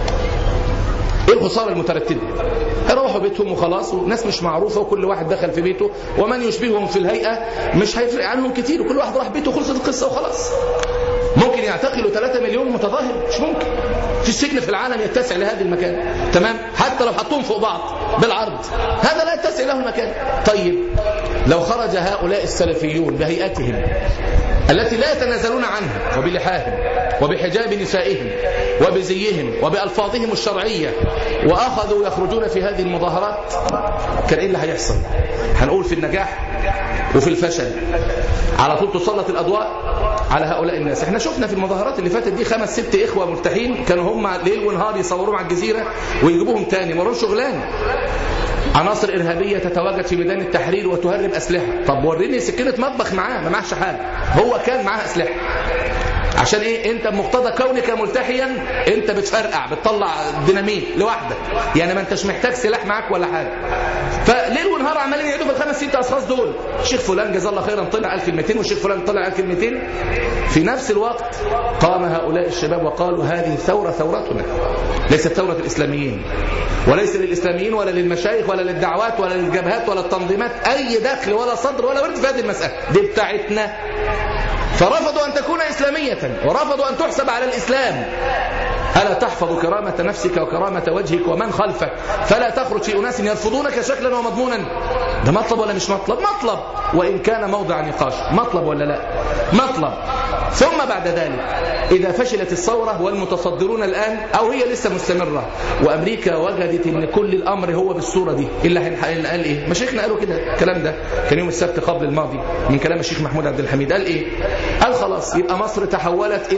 ايه الخسارة المترتبة؟ هيروحوا بيتهم وخلاص، والناس مش معروفة وكل واحد دخل في بيته، ومن يشبههم في الهيئة مش هيفرق عنهم كتير، وكل واحد راح بيته وخلصت القصة وخلاص. ممكن يعتقلوا 3 مليون متظاهر؟ مش ممكن. في السجن في العالم يتسع لهذا المكان، تمام؟ حتى لو حطوهم فوق بعض بالعرض هذا لا يتسع له المكان. طيب لو خرج هؤلاء السلفيون بهيئتهم التي لا يتنازلون عنها وبلحاهم وبحجاب نسائهم وبزيهم وبألفاظهم الشرعية وأخذوا يخرجون في هذه المظاهرات، كان إيه اللي هيحصل؟ هنقول في النجاح وفي الفشل على طول تسلط الأضواء على هؤلاء الناس. احنا شفنا في المظاهرات اللي فاتت دي 5-6 إخوة مرتاحين كانوا هم ليل ونهار يصوروا على الجزيرة ويجيبوهم تاني مرون شغلان، عناصر إرهابية تتواجد في ميدان التحرير وتهرب أسلحة. طب وريني سكينة مطبخ معاه، ما معهش حاجة، هو كان معاه أسلحة. عشان ايه؟ انت بمقتضى كونك ملتحيا انت بتفرقع بتطلع ديناميت لوحدك، يعني ما انتش محتاج سلاح معاك ولا حاجه. فليل ونهار عمالين يعيدوا في ال5-6 اشخاص دول، الشيخ فلان جزاه الله خيرا طلع 1200 والشيخ فلان طلع 1200. في نفس الوقت قام هؤلاء الشباب وقالوا هذه الثوره ثورتنا، ليست ثوره الاسلاميين، وليس للاسلاميين ولا للمشايخ ولا للدعوات ولا للجبهات ولا التنظيمات اي دخل ولا صدر ولا ورد في هذه المساله، دي بتاعتنا. فرفضوا أن تكون إسلامية ورفضوا أن تحسب على الإسلام. ألا تحفظ كرامة نفسك وكرامة وجهك ومن خلفك فلا تخرج في أناس يرفضونك شكلا ومضمونا؟ ده مطلب ولا مش مطلب؟ مطلب، وإن كان موضع نقاش. مطلب ولا لا؟ مطلب. ثم بعد ذلك إذا فشلت الثورة والمتصدرون الآن أو هي لسه مستمرة وأمريكا وجدت أن كل الأمر هو بالصورة دي، إلا قال إيه؟ مشايخنا قالوا كده، الكلام ده كان يوم السبت قبل الماضي من كلام الشيخ محمود عبد الحميد. قال إيه؟ قال خلاص يبقى مصر تحولت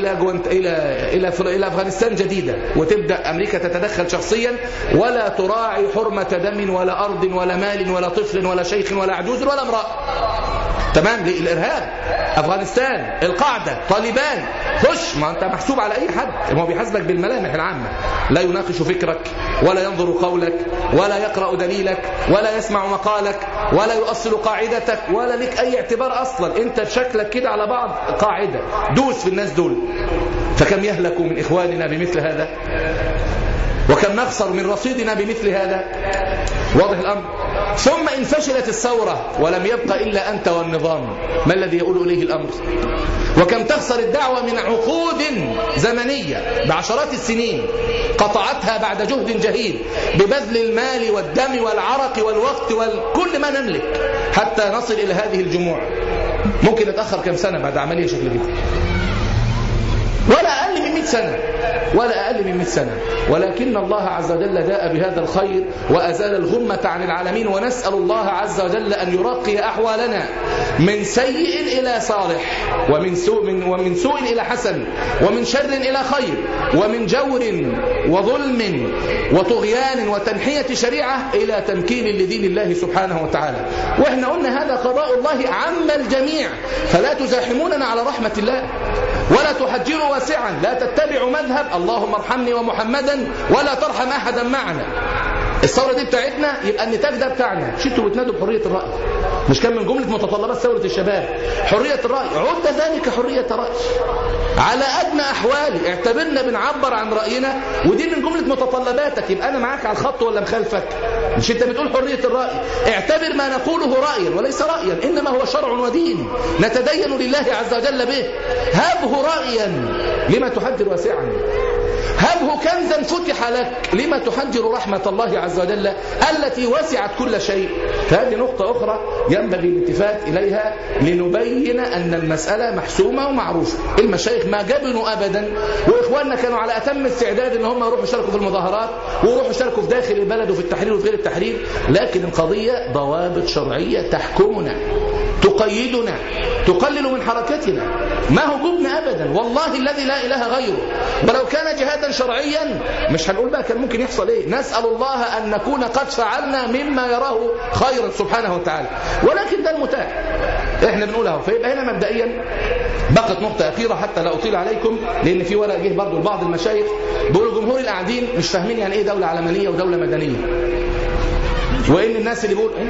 إلى أفغانستان جديدة، وتبدأ أمريكا تتدخل شخصيا ولا تراعي حرمة دم ولا أرض ولا مال ولا طفل ولا شيخ ولا عجوز ولا امرأة. تمام؟ الإرهاب، أفغانستان، القاعدة، طالبان، خش. ما أنت محسوب على أي حد، هو بيحاسبك بالملامح العامة، لا يناقش فكرك ولا ينظر قولك ولا يقرأ دليلك ولا يسمع مقالك ولا يؤصل قاعدتك ولا لك أي اعتبار أصلا. أنت بشكلك كده على بعض قاعدة، دوس في الناس دول. فكم يهلك من إخواننا بمثل هذا، وكم نخسر من رصيدنا بمثل هذا. واضح الأمر. ثم إن فشلت الثورة ولم يبقى إلا أنت والنظام، ما الذي يقول إليه الأمر؟ وكم تخسر الدعوة من عقود زمنية بعشرات السنين قطعتها بعد جهد جهيد ببذل المال والدم والعرق والوقت وكل ما نملك حتى نصل إلى هذه الجموع. ممكن نتأخر كم سنة بعد عملية شكل دي؟ ولا أقل من 100 سنة، ولا أقل من 100 سنة. ولكن الله عز وجل جاء بهذا الخير وأزال الغمة عن العالمين. ونسأل الله عز وجل أن يرقي أحوالنا من سيء إلى صالح، ومن سوء إلى حسن، ومن شر إلى خير، ومن جور وظلم وطغيان وتنحية شريعة إلى تمكين لدين الله سبحانه وتعالى. وإحنا قلنا هذا قضاء الله عم الجميع، فلا تزاحموننا على رحمة الله ولا تحجروا واسعا، لا تتبعوا مذهب اللهم ارحمني ومحمدا ولا ترحم أحدا معنا. الثورة دي بتاعتنا، يبقى النتاج ده بتاعنا. مش انتوا بتنادوا بحرية الرأي؟ مش كان من جملة متطلبات ثورة الشباب حرية الرأي؟ عد ذلك حرية رأي على أدنى أحوالي، اعتبرنا بنعبر عن رأينا، ودي من جملة متطلباتك. يبقى أنا معاك على الخط ولا مخالفك؟ مش انت بتقول حرية الرأي؟ اعتبر ما نقوله رأيا وليس رأيا، إنما هو شرع ودين نتدين لله عز وجل به. هبه رأيا لما تحجر واسعا، هبه كنزا فتح لك لما تحجر رحمة الله عز وجل التي وسعت كل شيء. فهذه نقطة أخرى ينبغي الالتفات إليها لنبين أن المسألة محسومة ومعروفة. المشايخ ما جبنوا أبدا، وإخواننا كانوا على أتم استعداد أن هم يروحوا يشاركوا في المظاهرات ويروحوا يشاركوا في داخل البلد وفي التحرير وفي غير التحرير، لكن القضية ضوابط شرعية تحكمنا تقيدنا تقلل من حركتنا. ما هو جبن أبدا، والله الذي لا إله غيره. ولو كان جهادا شرعيا مش هنقول بقى كان ممكن يحصل ايه. نسأل الله أن نكون قد فعلنا مما يراه خيرا سبحانه وتعالى، ولكن ده المتاح احنا بنقولها. فيبقى هنا مبدئيا بقت نقطة أخيرة حتى لا أطيل عليكم، لأن في ورق جه برضه لبعض المشايخ بيقولوا جمهور القاعدين مش فاهمين يعني ايه دولة علمانية ودولة مدنية، وإن الناس اللي بيقول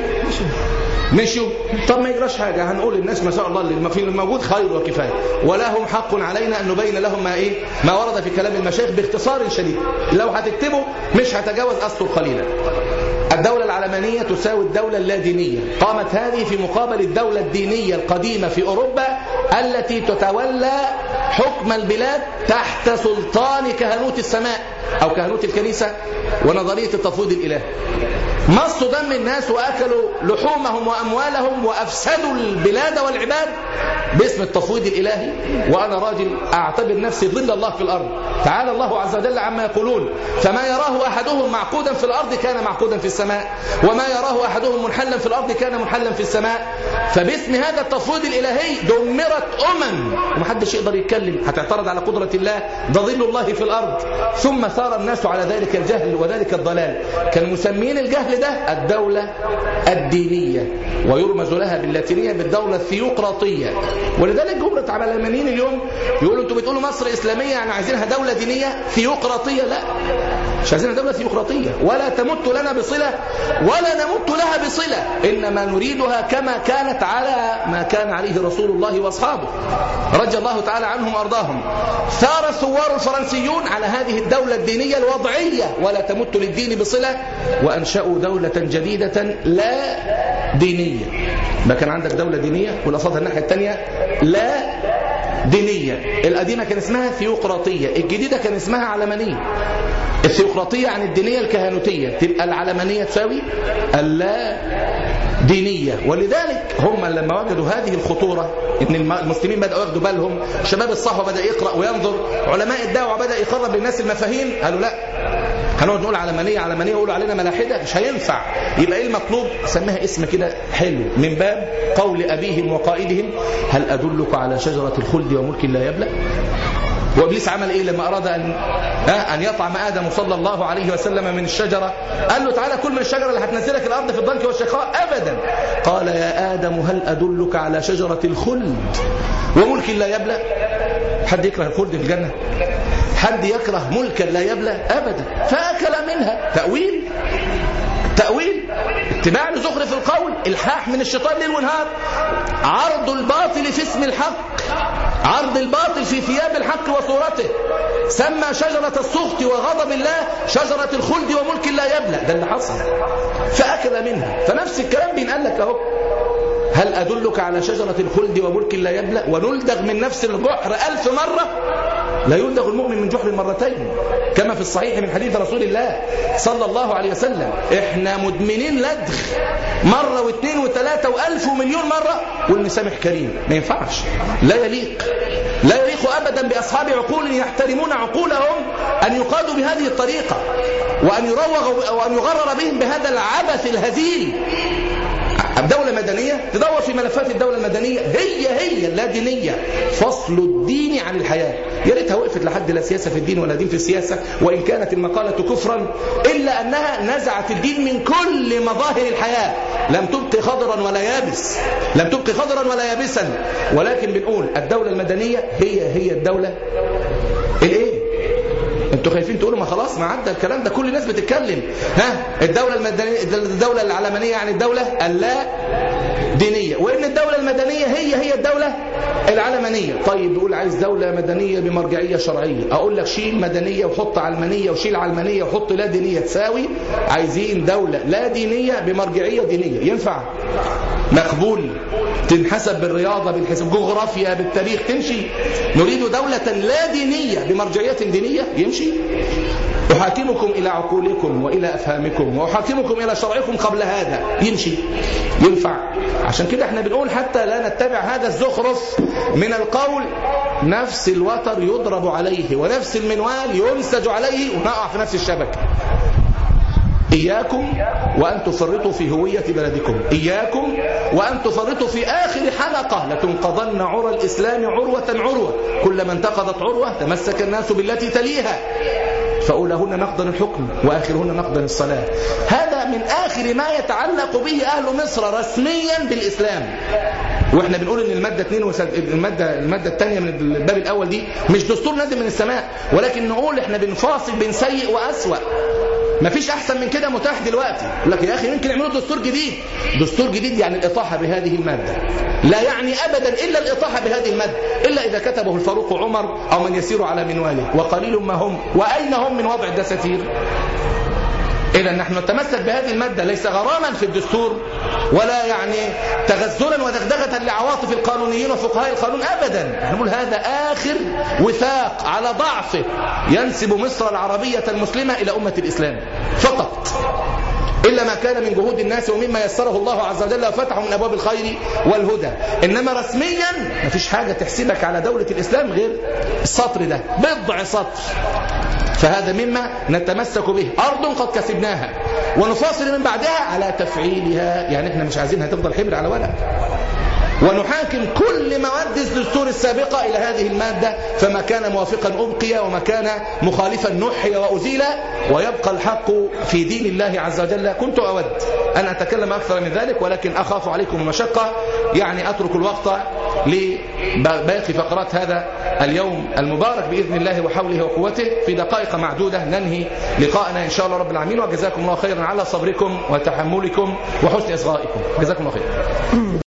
مشوا. طب ما يجراش حاجة، هنقول للناس ما شاء الله اللي في الموجود خير وكفاية، ولهم حق علينا أن نبين لهم ما ورد في كلام المشايخ باختصار شديد. لو هتكتبوا مش هتجاوز أسطر قليلا. الدولة العلمانية تساوي الدولة اللادينية. قامت هذه في مقابل الدولة الدينية القديمة في أوروبا التي تتولى حكم البلاد تحت سلطان كهنوت السماء أو كهنوت الكنيسة ونظرية التفويض الإلهي. مصوا دم الناس وأكلوا لحومهم وأموالهم وأفسدوا البلاد والعباد باسم التفويض الإلهي. وأنا راجل أعتبر نفسي ظل الله في الأرض، تعالى الله عز وجل عما يقولون. فما يراه أحدهم معقودا في الأرض كان معقودا في السماء، وما يراه أحدهم منحلا في الأرض كان منحلا في السماء. فباسم هذا التفويض الإلهي دمرت ومحدش يقدر يتكلم. هتعترض على قدرة الله؟ ده ظل الله في الأرض. ثم ثار الناس على ذلك الجهل وذلك الضلال. كانوا مسمين الجهل ده الدولة الدينية، ويرمز لها باللاتينية بالدولة الثيوقراطية. ولذلك جملة على العلمانيين اليوم يقولوا انتوا بتقولوا مصر إسلامية يعني عايزينها دولة دينية ثيوقراطية. لا، مش عايزينها دولة ثيوقراطية، ولا تمت لنا بصلة ولا نمت لها بصلة، إنما نريدها كما كانت على ما كان عليه رسول الله وأصحابه رضي الله تعالى عنهم وأرضاهم. ثار الثوار الفرنسيون على هذه الدولة الدينية الوضعية ولا تمت للدين بصلة، وأنشأوا دولة جديدة لا دينية. ما كان عندك دولة دينية والأصل الناحية الثانية لا دينية. القديمة كان اسمها ثيوقراطية، الجديدة كان اسمها علمانية. الثيوقراطية عن الدينية الكهنوتية، تبقى العلمانية تساوي اللا دينية. ولذلك هم لما وجدوا هذه الخطورة ان المسلمين بدأوا ياخدوا بالهم، شباب الصحوة بدأ يقرأ وينظر، علماء الدعوة بدأ يقرب للناس المفاهيم، قالوا لا، هنقعد نقول علمانية علمانية ويقولوا علينا ملاحدة، مش هينفع. يبقى ايه المطلوب؟ سميها اسم كده حلو من باب قول أبيهم وقائدهم هل أدلك على شجرة الخلد وملك لا يبلى. وابليس عمل ايه لما اراد ان يطعم ادم صلى الله عليه وسلم من الشجره؟ قال له تعالى كل من الشجره اللي هتنزلك الارض في الضنك والشقاء. ابدا، قال يا ادم هل ادلك على شجره الخلد وملك لا يبلى؟ حد يكره الخلد في الجنه؟ حد يكره ملكا لا يبلى؟ ابدا. فاكل منها. تأويل اتباع لزخرف القول، الحاح من الشيطان ليل ونهار، عرض الباطل في اسم الحق، عرض الباطل في ثياب الحق وصورته. سمى شجرة السخط وغضب الله شجرة الخلد وملك لا يبلى. ده اللي حصل، فأكل منها. فنفس الكلام بينقال لك اهو، هل أدلك على شجرة الخلد وملك لا يبلى؟ ونلدغ من نفس الجحر 1000 مرة، لا يلدغ المؤمن من جحر مرتين، كما في الصحيح من حديث رسول الله صلى الله عليه وسلم. احنا مدمنين لدغ مرة واثنين وثلاثة وألف ومليون مرة، والمسامح كريم. ما ينفعش، لا يليق أبدا بأصحاب عقول يحترمون عقولهم أن يقادوا بهذه الطريقة، وأن يروغ وأن يغرر بهم بهذا العبث الهزيل. الدولة المدنية تدور في ملفات الدولة المدنية هي اللادينية، فصل الدين عن الحياة. يا ريتها وقفت لحد لا سياسة في الدين ولا دين في السياسة، وإن كانت المقالة كفرا إلا أنها نزعت الدين من كل مظاهر الحياة، لم تبقي خضرا ولا يابس، لم تبقي خضرا ولا يابسا. ولكن بنقول الدولة المدنية هي الدولة الايه؟ انتوا خايفين تقولوا ما خلاص ما عدى الكلام ده، كل الناس بتتكلم. الدولة المدنية، الدولة العلمانية يعني الدولة اللا دينية، وإن الدولة المدنية هي الدولة العلمانية. طيب بيقول عايز دولة مدنية بمرجعية شرعية، أقول لك شيل مدنية وحط علمانية وشيل علمانية وحط لا دينية تساوي. عايزين دولة لا دينية بمرجعية دينية، ينفع؟ مقبول، تنحسب بالرياضة، بالحساب، جغرافيا، بالتاريخ، تمشي. نريد دولة لا دينية بمرجعية دينية، يمشي. أحاكمكم إلى عقولكم وإلى أفهامكم وأحاكمكم إلى شرعكم قبل هذا، يمشي، ينفع. عشان كده احنا بنقول حتى لا نتبع هذا الزخرف من القول، نفس الوتر يضرب عليه ونفس المنوال ينسج عليه ونقع في نفس الشبكة. إياكم وأن تفرطوا في هوية بلدكم، إياكم وأن تفرطوا في آخر حلقة لتنقضن عرى الإسلام عروة، كلما انتقضت عروة تمسك الناس بالتي تليها، فأولهن نقضا الحكم وآخرهن نقضا الصلاة. هذا من آخر ما يتعلق به أهل مصر رسميا بالإسلام. واحنا بنقول ان المادة الثانية من الباب الأول دي مش دستور نازل من السماء، ولكن نقول احنا بنفاصل بين سيء وأسوأ. مفيش أحسن من كده متاح دلوقتي. يقول لك يا أخي يمكن يعملوا دستور جديد. دستور جديد يعني الإطاحة بهذه المادة، لا يعني أبدا إلا الإطاحة بهذه المادة، إلا إذا كتبه الفاروق عمر أو من يسير على منواله، وقليل ما هم وأين هم من وضع الدساتير. إذا نحن نتمسك بهذه المادة ليس غراما في الدستور ولا يعني تغزلا ودغدغة لعواطف القانونيين وفقهاء القانون أبدا. نحن نقول هذا آخر وثاق على ضعفه ينسب مصر العربية المسلمة إلى أمة الإسلام فقط، إلا ما كان من جهود الناس ومما يسره الله عز وجل وفتحه من أبواب الخير والهدى. إنما رسميا ما فيش حاجة تحسبك على دولة الإسلام غير السطر ده، بضع سطر. فهذا مما نتمسك به، أرض قد كسبناها ونفاصل من بعدها على تفعيلها. يعني احنا مش عايزينها تفضل حبر على ورق، ونحاكم كل مواد الدستور السابقة إلى هذه المادة، فما كان موافقا أبقي وما كان مخالفا نحي وأزيل، ويبقى الحق في دين الله عز وجل. كنت أود أن أتكلم أكثر من ذلك، ولكن أخاف عليكم المشقة، يعني أترك الوقت لباقي فقرات هذا اليوم المبارك بإذن الله وحوله وقوته. في دقائق معدودة ننهي لقاءنا إن شاء الله رب العالمين، وجزاكم الله خيرا على صبركم وتحملكم وحسن إصغائكم. جزاكم الله خيرا.